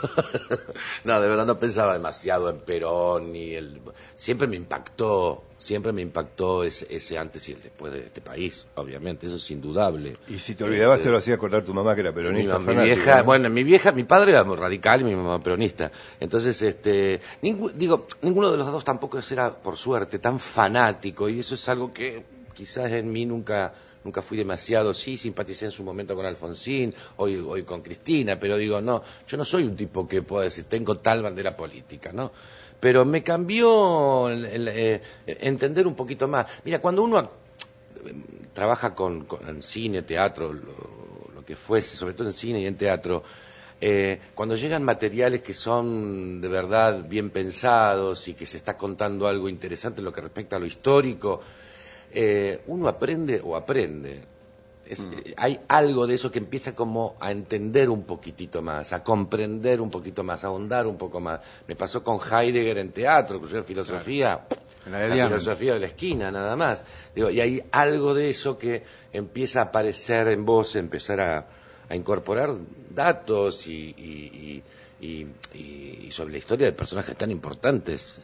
No, de verdad no pensaba demasiado en Perón ni el... Siempre me impactó, siempre me impactó ese, ese antes y el después de este país, obviamente, eso es indudable. Y si te olvidabas, Este, te lo hacía acordar tu mamá, que era Mi, peronista. mi fanática, vieja, ¿no? bueno, mi vieja, mi padre era muy radical y mi mamá peronista. Entonces, este, ningú- digo, ninguno de los dos tampoco era, por suerte, tan fanático, y eso es algo que quizás en mí nunca, nunca fui demasiado. Sí, simpaticé en su momento con Alfonsín, hoy, hoy con Cristina, pero digo, no, yo no soy un tipo que pueda decir, tengo tal bandera política, ¿no? Pero me cambió el- el, eh, entender un poquito más. Mira, cuando uno ac- trabaja con, con en cine, teatro, lo, lo que fuese, sobre todo en cine y en teatro, eh, cuando llegan materiales que son de verdad bien pensados y que se está contando algo interesante en lo que respecta a lo histórico, eh, uno aprende o aprende. Es- eh, hay algo de eso que empieza como a entender un poquitito más, a comprender un poquito más, a ahondar un poco más. Me pasó con Heidegger en teatro, que yo en filosofía, La de la Diamond. filosofía de la esquina, nada más. Digo, y hay algo de eso que empieza a aparecer en vos, empezar a, a incorporar datos y, y, y, y- y- y sobre la historia de personajes tan importantes.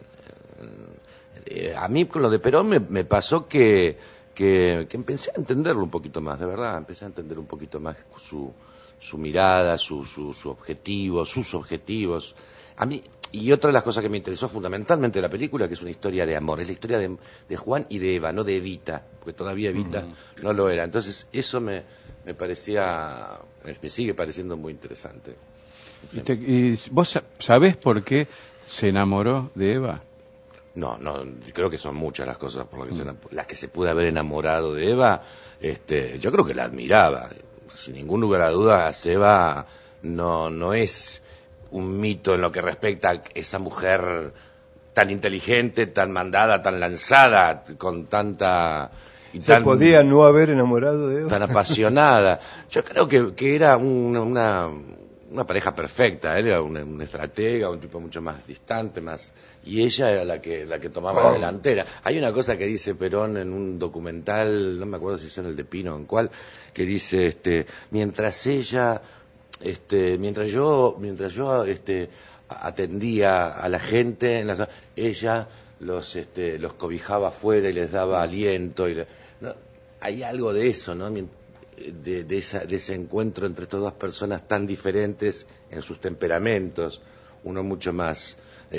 Eh, a mí con lo de Perón me, me pasó que, que, que empecé a entenderlo un poquito más, de verdad, empecé a entender un poquito más su, su mirada, su, su, su objetivo, sus objetivos. A mí, y otra de las cosas que me interesó fundamentalmente de la película, que es una historia de amor, es la historia de, de Juan y de Eva, no de Evita, porque todavía Evita no lo era. Entonces eso me, me parecía, me sigue pareciendo muy interesante. ¿Y, te- y vos sa- sabés por qué se enamoró de Eva? No, no, creo que son muchas las cosas por las que, se, enam- las que se puede haber enamorado de Eva. Este, yo creo que la admiraba. Sin ningún lugar a dudas, Eva no, no es un mito en lo que respecta a esa mujer tan inteligente, tan mandada, tan lanzada, con tanta... Y ¿Se tan, podía no haber enamorado de Eva? tan apasionada. Yo creo que, que era una, una, una pareja perfecta. Él era un, un estratega, un tipo mucho más distante, más y ella era la que la que tomaba la delantera. Hay una cosa que dice Perón en un documental, no me acuerdo si es en el de Pino o en cuál, que dice, este, mientras ella, este, mientras yo, mientras yo, este, atendía a la gente, en las, ella los, este, los cobijaba afuera y les daba aliento. Y le- ¿no? Hay algo de eso, ¿no? Mien- De, de, esa, de ese encuentro entre estas dos personas tan diferentes en sus temperamentos, uno mucho más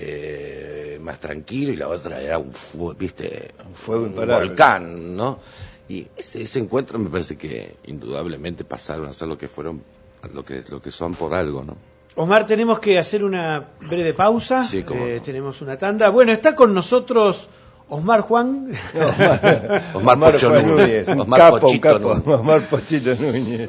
eh, más tranquilo y la otra era un, fu- viste, Un fuego un imparable. volcán, ¿no? Y ese, ese encuentro me parece que indudablemente pasaron a ser lo que fueron, lo que lo que son por algo, ¿no? Osmar, tenemos que hacer una breve pausa. Sí, cómo Eh, no. Tenemos una tanda. Bueno, está con nosotros Osmar Juan. Osmar Pocho Juan Núñez. Núñez, un Osmar capo, un Pochito capo, Núñez. Osmar Pochito Núñez.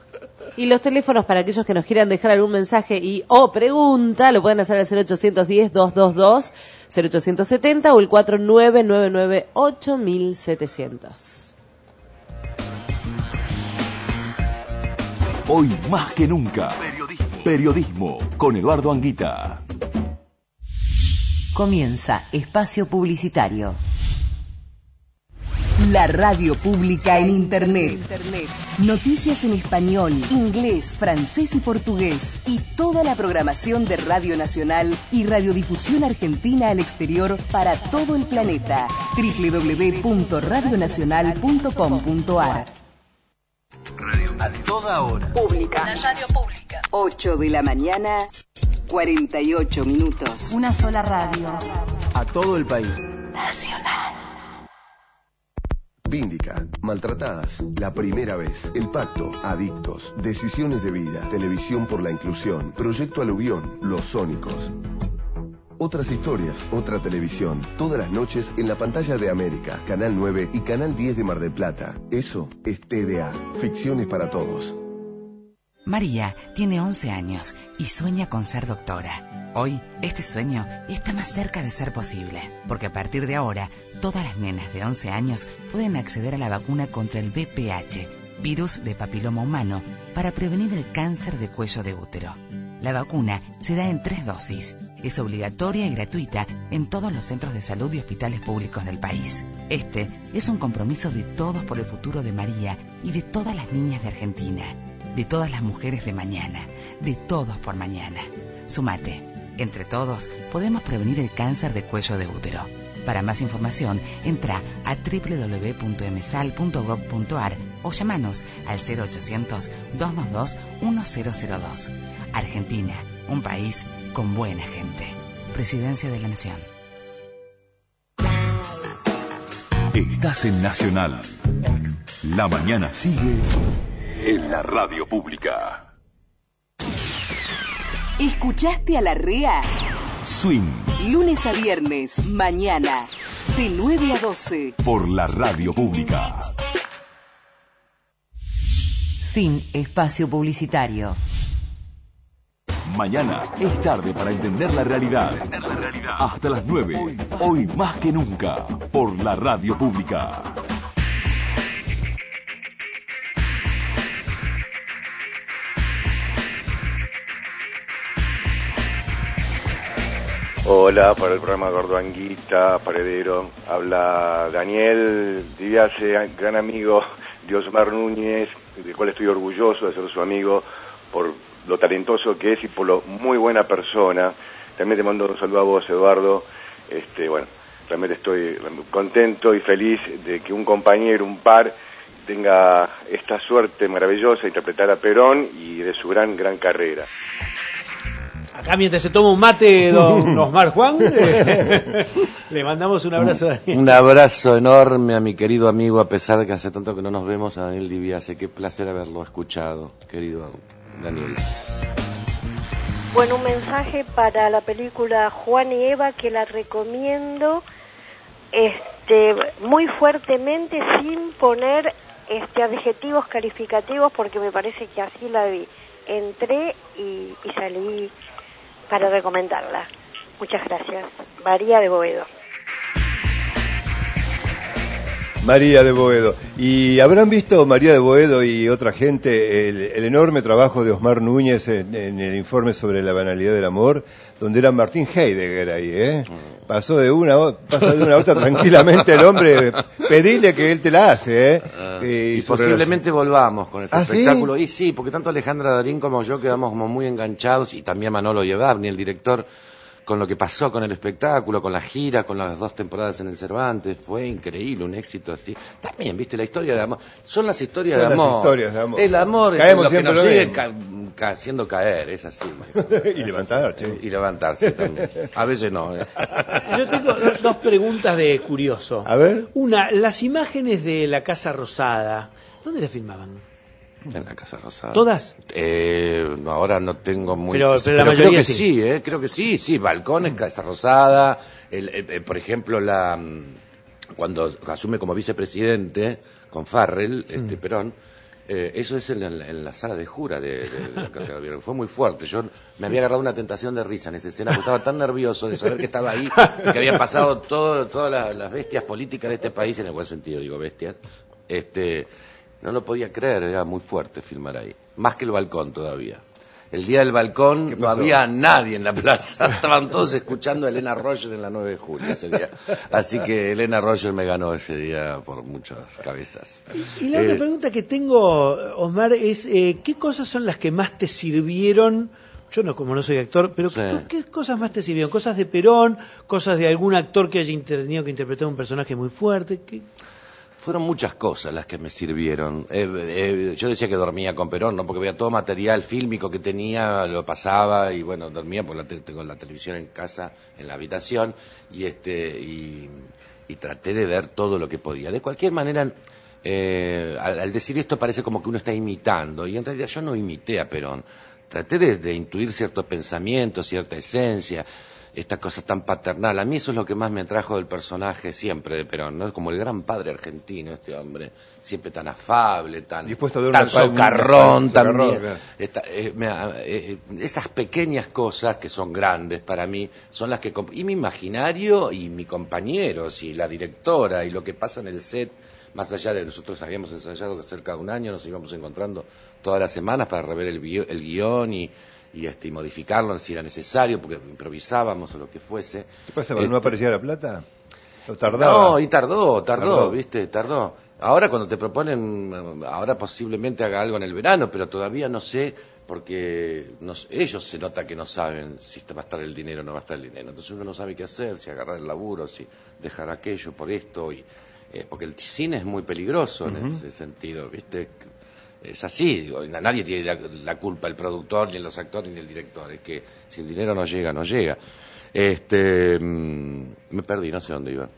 Y los teléfonos para aquellos que nos quieran dejar algún mensaje y o pregunta, lo pueden hacer al cero ochocientos diez, doscientos veintidós, cero ochocientos setenta o el cuatro nueve nueve nueve ocho mil setecientos. Hoy más que nunca. Periodismo. Periodismo con Eduardo Anguita. Comienza Espacio Publicitario. La radio pública en Internet. Noticias en español, inglés, francés y portugués. Y toda la programación de Radio Nacional y Radiodifusión Argentina al exterior para todo el planeta. doble u doble u doble u punto radio nacional punto com punto a r. Radio a toda hora. Pública. La radio pública. ocho de la mañana, cuarenta y ocho minutos. Una sola radio. A todo el país. Nacional. Víndica, maltratadas, la primera vez, el pacto, adictos, decisiones de vida, televisión por la inclusión, proyecto Aluvión, los sónicos. Otras historias, otra televisión, todas las noches en la pantalla de América, Canal nueve y Canal diez de Mar del Plata. Eso es T D A, ficciones para todos. María tiene once años y sueña con ser doctora. Hoy, este sueño está más cerca de ser posible, porque a partir de ahora, todas las nenas de once años pueden acceder a la vacuna contra el V P H, virus de papiloma humano, para prevenir el cáncer de cuello de útero. La vacuna se da en tres dosis. Es obligatoria y gratuita en todos los centros de salud y hospitales públicos del país. Este es un compromiso de todos por el futuro de María y de todas las niñas de Argentina, de todas las mujeres de mañana, de todos por mañana. Sumate. Entre todos podemos prevenir el cáncer de cuello de útero. Para más información, entra a doble u doble u doble u punto m s a l punto gov punto a r o llamanos al cero ochocientos, dos dos dos, uno cero cero dos. Argentina, un país con buena gente. Presidencia de la Nación. Estás en Nacional. La mañana sigue en la radio pública. ¿Escuchaste a la R E A? Swing. Lunes a viernes, mañana, de nueve a doce. Por la radio pública. Fin espacio publicitario. Mañana es tarde para entender la realidad. Entender la realidad. Hasta las nueve. Hoy, hoy más que nunca. Por la radio pública. Hola, para el programa Gordo Anguita, Paredero, habla Daniel Diviase, gran amigo de Osmar Núñez, del cual estoy orgulloso de ser su amigo por lo talentoso que es y por lo muy buena persona. También te mando un saludo a vos, Eduardo. Este, bueno, realmente estoy contento y feliz de que un compañero, un par, tenga esta suerte maravillosa de interpretar a Perón y de su gran, gran carrera. Acá mientras se toma un mate don Osmar Juan, eh, le mandamos un abrazo a Daniel. Un abrazo enorme a mi querido amigo, a pesar de que hace tanto que no nos vemos, a Daniel Diviase. Qué placer haberlo escuchado, querido Daniel. Bueno, un mensaje para la película Juan y Eva, que la recomiendo este, muy fuertemente, sin poner este, adjetivos calificativos, porque me parece que así la vi. Entré y, y salí para recomendarla. Muchas gracias. María de Boedo. María de Boedo. ¿Y habrán visto, María de Boedo y otra gente, el, el enorme trabajo de Osmar Núñez en, en el informe sobre la banalidad del amor, donde era Martín Heidegger ahí, ¿eh? Pasó de una, pasa de una a otra tranquilamente el hombre, pedirle que él te la hace, ¿eh? Uh, y, y posiblemente volvamos con ese ¿Ah, espectáculo. ¿sí? Y sí, porque tanto Alejandra Darín como yo quedamos como muy enganchados, y también Manolo Yevarni, el director, con lo que pasó con el espectáculo, con la gira, con las dos temporadas en el Cervantes. Fue increíble, un éxito así. También, viste, la historia de amor. Son las historias, Son de, las amor. historias de amor. El amor Caemos es lo que nos lo sigue ca ca haciendo caer, es así. y levantarse. Y levantarse también. A veces no. ¿eh? Yo tengo dos preguntas de curioso. A ver. Una, las imágenes de la Casa Rosada, ¿dónde las filmaban? En la Casa Rosada. ¿Todas? Eh, no, ahora no tengo muy... Pero, pero la pero mayoría creo que sí. sí, eh, creo que sí, sí, balcones, Casa Rosada, el, el, el, por ejemplo, la cuando asume como vicepresidente con Farrell, mm. este Perón, eh, eso es en la, en la sala de jura de, de, de la Casa de Gobierno. Fue muy fuerte. Yo me había agarrado una tentación de risa en esa escena, porque estaba tan nervioso de saber que estaba ahí, que habían pasado todo, todas las, las bestias políticas de este país, en el buen sentido digo bestias, este... No lo podía creer, era muy fuerte filmar ahí. Más que el balcón todavía. El día del balcón no había nadie en la plaza. Estaban todos escuchando a Elena Roger en la nueve de julio ese día. Así que Elena Roger me ganó ese día por muchas cabezas. Y la otra Eh, pregunta que tengo, Osmar, es eh, ¿qué cosas son las que más te sirvieron? Yo no, como no soy actor, pero Sí. ¿qué, ¿qué cosas más te sirvieron? ¿Cosas de Perón? ¿Cosas de algún actor que haya tenido que interpretar un personaje muy fuerte? ¿Qué? fueron muchas cosas las que me sirvieron. Eh, eh, yo decía que dormía con Perón, ¿no? Porque veía todo material fílmico que tenía, lo pasaba y bueno, dormía porque la te- tengo la televisión en casa, en la habitación, y este y, y traté de ver todo lo que podía. De cualquier manera, eh, al, al decir esto parece como que uno está imitando, y en realidad yo no imité a Perón. Traté de, de intuir cierto pensamiento, cierta esencia, esta cosa tan paternal. A mí eso es lo que más me atrajo del personaje siempre de Perón, ¿no? Como el gran padre argentino, este hombre, siempre tan afable, tan, Dispuesto a dar tan una pal- socarrón una pal- también. socarrón, claro. Esta- eh, me- eh, esas pequeñas cosas que son grandes para mí son las que... comp- Y mi imaginario y mi compañeros y la directora y lo que pasa en el set, más allá de nosotros habíamos ensayado que cerca de un año, nos íbamos encontrando todas las semanas para rever el, guio- el guión y, y, este, y modificarlo si era necesario, porque improvisábamos o lo que fuese. ¿Qué pasa? Este, ¿No aparecía la plata? ¿O tardaba? No, y tardó, tardó, Tardó. viste, tardó. Ahora cuando te proponen, ahora posiblemente haga algo en el verano, pero todavía no sé, porque nos- ellos se nota que no saben si va a estar el dinero o no va a estar el dinero. Entonces uno no sabe qué hacer, si agarrar el laburo, si dejar aquello por esto, y eh, porque el cine es muy peligroso en Ujú. ese sentido, viste. Es así, digo, na- nadie tiene la, la culpa, el productor, ni los actores, ni el director. Es que si el dinero no llega, no llega. Este, mm, me perdí, no sé dónde iba.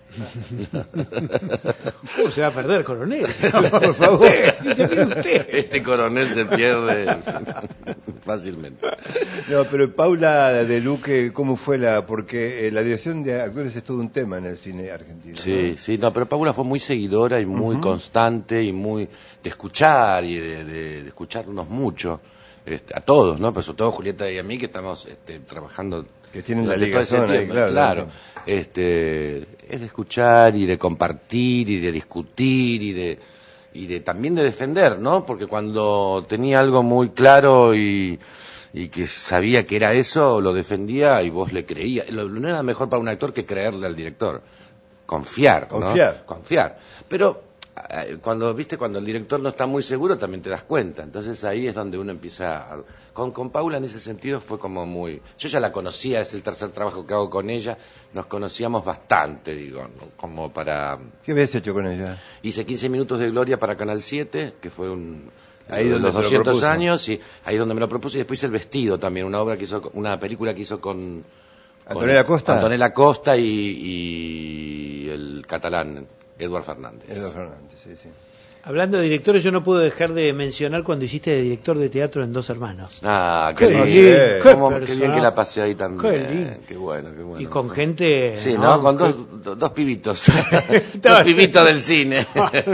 ¿Cómo se va a perder, coronel? Por favor. Si se pierde usted. Este coronel se pierde fácilmente. No, pero Paula de Luque, ¿cómo fue la...? Porque eh, la dirección de actores es todo un tema en el cine argentino. Sí, sí, no, pero Paula fue muy seguidora y muy Ujú. constante y muy de escuchar y de, de- de escucharnos mucho, este, a todos, ¿no? Pero sobre todo Julieta y a mí que estamos este, trabajando. Que tienen la durante todo ese ligazón ahí, tiempo, claro. claro. Este, es de escuchar y de compartir y de discutir y de y de también de defender, ¿no? Porque cuando tenía algo muy claro y y que sabía que era eso, lo defendía y vos le creías. Lo, no era mejor para un actor que creerle al director. Confiar, ¿no? Confiar. Confiar. Pero eh, cuando, viste, cuando el director no está muy seguro también te das cuenta. Entonces ahí es donde uno empieza... a- Con, con Paula en ese sentido fue como muy... Yo ya la conocía, es el tercer trabajo que hago con ella. Nos conocíamos bastante, digo, ¿no? Como para... ¿Qué habías hecho con ella? Hice quince minutos de gloria para Canal siete, que fue un... Ahí de donde los te lo doscientos propuso. años, y ahí es donde me lo propuse, y después hice El Vestido también, una obra que hizo, una película que hizo con... con ¿Antonella Costa? Antonella Costa y, y el catalán Eduard Fernández. Eduardo Fernández, sí, sí. Hablando de directores, yo no puedo dejar de mencionar cuando hiciste de director de teatro en Dos Hermanos. Ah, qué, Qué bien, bien, qué, qué cómo- qué bien persona. que la pasé ahí también. Qué lindo. Qué bueno, qué bueno. Y con gente... Sí, ¿no? Con Qué- dos, do- dos pibitos. Dos pibitos del cine.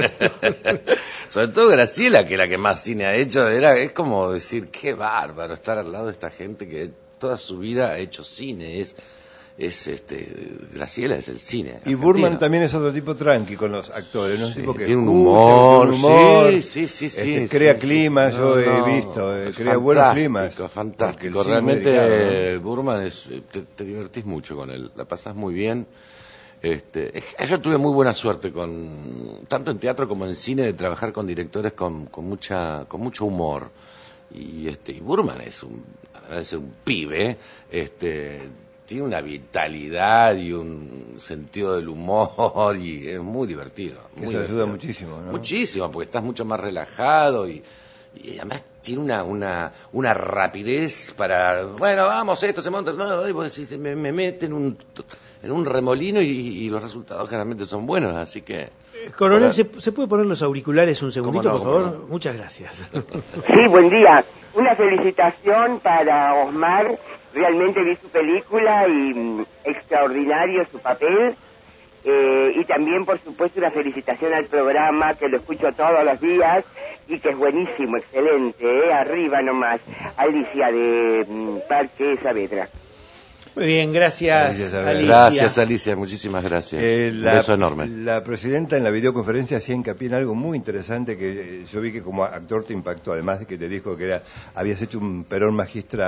Sobre todo Graciela, que es la que más cine ha hecho, era es como decir, qué bárbaro estar al lado de esta gente que toda su vida ha hecho cine. Es, es este, Graciela es el cine. Y argentino. Burman también es otro tipo tranqui con los actores, ¿no? Un tipo que tiene un escucha, humor, tiene un humor, sí, sí, sí, sí, este, sí, crea sí. climas, No, yo no, he visto, eh, es crea buenos fantástico, climas. Porque el fantástico. cine es muy Realmente delicado, eh, Burman es, eh, te, te divertís mucho con él, la pasás muy bien. Este, es- yo tuve muy buena suerte con tanto en teatro como en cine de trabajar con directores con, con mucha con mucho humor. Y este y Burman es un además de ser un pibe, este tiene una vitalidad y un sentido del humor y es muy divertido. Que muy eso ayuda divertido. muchísimo, ¿no? Muchísimo, porque estás mucho más relajado y, y además tiene una, una, una rapidez para, bueno, vamos, esto se monta, no, y vos decís, me, me mete en un, en un remolino y, y los resultados generalmente son buenos, así que... Coronel, ¿se, ¿se puede poner los auriculares un segundito, no, por cómo favor? Muchas gracias. Sí, buen día. Una felicitación para Osmar. Realmente vi su película y mm, extraordinario su papel. Eh, y también, por supuesto, una felicitación al programa, que lo escucho todos los días y que es buenísimo, excelente. ¿eh? Arriba nomás. Alicia de mm, Parque Saavedra. Muy bien, gracias, Gracias, Abel. Alicia. Gracias, Alicia, muchísimas gracias. Eh, Un la, beso enorme. la presidenta en la videoconferencia hacía hincapié en algo muy interesante que eh, yo vi que como actor te impactó, además de que te dijo que era habías hecho un Perón magistral,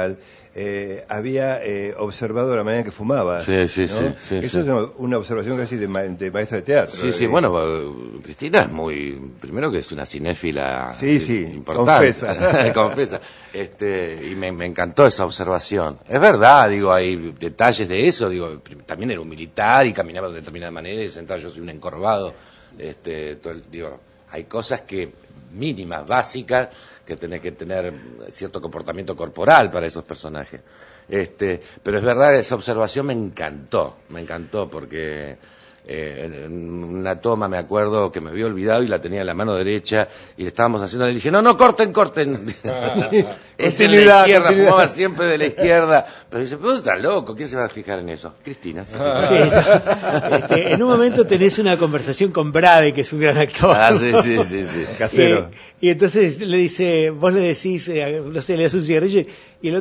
eh, había eh, observado la manera en que fumaba. Sí, sí, ¿no? sí, sí. Eso sí. es una, una observación casi de, ma de maestra de teatro. Sí, eh. sí, bueno, Cristina es muy, primero que es una cinéfila sí, sí, importante. Confesa. Confesa. Este, y me, me encantó esa observación. Es verdad, digo, hay detalles de eso, digo, también era un militar y caminaba de determinada manera y sentado, yo soy un encorvado, este, todo el, digo, hay cosas que, mínimas, básicas, que tenés que tener cierto comportamiento corporal para esos personajes. Este, pero es verdad, esa observación me encantó, me encantó porque eh, en una toma me acuerdo que me había olvidado y la tenía en la mano derecha y le estábamos haciendo, le dije, no, no, corten, corten. Es en la izquierda, continuidad. Fumaba siempre de la izquierda. Pero dice, pero está loco, ¿quién se va a fijar en eso? Cristina. ¿Se sí, este, en un momento tenés una conversación con Brade, que es un gran actor. Ah, sí, sí, sí, sí. Casero. Y, y entonces le dice, vos le decís, eh, no sé, le das un cigarrillo y el